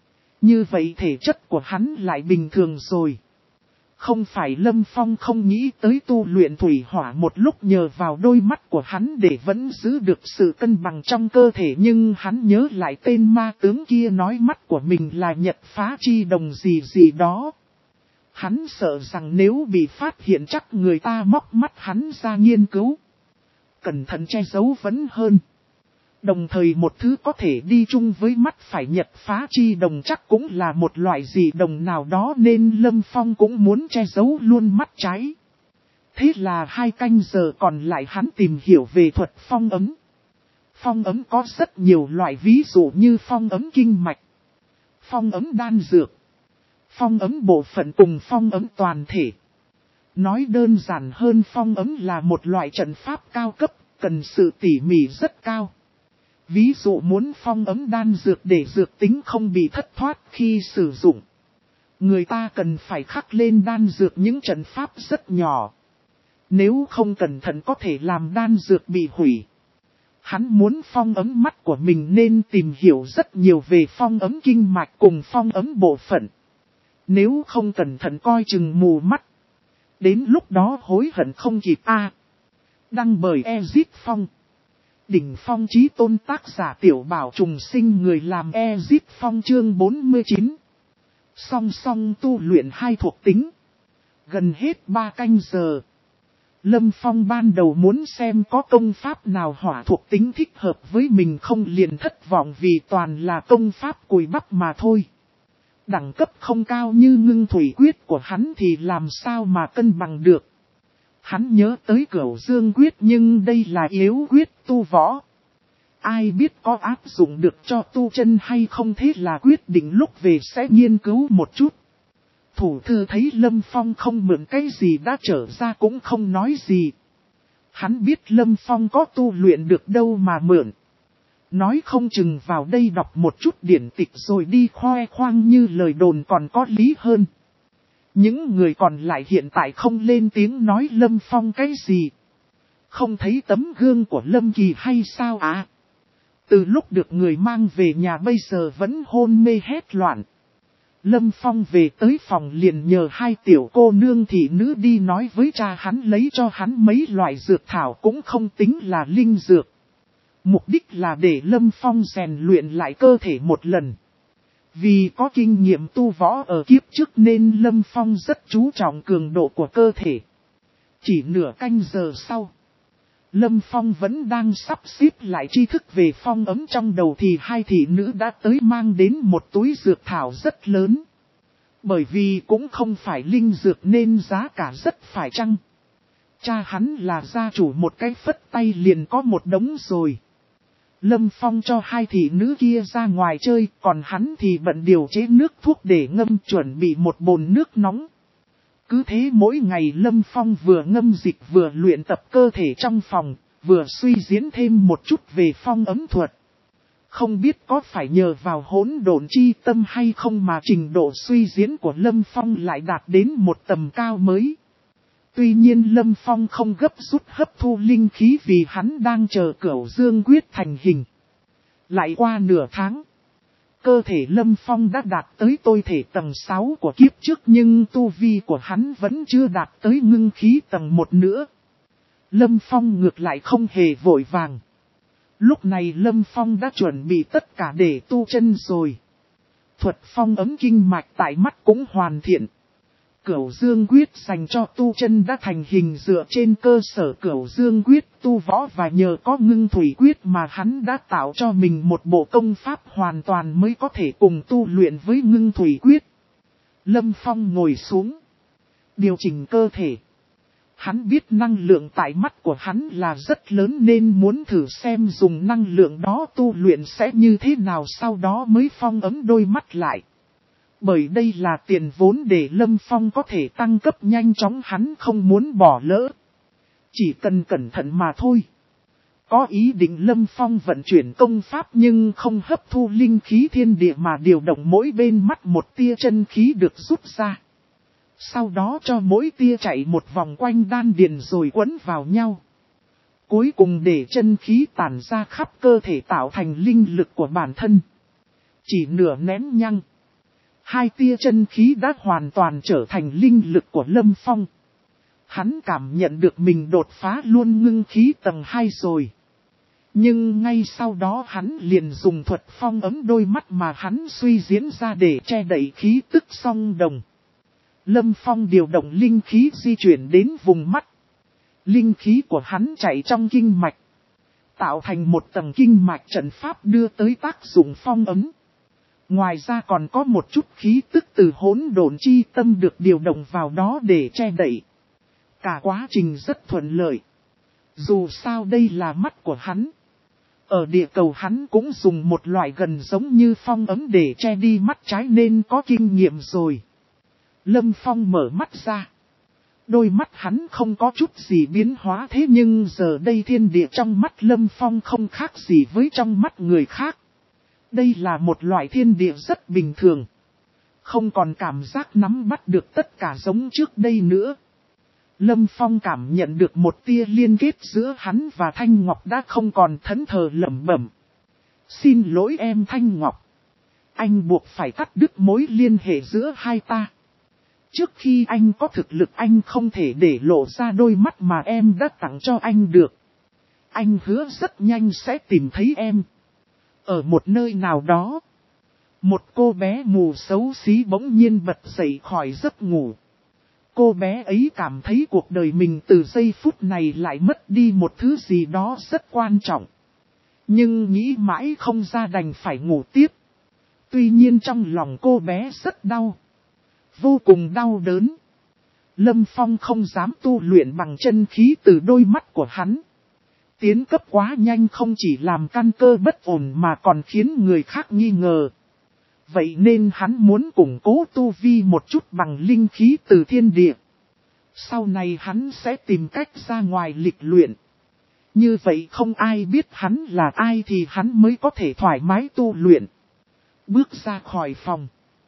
Như vậy thể chất của hắn lại bình thường rồi. Không phải Lâm Phong không nghĩ tới tu luyện thủy hỏa một lúc nhờ vào đôi mắt của hắn để vẫn giữ được sự cân bằng trong cơ thể nhưng hắn nhớ lại tên ma tướng kia nói mắt của mình là Nhật Phá Chi Đồng gì gì đó. Hắn sợ rằng nếu bị phát hiện chắc người ta móc mắt hắn ra nghiên cứu. Cẩn thận che giấu vẫn hơn. Đồng thời một thứ có thể đi chung với mắt phải nhật phá chi đồng chắc cũng là một loại dị đồng nào đó nên Lâm Phong cũng muốn che giấu luôn mắt trái. Thế là 2 canh giờ còn lại hắn tìm hiểu về thuật phong ấm. Phong ấm có rất nhiều loại, ví dụ như phong ấm kinh mạch, phong ấm đan dược, phong ấm bộ phận cùng phong ấm toàn thể. Nói đơn giản hơn, phong ấm là một loại trận pháp cao cấp, cần sự tỉ mỉ rất cao. Ví dụ muốn phong ấm đan dược để dược tính không bị thất thoát khi sử dụng, người ta cần phải khắc lên đan dược những trận pháp rất nhỏ. Nếu không cẩn thận có thể làm đan dược bị hủy. Hắn muốn phong ấm mắt của mình nên tìm hiểu rất nhiều về phong ấm kinh mạch cùng phong ấm bộ phận. Nếu không cẩn thận coi chừng mù mắt. Đến lúc đó hối hận không kịp a. Đăng bởi Ezit Phong. Đỉnh phong chí tôn, tác giả Tiểu Bảo Trùng Sinh, người làm Ezit Phong. Chương 49. Song song tu luyện 2 thuộc tính. Gần hết 3 canh giờ. Lâm Phong ban đầu muốn xem có công pháp nào hỏa thuộc tính thích hợp với mình không, liền thất vọng vì toàn là công pháp cùi bắp mà thôi. Đẳng cấp không cao như Ngưng Thủy Quyết của hắn thì làm sao mà cân bằng được. Hắn nhớ tới Cửu Dương Quyết nhưng đây là yếu quyết tu võ. Ai biết có áp dụng được cho tu chân hay không, thế là quyết định lúc về sẽ nghiên cứu một chút. Thủ thư thấy Lâm Phong không mượn cái gì đã trở ra cũng không nói gì. Hắn biết Lâm Phong có tu luyện được đâu mà mượn. Nói không chừng vào đây đọc một chút điển tịch rồi đi khoe khoang như lời đồn còn có lý hơn. Những người còn lại hiện tại không lên tiếng nói Lâm Phong cái gì. Không thấy tấm gương của Lâm Kỳ hay sao à? Từ lúc được người mang về nhà bây giờ vẫn hôn mê hét loạn. Lâm Phong về tới phòng liền nhờ 2 tiểu cô nương thị nữ đi nói với cha hắn lấy cho hắn mấy loại dược thảo cũng không tính là linh dược. Mục đích là để Lâm Phong rèn luyện lại cơ thể một lần. Vì có kinh nghiệm tu võ ở kiếp trước nên Lâm Phong rất chú trọng cường độ của cơ thể. Chỉ nửa canh giờ sau, Lâm Phong vẫn đang sắp xếp lại tri thức về phong ấm trong đầu thì 2 thị nữ đã tới mang đến một túi dược thảo rất lớn. Bởi vì cũng không phải linh dược nên giá cả rất phải chăng. Cha hắn là gia chủ, một cái phất tay liền có một đống rồi. Lâm Phong cho 2 thị nữ kia ra ngoài chơi, còn hắn thì bận điều chế nước thuốc để ngâm, chuẩn bị một bồn nước nóng. Cứ thế mỗi ngày Lâm Phong vừa ngâm dịch vừa luyện tập cơ thể trong phòng, vừa suy diễn thêm một chút về phong ấm thuật. Không biết có phải nhờ vào hỗn độn chi tâm hay không mà trình độ suy diễn của Lâm Phong lại đạt đến một tầm cao mới. Tuy nhiên Lâm Phong không gấp rút hấp thu linh khí vì hắn đang chờ Cửu Dương Quyết thành hình. Lại qua nửa tháng, cơ thể Lâm Phong đã đạt tới tối thể tầng 6 của kiếp trước nhưng tu vi của hắn vẫn chưa đạt tới ngưng khí tầng 1 nữa. Lâm Phong ngược lại không hề vội vàng. Lúc này Lâm Phong đã chuẩn bị tất cả để tu chân rồi. Thuật phong ấm kinh mạch tại mắt cũng hoàn thiện. Cửu Dương Quyết dành cho tu chân đã thành hình dựa trên cơ sở Cửu Dương Quyết tu võ, và nhờ có Ngưng Thủy Quyết mà hắn đã tạo cho mình một bộ công pháp hoàn toàn mới có thể cùng tu luyện với Ngưng Thủy Quyết. Lâm Phong ngồi xuống, điều chỉnh cơ thể. Hắn biết năng lượng tại mắt của hắn là rất lớn nên muốn thử xem dùng năng lượng đó tu luyện sẽ như thế nào, sau đó mới phong ấm đôi mắt lại. Bởi đây là tiền vốn để Lâm Phong có thể tăng cấp nhanh chóng, hắn không muốn bỏ lỡ. Chỉ cần cẩn thận mà thôi. Có ý định Lâm Phong vận chuyển công pháp nhưng không hấp thu linh khí thiên địa mà điều động mỗi bên mắt một tia chân khí được rút ra. Sau đó cho mỗi tia chạy một vòng quanh đan điền rồi quấn vào nhau. Cuối cùng để chân khí tản ra khắp cơ thể tạo thành linh lực của bản thân. Chỉ nửa nén nhăng, 2 tia chân khí đã hoàn toàn trở thành linh lực của Lâm Phong. Hắn cảm nhận được mình đột phá luôn ngưng khí tầng 2 rồi. Nhưng ngay sau đó hắn liền dùng thuật phong ấm đôi mắt mà hắn suy diễn ra để che đậy khí tức song đồng. Lâm Phong điều động linh khí di chuyển đến vùng mắt. Linh khí của hắn chạy trong kinh mạch, tạo thành một tầng kinh mạch trận pháp đưa tới tác dụng phong ấm. Ngoài ra còn có một chút khí tức từ hỗn độn chi tâm được điều động vào đó để che đậy. Cả quá trình rất thuận lợi. Dù sao đây là mắt của hắn. Ở địa cầu hắn cũng dùng một loại gần giống như phong ấm để che đi mắt trái nên có kinh nghiệm rồi. Lâm Phong mở mắt ra. Đôi mắt hắn không có chút gì biến hóa, thế nhưng giờ đây thiên địa trong mắt Lâm Phong không khác gì với trong mắt người khác. Đây là một loại thiên địa rất bình thường. Không còn cảm giác nắm bắt được tất cả giống trước đây nữa. Lâm Phong cảm nhận được một tia liên kết giữa hắn và Thanh Ngọc đã không còn, thẫn thờ lẩm bẩm. Xin lỗi em Thanh Ngọc. Anh buộc phải cắt đứt mối liên hệ giữa hai ta. Trước khi anh có thực lực anh không thể để lộ ra đôi mắt mà em đã tặng cho anh được. Anh hứa rất nhanh sẽ tìm thấy em. Ở một nơi nào đó, một cô bé mù xấu xí bỗng nhiên bật dậy khỏi giấc ngủ. Cô bé ấy cảm thấy cuộc đời mình từ giây phút này lại mất đi một thứ gì đó rất quan trọng. Nhưng nghĩ mãi không ra đành phải ngủ tiếp. Tuy nhiên trong lòng cô bé rất đau. Vô cùng đau đớn. Lâm Phong không dám tu luyện bằng chân khí từ đôi mắt của hắn. Tiến cấp quá nhanh không chỉ làm căn cơ bất ổn mà còn khiến người khác nghi ngờ. Vậy nên hắn muốn củng cố tu vi một chút bằng linh khí từ thiên địa. Sau này hắn sẽ tìm cách ra ngoài lịch luyện. Như vậy không ai biết hắn là ai thì hắn mới có thể thoải mái tu luyện. Bước ra khỏi phòng.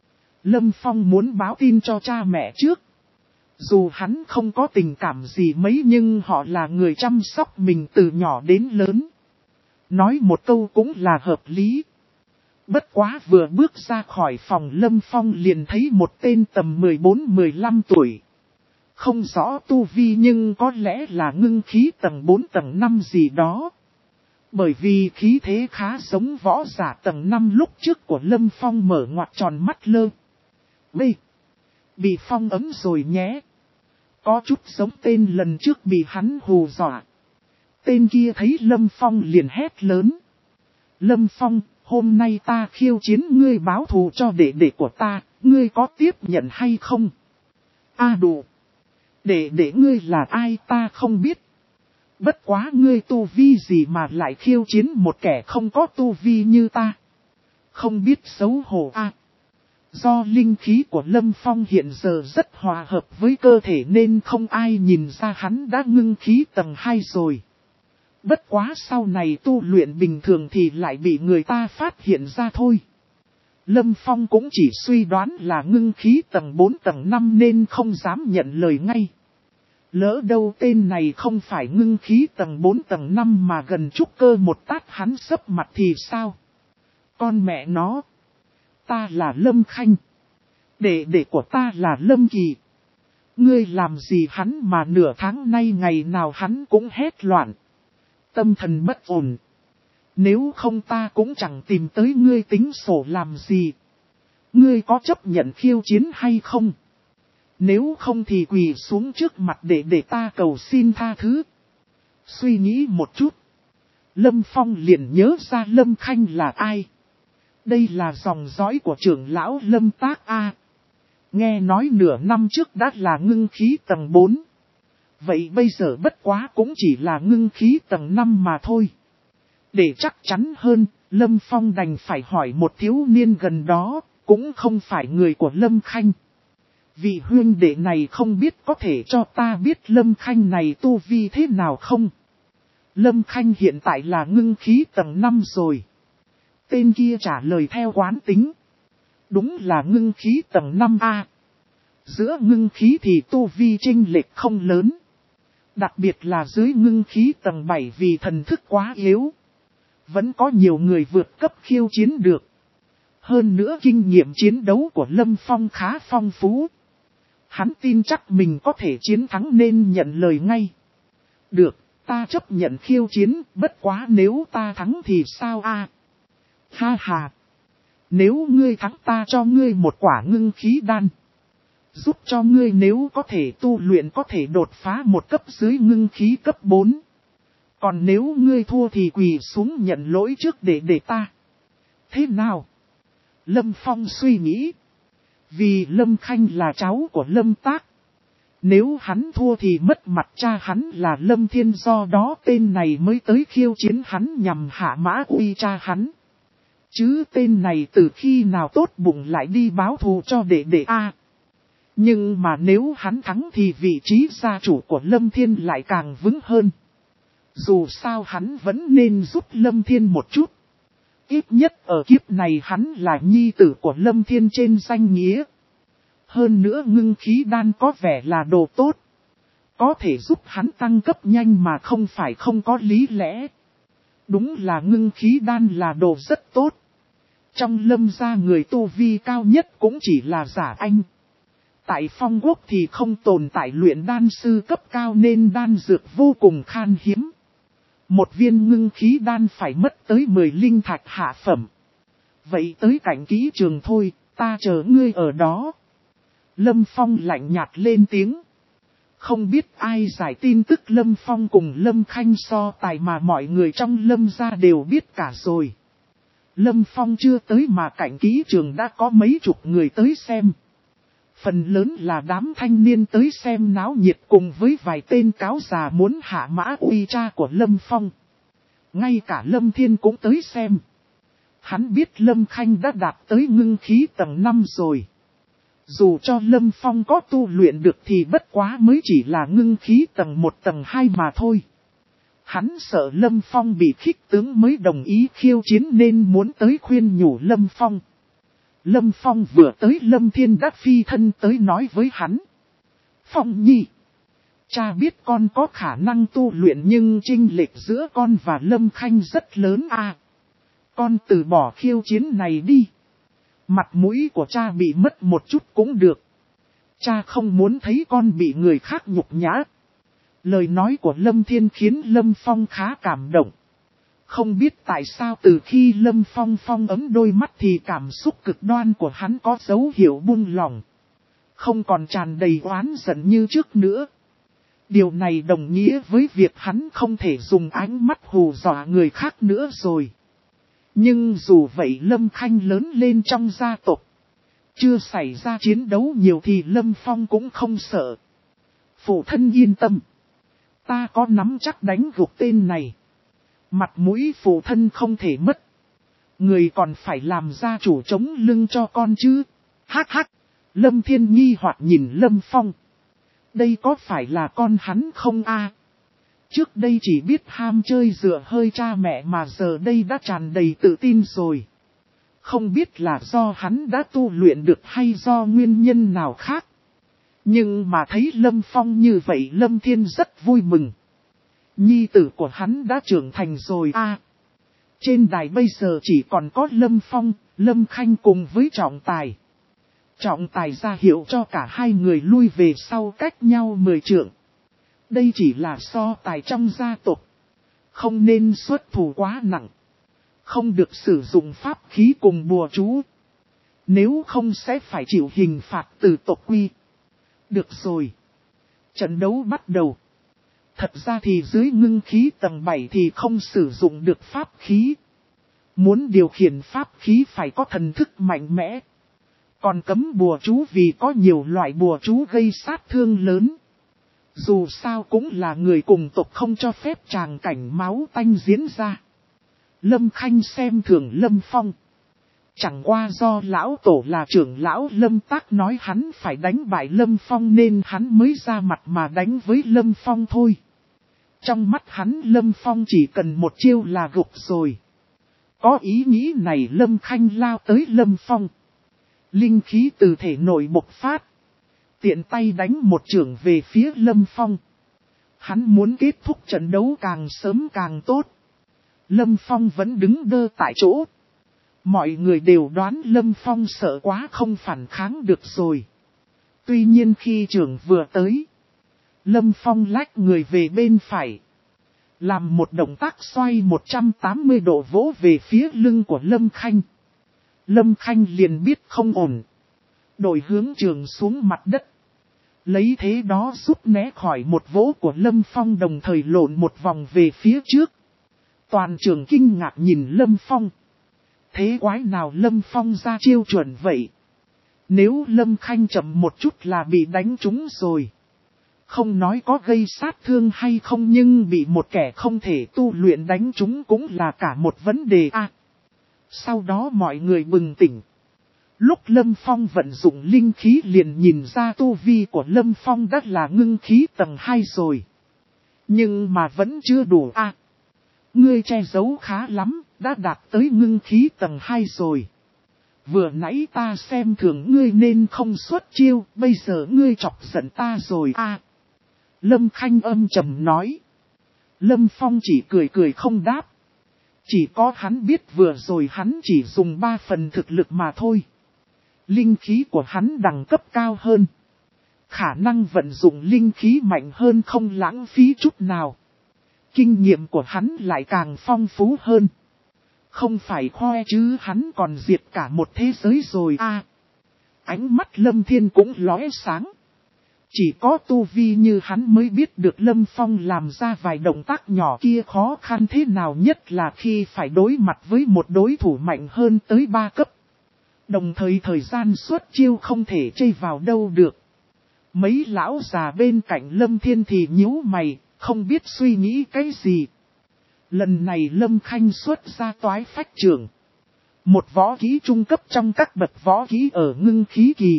Lâm Phong muốn báo tin cho cha mẹ trước. Dù hắn không có tình cảm gì mấy nhưng họ là người chăm sóc mình từ nhỏ đến lớn. Nói một câu cũng là hợp lý. Bất quá vừa bước ra khỏi phòng Lâm Phong liền thấy một tên tầm 14-15 tuổi. Không rõ tu vi nhưng có lẽ là ngưng khí tầng 4 tầng 5 gì đó. Bởi vì khí thế khá giống võ giả tầng 5 lúc trước của Lâm Phong mở ngoặt tròn mắt lơ. Bị phong ấm rồi nhé. Có chút giống tên lần trước bị hắn hù dọa. Tên kia thấy Lâm Phong liền hét lớn. Lâm Phong, hôm nay ta khiêu chiến ngươi báo thù cho đệ đệ của ta, ngươi có tiếp nhận hay không? Đủ. Đệ đệ ngươi là ai ta không biết. Bất quá ngươi tu vi gì mà lại khiêu chiến một kẻ không có tu vi như ta. Không biết xấu hổ Do linh khí của Lâm Phong hiện giờ rất hòa hợp với cơ thể nên không ai nhìn ra hắn đã ngưng khí tầng 2 rồi. Bất quá sau này tu luyện bình thường thì lại bị người ta phát hiện ra thôi. Lâm Phong cũng chỉ suy đoán là ngưng khí tầng 4 tầng 5 nên không dám nhận lời ngay. Lỡ đâu tên này không phải ngưng khí tầng 4 tầng 5 mà gần trúc cơ một tát hắn sấp mặt thì sao? Con mẹ nó! Ta là Lâm Khanh. Đệ của ta là Lâm Kỳ. Ngươi làm gì hắn mà nửa tháng nay ngày nào hắn cũng hét loạn. Tâm thần bất ổn. Nếu không ta cũng chẳng tìm tới ngươi tính sổ làm gì. Ngươi có chấp nhận khiêu chiến hay không? Nếu không thì quỳ xuống trước mặt để ta cầu xin tha thứ. Suy nghĩ một chút. Lâm Phong liền nhớ ra Lâm Khanh là ai. Đây là dòng dõi của trưởng lão Lâm Tác Nghe nói nửa năm trước đã là ngưng khí tầng 4. Vậy bây giờ bất quá cũng chỉ là ngưng khí tầng 5 mà thôi. Để chắc chắn hơn, Lâm Phong đành phải hỏi một thiếu niên gần đó, cũng không phải người của Lâm Khanh. Vị huynh đệ này không biết có thể cho ta biết Lâm Khanh này tu vi thế nào không? Lâm Khanh hiện tại là ngưng khí tầng 5 rồi. Tên kia trả lời theo quán tính. Đúng là ngưng khí tầng 5A. Giữa ngưng khí thì tu vi chênh lệch không lớn. Đặc biệt là dưới ngưng khí tầng 7 vì thần thức quá yếu. Vẫn có nhiều người vượt cấp khiêu chiến được. Hơn nữa kinh nghiệm chiến đấu của Lâm Phong khá phong phú. Hắn tin chắc mình có thể chiến thắng nên nhận lời ngay. Được, ta chấp nhận khiêu chiến, bất quá nếu ta thắng thì sao Ha ha. Nếu ngươi thắng ta cho ngươi một quả ngưng khí đan. Giúp cho ngươi nếu có thể tu luyện có thể đột phá một cấp dưới ngưng khí cấp 4. Còn nếu ngươi thua thì quỳ xuống nhận lỗi trước để ta. Thế nào? Lâm Phong suy nghĩ. Vì Lâm Khanh là cháu của Lâm Tác. Nếu hắn thua thì mất mặt cha hắn là Lâm Thiên, do đó tên này mới tới khiêu chiến hắn nhằm hạ mã uy cha hắn. Chứ tên này từ khi nào tốt bụng lại đi báo thù cho đệ A. Nhưng mà nếu hắn thắng thì vị trí gia chủ của Lâm Thiên lại càng vững hơn. Dù sao hắn vẫn nên giúp Lâm Thiên một chút. Ít nhất ở kiếp này hắn là nhi tử của Lâm Thiên trên danh nghĩa. Hơn nữa ngưng khí đan có vẻ là đồ tốt. Có thể giúp hắn tăng cấp nhanh mà không phải không có lý lẽ. Đúng là ngưng khí đan là đồ rất tốt. Trong Lâm gia người tu vi cao nhất cũng chỉ là giả anh. Tại Phong Quốc thì không tồn tại luyện đan sư cấp cao nên đan dược vô cùng khan hiếm. Một viên ngưng khí đan phải mất tới 10 linh thạch hạ phẩm. Vậy tới cảnh kỹ trường thôi, ta chờ ngươi ở đó. Lâm Phong lạnh nhạt lên tiếng. Không biết ai giải tin tức Lâm Phong cùng Lâm Khanh so tài mà mọi người trong Lâm gia đều biết cả rồi. Lâm Phong chưa tới mà cảnh kỹ trường đã có mấy chục người tới xem. Phần lớn là đám thanh niên tới xem náo nhiệt cùng với vài tên cáo già muốn hạ mã uy cha của Lâm Phong. Ngay cả Lâm Thiên cũng tới xem. Hắn biết Lâm Khanh đã đạt tới ngưng khí tầng 5 rồi. Dù cho Lâm Phong có tu luyện được thì bất quá mới chỉ là ngưng khí tầng 1 tầng 2 mà thôi. Hắn sợ Lâm Phong bị khích tướng mới đồng ý khiêu chiến nên muốn tới khuyên nhủ Lâm Phong. Lâm Phong vừa tới Lâm Thiên đã phi thân tới nói với hắn. Phong nhi, cha biết con có khả năng tu luyện nhưng chênh lệch giữa con và Lâm Khanh rất lớn à. Con từ bỏ khiêu chiến này đi. Mặt mũi của cha bị mất một chút cũng được. Cha không muốn thấy con bị người khác nhục nhã. Lời nói của Lâm Thiên khiến Lâm Phong khá cảm động. Không biết tại sao từ khi Lâm Phong phong ấm đôi mắt thì cảm xúc cực đoan của hắn có dấu hiệu buông lỏng. Không còn tràn đầy oán giận như trước nữa. Điều này đồng nghĩa với việc hắn không thể dùng ánh mắt hù dọa người khác nữa rồi. Nhưng dù vậy Lâm Khanh lớn lên trong gia tộc. Chưa xảy ra chiến đấu nhiều thì Lâm Phong cũng không sợ. Phụ thân yên tâm. Ta có nắm chắc đánh gục tên này. Mặt mũi phụ thân không thể mất. Người còn phải làm gia chủ chống lưng cho con chứ. Hắc hắc. Lâm Thiên nghi hoặc nhìn Lâm Phong. Đây có phải là con hắn không a? Trước đây chỉ biết ham chơi dựa hơi cha mẹ mà giờ đây đã tràn đầy tự tin rồi. Không biết là do hắn đã tu luyện được hay do nguyên nhân nào khác. Nhưng mà thấy Lâm Phong như vậy Lâm Thiên rất vui mừng. Nhi tử của hắn đã trưởng thành rồi a. Trên đài bây giờ chỉ còn có Lâm Phong, Lâm Khanh cùng với Trọng Tài. Trọng Tài ra hiệu cho cả hai người lui về sau cách nhau 10 trượng. Đây chỉ là so tài trong gia tộc. Không nên xuất thủ quá nặng. Không được sử dụng pháp khí cùng bùa chú. Nếu không sẽ phải chịu hình phạt từ tộc quy. Được rồi. Trận đấu bắt đầu. Thật ra thì dưới ngưng khí tầng 7 thì không sử dụng được pháp khí. Muốn điều khiển pháp khí phải có thần thức mạnh mẽ. Còn cấm bùa chú vì có nhiều loại bùa chú gây sát thương lớn. Dù sao cũng là người cùng tộc không cho phép tràng cảnh máu tanh diễn ra. Lâm Khanh xem thường Lâm Phong. Chẳng qua do lão tổ là trưởng lão Lâm Tác nói hắn phải đánh bại Lâm Phong nên hắn mới ra mặt mà đánh với Lâm Phong thôi. Trong mắt hắn Lâm Phong chỉ cần một chiêu là gục rồi. Có ý nghĩ này Lâm Khanh lao tới Lâm Phong. Linh khí từ thể nội bộc phát. Tiện tay đánh một chưởng về phía Lâm Phong. Hắn muốn kết thúc trận đấu càng sớm càng tốt. Lâm Phong vẫn đứng đơ tại chỗ. Mọi người đều đoán Lâm Phong sợ quá không phản kháng được rồi. Tuy nhiên khi chưởng vừa tới. Lâm Phong lách người về bên phải. Làm một động tác xoay 180 độ vỗ về phía lưng của Lâm Khanh. Lâm Khanh liền biết không ổn. Đổi hướng trường xuống mặt đất. Lấy thế đó giúp né khỏi một vỗ của Lâm Phong, đồng thời lộn một vòng về phía trước. Toàn trường kinh ngạc nhìn Lâm Phong. Thế quái nào Lâm Phong ra chiêu chuẩn vậy? Nếu Lâm Khanh chậm một chút là bị đánh trúng rồi. Không nói có gây sát thương hay không, nhưng bị một kẻ không thể tu luyện đánh trúng cũng là cả một vấn đề a. Sau đó mọi người bừng tỉnh. Lúc Lâm Phong vận dụng linh khí liền nhìn ra tu vi của Lâm Phong đã là ngưng khí tầng 2 rồi. Nhưng mà vẫn chưa đủ a. Ngươi che giấu khá lắm, đã đạt tới ngưng khí tầng 2 rồi. Vừa nãy ta xem thường ngươi nên không xuất chiêu, bây giờ ngươi chọc giận ta rồi a. Lâm Khanh âm trầm nói. Lâm Phong chỉ cười cười không đáp. Chỉ có hắn biết vừa rồi hắn chỉ dùng 3 phần thực lực mà thôi. Linh khí của hắn đẳng cấp cao hơn. Khả năng vận dụng linh khí mạnh hơn không lãng phí chút nào. Kinh nghiệm của hắn lại càng phong phú hơn. Không phải khoe chứ hắn còn diệt cả một thế giới rồi a. Ánh mắt Lâm Thiên cũng lóe sáng. Chỉ có tu vi như hắn mới biết được Lâm Phong làm ra vài động tác nhỏ kia khó khăn thế nào, nhất là khi phải đối mặt với một đối thủ mạnh hơn tới 3 cấp. Đồng thời thời gian xuất chiêu không thể chây vào đâu được. Mấy lão già bên cạnh Lâm Thiên thì nhíu mày, không biết suy nghĩ cái gì. Lần này Lâm Khanh xuất ra toái phách trưởng. Một võ kỹ trung cấp trong các bậc võ kỹ ở ngưng khí kỳ.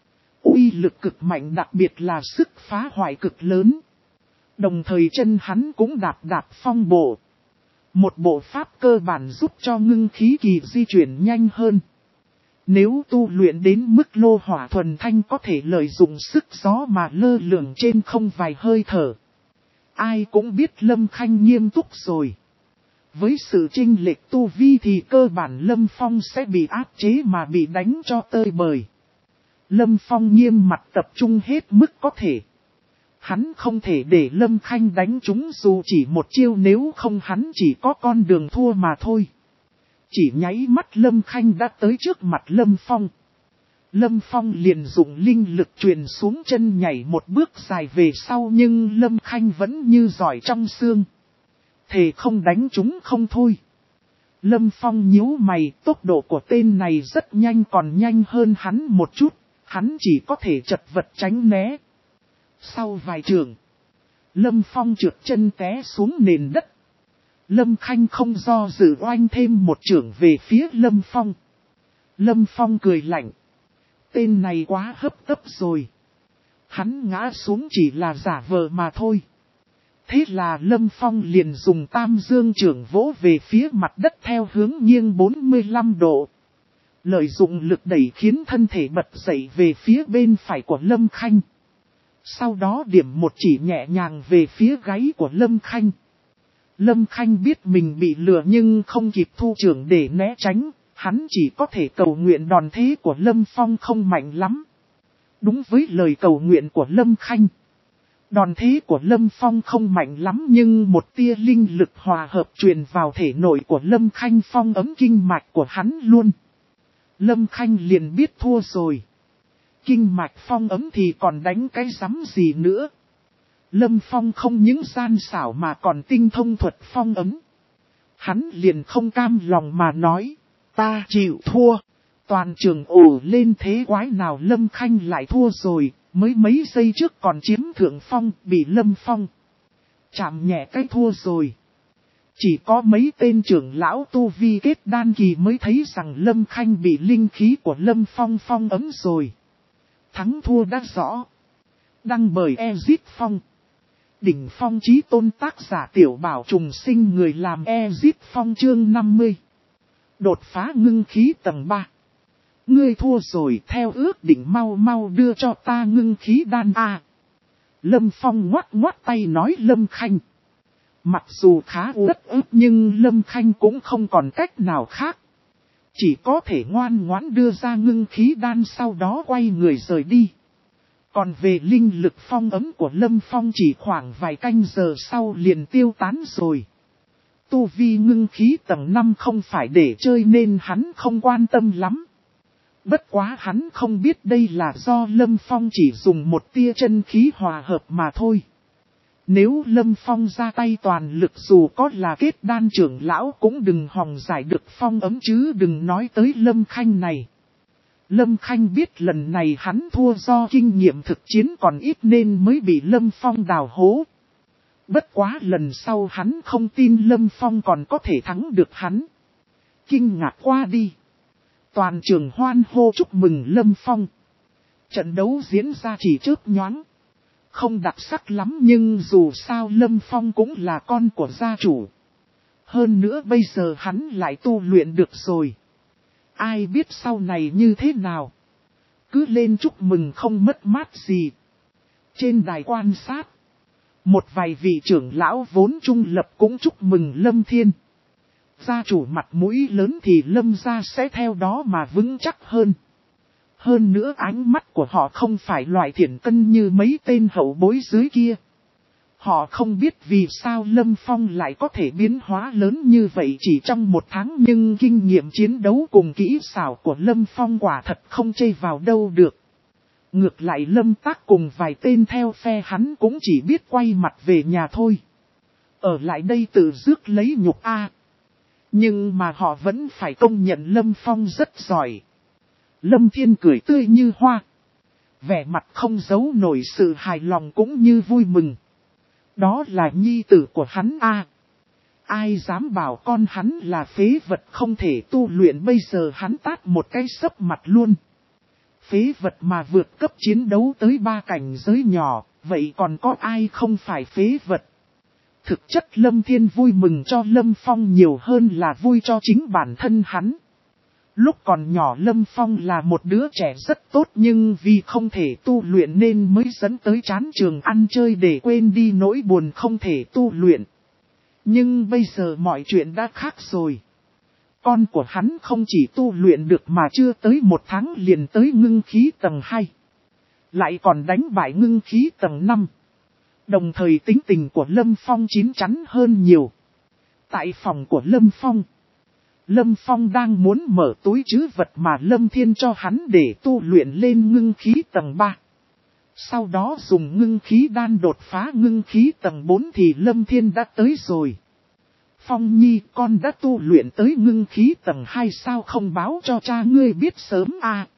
Uy lực cực mạnh, đặc biệt là sức phá hoại cực lớn. Đồng thời chân hắn cũng đạp phong bộ. Một bộ pháp cơ bản giúp cho ngưng khí kỳ di chuyển nhanh hơn. Nếu tu luyện đến mức lô hỏa thuần thanh có thể lợi dụng sức gió mà lơ lửng trên không vài hơi thở. Ai cũng biết Lâm Khanh nghiêm túc rồi. Với sự chênh lệch tu vi thì cơ bản Lâm Phong sẽ bị áp chế mà bị đánh cho tơi bời. Lâm Phong nghiêm mặt tập trung hết mức có thể. Hắn không thể để Lâm Khanh đánh trúng dù chỉ một chiêu, nếu không hắn chỉ có con đường thua mà thôi. Chỉ nháy mắt Lâm Khanh đã tới trước mặt Lâm Phong. Lâm Phong liền dùng linh lực truyền xuống chân nhảy một bước dài về sau, nhưng Lâm Khanh vẫn như giỏi trong xương. Thề không đánh trúng không thôi. Lâm Phong nhíu mày, tốc độ của tên này rất nhanh, còn nhanh hơn hắn một chút. Hắn chỉ có thể chật vật tránh né. Sau vài trường, Lâm Phong trượt chân té xuống nền đất. Lâm Khanh không do dự oanh thêm một chưởng về phía Lâm Phong. Lâm Phong cười lạnh. Tên này quá hấp tấp rồi. Hắn ngã xuống chỉ là giả vờ mà thôi. Thế là Lâm Phong liền dùng tam dương chưởng vỗ về phía mặt đất theo hướng nghiêng 45 độ. Lợi dụng lực đẩy khiến thân thể bật dậy về phía bên phải của Lâm Khanh. Sau đó điểm một chỉ nhẹ nhàng về phía gáy của Lâm Khanh. Lâm Khanh biết mình bị lừa nhưng không kịp thu chưởng để né tránh. Hắn chỉ có thể cầu nguyện đòn thế của Lâm Phong không mạnh lắm. Đúng với lời cầu nguyện của Lâm Khanh. Đòn thế của Lâm Phong không mạnh lắm, nhưng một tia linh lực hòa hợp truyền vào thể nội của Lâm Khanh, phong ấm kinh mạch của hắn luôn. Lâm Khanh liền biết thua rồi. Kinh mạch phong ấm thì còn đánh cái rắm gì nữa. Lâm Phong không những gian xảo mà còn tinh thông thuật phong ấm. Hắn liền không cam lòng mà nói, ta chịu thua. Toàn trường ồ lên, thế quái nào Lâm Khanh lại thua rồi, mới mấy giây trước còn chiếm thượng phong, bị Lâm Phong chạm nhẹ cái thua rồi. Chỉ có mấy tên trưởng lão tu vi kết đan kỳ mới thấy rằng Lâm Khanh bị linh khí của Lâm Phong phong ấm rồi. Thắng thua đã rõ. Đăng bởi Ezit Phong. Đỉnh phong chí tôn, tác giả Tiểu Bảo Trùng Sinh, người làm Ezit Phong, chương 50. Đột phá ngưng khí tầng 3. Ngươi thua rồi, theo ước định mau mau đưa cho ta ngưng khí đan a. Lâm Phong ngoắt tay nói Lâm Khanh. Mặc dù khá uất ức nhưng Lâm Khanh cũng không còn cách nào khác. Chỉ có thể ngoan ngoãn đưa ra ngưng khí đan, sau đó quay người rời đi. Còn về linh lực phong ấm của Lâm Phong chỉ khoảng vài canh giờ sau liền tiêu tán rồi. Tu vi ngưng khí tầng 5 không phải để chơi nên hắn không quan tâm lắm. Bất quá hắn không biết đây là do Lâm Phong chỉ dùng một tia chân khí hòa hợp mà thôi. Nếu Lâm Phong ra tay toàn lực dù có là kết đan trưởng lão cũng đừng hòng giải được phong ấm chứ đừng nói tới Lâm Khanh này. Lâm Khanh biết lần này hắn thua do kinh nghiệm thực chiến còn ít nên mới bị Lâm Phong đào hố. Bất quá lần sau hắn không tin Lâm Phong còn có thể thắng được hắn. Kinh ngạc qua đi. Toàn trường hoan hô chúc mừng Lâm Phong. Trận đấu diễn ra chỉ chớp nhoáng. Không đặc sắc lắm nhưng dù sao Lâm Phong cũng là con của gia chủ. Hơn nữa bây giờ hắn lại tu luyện được rồi. Ai biết sau này như thế nào. Cứ lên chúc mừng không mất mát gì. Trên đài quan sát. Một vài vị trưởng lão vốn trung lập cũng chúc mừng Lâm Thiên. Gia chủ mặt mũi lớn thì Lâm gia sẽ theo đó mà vững chắc hơn. Hơn nữa ánh mắt của họ không phải loại thiện cân như mấy tên hậu bối dưới kia. Họ không biết vì sao Lâm Phong lại có thể biến hóa lớn như vậy chỉ trong một tháng nhưng kinh nghiệm chiến đấu cùng kỹ xảo của Lâm Phong quả thật không chê vào đâu được. Ngược lại Lâm Tác cùng vài tên theo phe hắn cũng chỉ biết quay mặt về nhà thôi. Ở lại đây tự rước lấy nhục a. Nhưng mà họ vẫn phải công nhận Lâm Phong rất giỏi. Lâm Thiên cười tươi như hoa. Vẻ mặt không giấu nổi sự hài lòng cũng như vui mừng. Đó là nhi tử của hắn a. Ai dám bảo con hắn là phế vật không thể tu luyện bây giờ hắn tát một cái sấp mặt luôn. Phế vật mà vượt cấp chiến đấu tới 3 cảnh giới nhỏ, vậy còn có ai không phải phế vật? Thực chất Lâm Thiên vui mừng cho Lâm Phong nhiều hơn là vui cho chính bản thân hắn. Lúc còn nhỏ Lâm Phong là một đứa trẻ rất tốt nhưng vì không thể tu luyện nên mới dẫn tới chán trường ăn chơi để quên đi nỗi buồn không thể tu luyện. Nhưng bây giờ mọi chuyện đã khác rồi. Con của hắn không chỉ tu luyện được mà chưa tới 1 tháng liền tới ngưng khí tầng 2. Lại còn đánh bại ngưng khí tầng 5. Đồng thời tính tình của Lâm Phong chín chắn hơn nhiều. Tại phòng của Lâm Phong, Lâm Phong đang muốn mở túi trữ vật mà Lâm Thiên cho hắn để tu luyện lên ngưng khí tầng 3. Sau đó dùng ngưng khí đan đột phá ngưng khí tầng 4 thì Lâm Thiên đã tới rồi. Phong Nhi, con đã tu luyện tới ngưng khí tầng 2 sao không báo cho cha ngươi biết sớm à?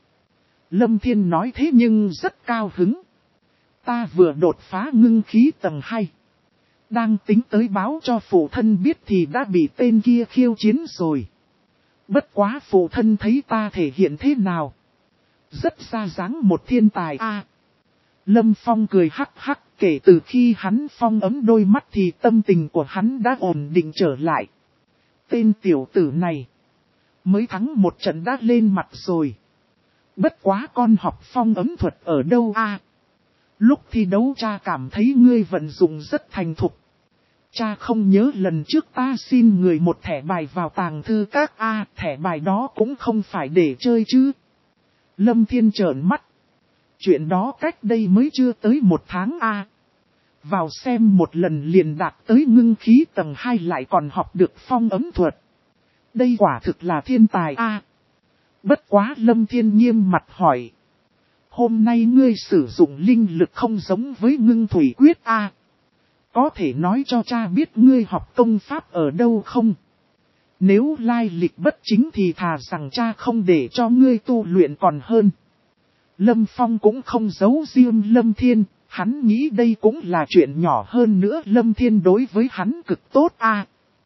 Lâm Thiên nói thế nhưng rất cao hứng. Ta vừa đột phá ngưng khí tầng 2. Đang tính tới báo cho phụ thân biết thì đã bị tên kia khiêu chiến rồi. Bất quá phụ thân thấy ta thể hiện thế nào? Rất ra dáng một thiên tài a. Lâm Phong cười hắc hắc, kể từ khi hắn phong ấm đôi mắt thì tâm tình của hắn đã ổn định trở lại. Tên tiểu tử này mới thắng một trận đã lên mặt rồi. Bất quá con học phong ấm thuật ở đâu a? Lúc thi đấu cha cảm thấy ngươi vận dụng rất thành thục. Cha không nhớ lần trước ta xin người một thẻ bài vào tàng thư các a, thẻ bài đó cũng không phải để chơi chứ. Lâm Thiên trợn mắt. Chuyện đó cách đây mới chưa tới 1 tháng a. Vào xem một lần liền đạt tới ngưng khí tầng 2 lại còn học được phong ấm thuật. Đây quả thực là thiên tài a. Bất quá Lâm Thiên nghiêm mặt hỏi. Hôm nay ngươi sử dụng linh lực không giống với ngưng thủy quyết a. Có thể nói cho cha biết ngươi học công pháp ở đâu không? Nếu lai lịch bất chính thì thà rằng cha không để cho ngươi tu luyện còn hơn. Lâm Phong cũng không giấu riêng Lâm Thiên, hắn nghĩ đây cũng là chuyện nhỏ hơn nữa Lâm Thiên đối với hắn cực tốt a.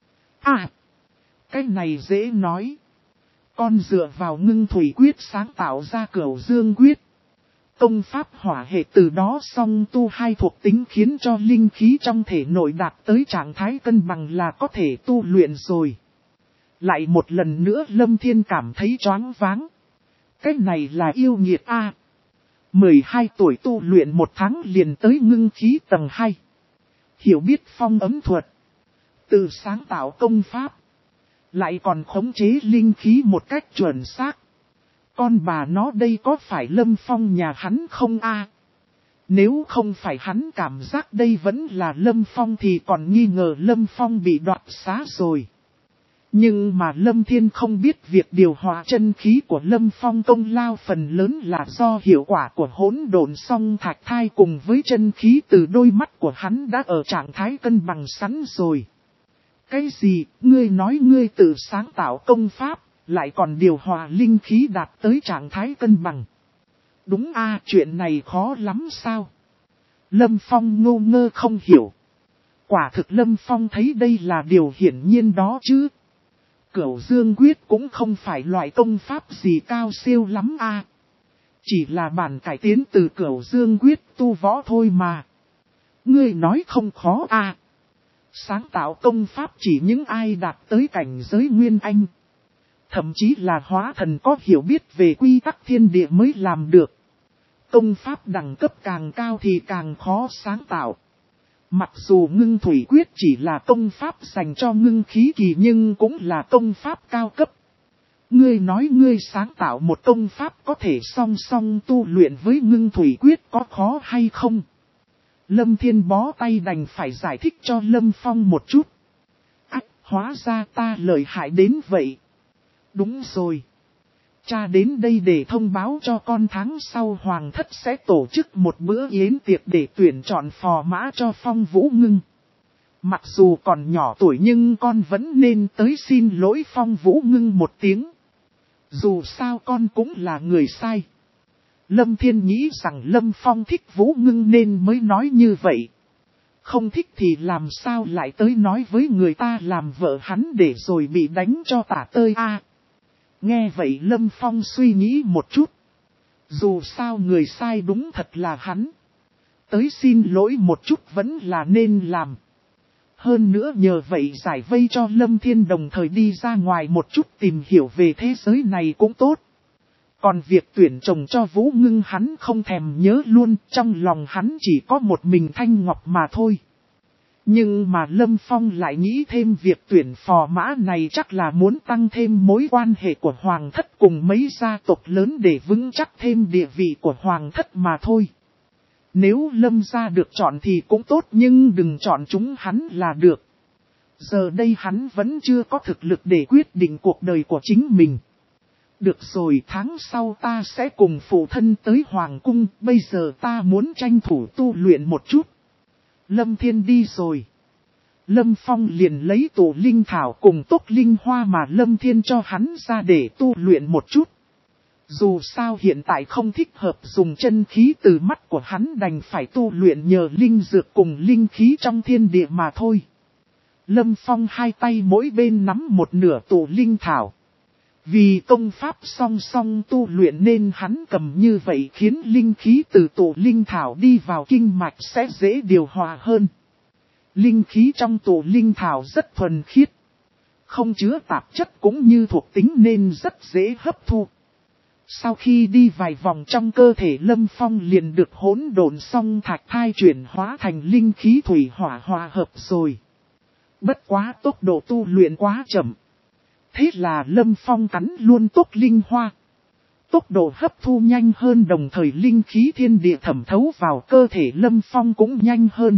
Cái này dễ nói. Con dựa vào ngưng thủy quyết sáng tạo ra Cửu Dương quyết. Công pháp hỏa hệ từ đó song tu 2 thuộc tính khiến cho linh khí trong thể nội đạt tới trạng thái cân bằng là có thể tu luyện rồi. Lại một lần nữa Lâm Thiên cảm thấy choáng váng. Cái này là yêu nghiệt a. 12 tuổi tu luyện 1 tháng liền tới ngưng khí tầng 2. Hiểu biết phong ấm thuật. Từ sáng tạo công pháp. Lại còn khống chế linh khí một cách chuẩn xác. Con bà nó đây có phải Lâm Phong nhà hắn không a? Nếu không phải hắn cảm giác đây vẫn là Lâm Phong thì còn nghi ngờ Lâm Phong bị đoạt xá rồi. Nhưng mà Lâm Thiên không biết việc điều hòa chân khí của Lâm Phong công lao phần lớn là do hiệu quả của hỗn độn song thạch thai cùng với chân khí từ đôi mắt của hắn đã ở trạng thái cân bằng sẵn rồi. Cái gì, ngươi nói ngươi tự sáng tạo công pháp, lại còn điều hòa linh khí đạt tới trạng thái cân bằng. Đúng a, chuyện này khó lắm sao? Lâm Phong ngô ngơ không hiểu. Quả thực Lâm Phong thấy đây là điều hiển nhiên đó chứ. Cửu Dương Quyết cũng không phải loại công pháp gì cao siêu lắm a. Chỉ là bản cải tiến từ Cửu Dương Quyết tu võ thôi mà. Ngươi nói không khó a. Sáng tạo công pháp chỉ những ai đạt tới cảnh giới Nguyên Anh. Thậm chí là hóa thần có hiểu biết về quy tắc thiên địa mới làm được. Công pháp đẳng cấp càng cao thì càng khó sáng tạo. Mặc dù ngưng thủy quyết chỉ là công pháp dành cho ngưng khí kỳ nhưng cũng là công pháp cao cấp. Ngươi nói ngươi sáng tạo một công pháp có thể song song tu luyện với ngưng thủy quyết có khó hay không? Lâm Thiên bó tay đành phải giải thích cho Lâm Phong một chút. Hóa ra ta lợi hại đến vậy. Đúng rồi. Cha đến đây để thông báo cho con tháng sau Hoàng thất sẽ tổ chức một bữa yến tiệc để tuyển chọn phò mã cho Phong Vũ Ngưng. Mặc dù còn nhỏ tuổi nhưng con vẫn nên tới xin lỗi Phong Vũ Ngưng một tiếng. Dù sao con cũng là người sai. Lâm Thiên nghĩ rằng Lâm Phong thích Vũ Ngưng nên mới nói như vậy. Không thích thì làm sao lại tới nói với người ta làm vợ hắn để rồi bị đánh cho tả tơi a. Nghe vậy Lâm Phong suy nghĩ một chút. Dù sao người sai đúng thật là hắn. Tới xin lỗi một chút vẫn là nên làm. Hơn nữa nhờ vậy giải vây cho Lâm Thiên đồng thời đi ra ngoài một chút tìm hiểu về thế giới này cũng tốt. Còn việc tuyển chồng cho Vũ Ngưng hắn không thèm nhớ luôn, trong lòng hắn chỉ có một mình Thanh Ngọc mà thôi. Nhưng mà Lâm Phong lại nghĩ thêm việc tuyển phò mã này chắc là muốn tăng thêm mối quan hệ của Hoàng thất cùng mấy gia tộc lớn để vững chắc thêm địa vị của Hoàng thất mà thôi. Nếu Lâm gia được chọn thì cũng tốt nhưng đừng chọn chúng hắn là được. Giờ đây hắn vẫn chưa có thực lực để quyết định cuộc đời của chính mình. Được rồi, tháng sau ta sẽ cùng phụ thân tới Hoàng cung, bây giờ ta muốn tranh thủ tu luyện một chút. Lâm Thiên đi rồi. Lâm Phong liền lấy tổ linh thảo cùng tốc linh hoa mà Lâm Thiên cho hắn ra để tu luyện một chút. Dù sao hiện tại không thích hợp dùng chân khí từ mắt của hắn đành phải tu luyện nhờ linh dược cùng linh khí trong thiên địa mà thôi. Lâm Phong hai tay mỗi bên nắm một nửa tổ linh thảo. Vì công pháp song song tu luyện nên hắn cầm như vậy khiến linh khí từ tổ linh thảo đi vào kinh mạch sẽ dễ điều hòa hơn. Linh khí trong tổ linh thảo rất thuần khiết. Không chứa tạp chất cũng như thuộc tính nên rất dễ hấp thu. Sau khi đi vài vòng trong cơ thể Lâm Phong liền được hỗn độn song thạch thai chuyển hóa thành linh khí thủy hỏa hòa hợp rồi. Bất quá tốc độ tu luyện quá chậm. Thế là Lâm Phong cắn luôn tốc linh hoa. Tốc độ hấp thu nhanh hơn đồng thời linh khí thiên địa thẩm thấu vào cơ thể Lâm Phong cũng nhanh hơn.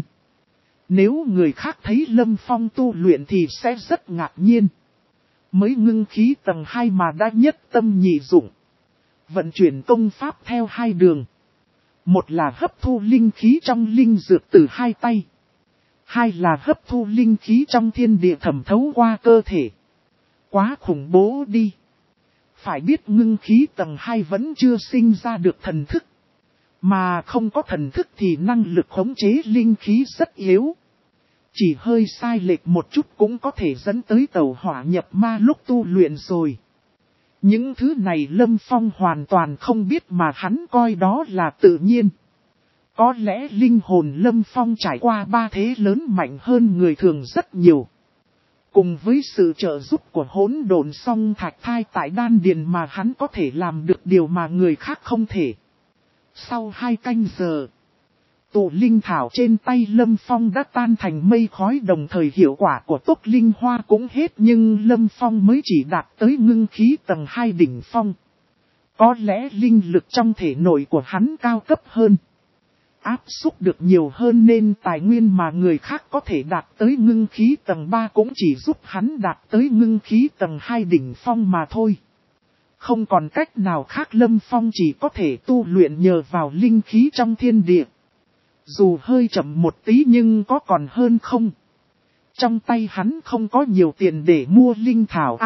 Nếu người khác thấy Lâm Phong tu luyện thì sẽ rất ngạc nhiên. Mới ngưng khí tầng 2 mà đã nhất tâm nhị dụng. Vận chuyển công pháp theo hai đường. Một là hấp thu linh khí trong linh dược từ hai tay. Hai là hấp thu linh khí trong thiên địa thẩm thấu qua cơ thể. Quá khủng bố đi. Phải biết ngưng khí tầng 2 vẫn chưa sinh ra được thần thức. Mà không có thần thức thì năng lực khống chế linh khí rất yếu. Chỉ hơi sai lệch một chút cũng có thể dẫn tới tẩu hỏa nhập ma lúc tu luyện rồi. Những thứ này Lâm Phong hoàn toàn không biết mà hắn coi đó là tự nhiên. Có lẽ linh hồn Lâm Phong trải qua ba thế lớn mạnh hơn người thường rất nhiều. Cùng với sự trợ giúp của hỗn độn song thạch thai tại đan điền mà hắn có thể làm được điều mà người khác không thể. Sau 2 canh giờ, tổ linh thảo trên tay Lâm Phong đã tan thành mây khói đồng thời hiệu quả của tốc linh hoa cũng hết nhưng Lâm Phong mới chỉ đạt tới ngưng khí tầng 2 đỉnh phong. Có lẽ linh lực trong thể nội của hắn cao cấp hơn. áp xúc được nhiều hơn nên tài nguyên mà người khác có thể đạt tới ngưng khí tầng 3 cũng chỉ giúp hắn đạt tới ngưng khí tầng 2 đỉnh phong mà thôi. Không còn cách nào khác, Lâm Phong chỉ có thể tu luyện nhờ vào linh khí trong thiên địa. Dù hơi chậm một tí nhưng có còn hơn không. Trong tay hắn không có nhiều tiền để mua linh thảo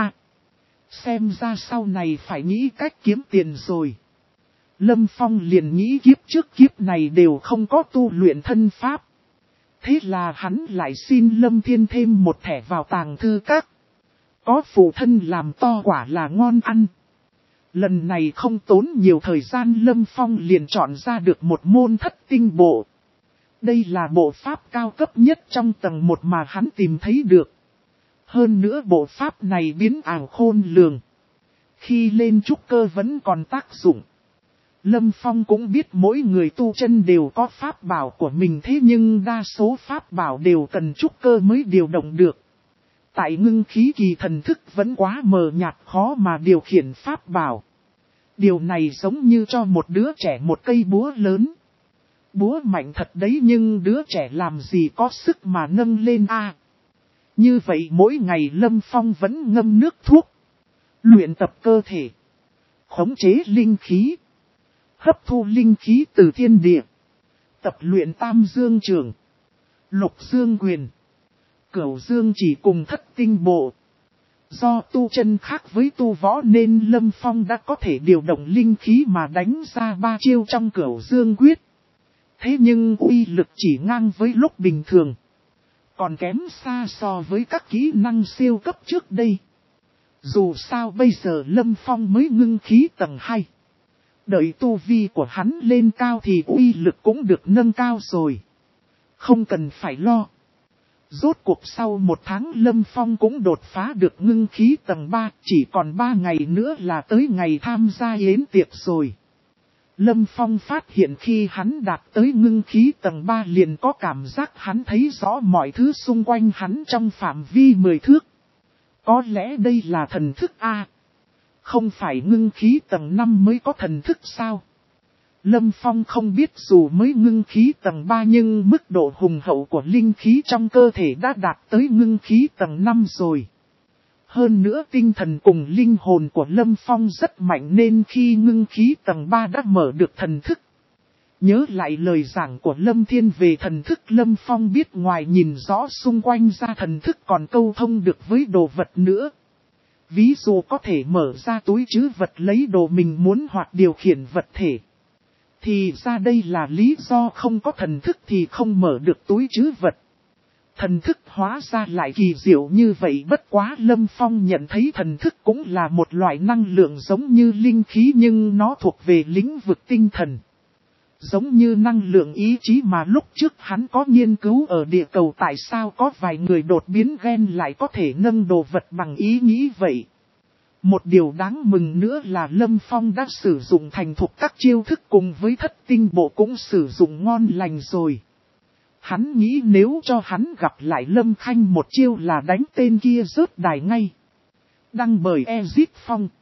xem ra sau này phải nghĩ cách kiếm tiền rồi. Lâm Phong liền nghĩ kiếp trước kiếp này đều không có tu luyện thân pháp. Thế là hắn lại xin Lâm Thiên thêm một thẻ vào tàng thư các. Có phụ thân làm to quả là ngon ăn. Lần này không tốn nhiều thời gian, Lâm Phong liền chọn ra được một môn thất tinh bộ. Đây là bộ pháp cao cấp nhất trong tầng 1 mà hắn tìm thấy được. Hơn nữa bộ pháp này biến ảo khôn lường. Khi lên trúc cơ vẫn còn tác dụng. Lâm Phong cũng biết mỗi người tu chân đều có pháp bảo của mình, thế nhưng đa số pháp bảo đều cần trúc cơ mới điều động được. Tại ngưng khí kỳ thần thức vẫn quá mờ nhạt, khó mà điều khiển pháp bảo. Điều này giống như cho một đứa trẻ một cây búa lớn. Búa mạnh thật đấy nhưng đứa trẻ làm gì có sức mà nâng lên Như vậy mỗi ngày Lâm Phong vẫn ngâm nước thuốc. Luyện tập cơ thể. Khống chế linh khí. Hấp thu linh khí từ thiên địa. Tập luyện tam dương trường. Lục dương quyền. Cửu dương chỉ cùng thất tinh bộ. Do tu chân khác với tu võ nên Lâm Phong đã có thể điều động linh khí mà đánh ra 3 chiêu trong cửu dương quyết. Thế nhưng uy lực chỉ ngang với lúc bình thường. Còn kém xa so với các kỹ năng siêu cấp trước đây. Dù sao bây giờ Lâm Phong mới ngưng khí tầng 2. Đợi tu vi của hắn lên cao thì uy lực cũng được nâng cao rồi. Không cần phải lo. Rốt cuộc sau 1 tháng Lâm Phong cũng đột phá được ngưng khí tầng 3, chỉ còn 3 ngày nữa là tới ngày tham gia yến tiệc rồi. Lâm Phong phát hiện khi hắn đạt tới ngưng khí tầng 3 liền có cảm giác hắn thấy rõ mọi thứ xung quanh hắn trong phạm vi 10 thước. Có lẽ đây là thần thức Không phải ngưng khí tầng 5 mới có thần thức sao? Lâm Phong không biết dù mới ngưng khí tầng 3 nhưng mức độ hùng hậu của linh khí trong cơ thể đã đạt tới ngưng khí tầng 5 rồi. Hơn nữa tinh thần cùng linh hồn của Lâm Phong rất mạnh nên khi ngưng khí tầng 3 đã mở được thần thức. Nhớ lại lời giảng của Lâm Thiên về thần thức, Lâm Phong biết ngoài nhìn rõ xung quanh ra thần thức còn câu thông được với đồ vật nữa. Ví dụ có thể mở ra túi trữ vật lấy đồ mình muốn hoặc điều khiển vật thể. Thì ra đây là lý do không có thần thức thì không mở được túi trữ vật. Thần thức hóa ra lại kỳ diệu như vậy, bất quá Lâm Phong nhận thấy thần thức cũng là một loại năng lượng giống như linh khí nhưng nó thuộc về lĩnh vực tinh thần. Giống như năng lượng ý chí mà lúc trước hắn có nghiên cứu ở địa cầu tại sao có vài người đột biến gen lại có thể nâng đồ vật bằng ý nghĩ vậy. Một điều đáng mừng nữa là Lâm Phong đã sử dụng thành thục các chiêu thức cùng với thất tinh bộ cũng sử dụng ngon lành rồi. Hắn nghĩ nếu cho hắn gặp lại Lâm Khanh một chiêu là đánh tên kia rớt đài ngay. Đăng bởi Ezit Phong.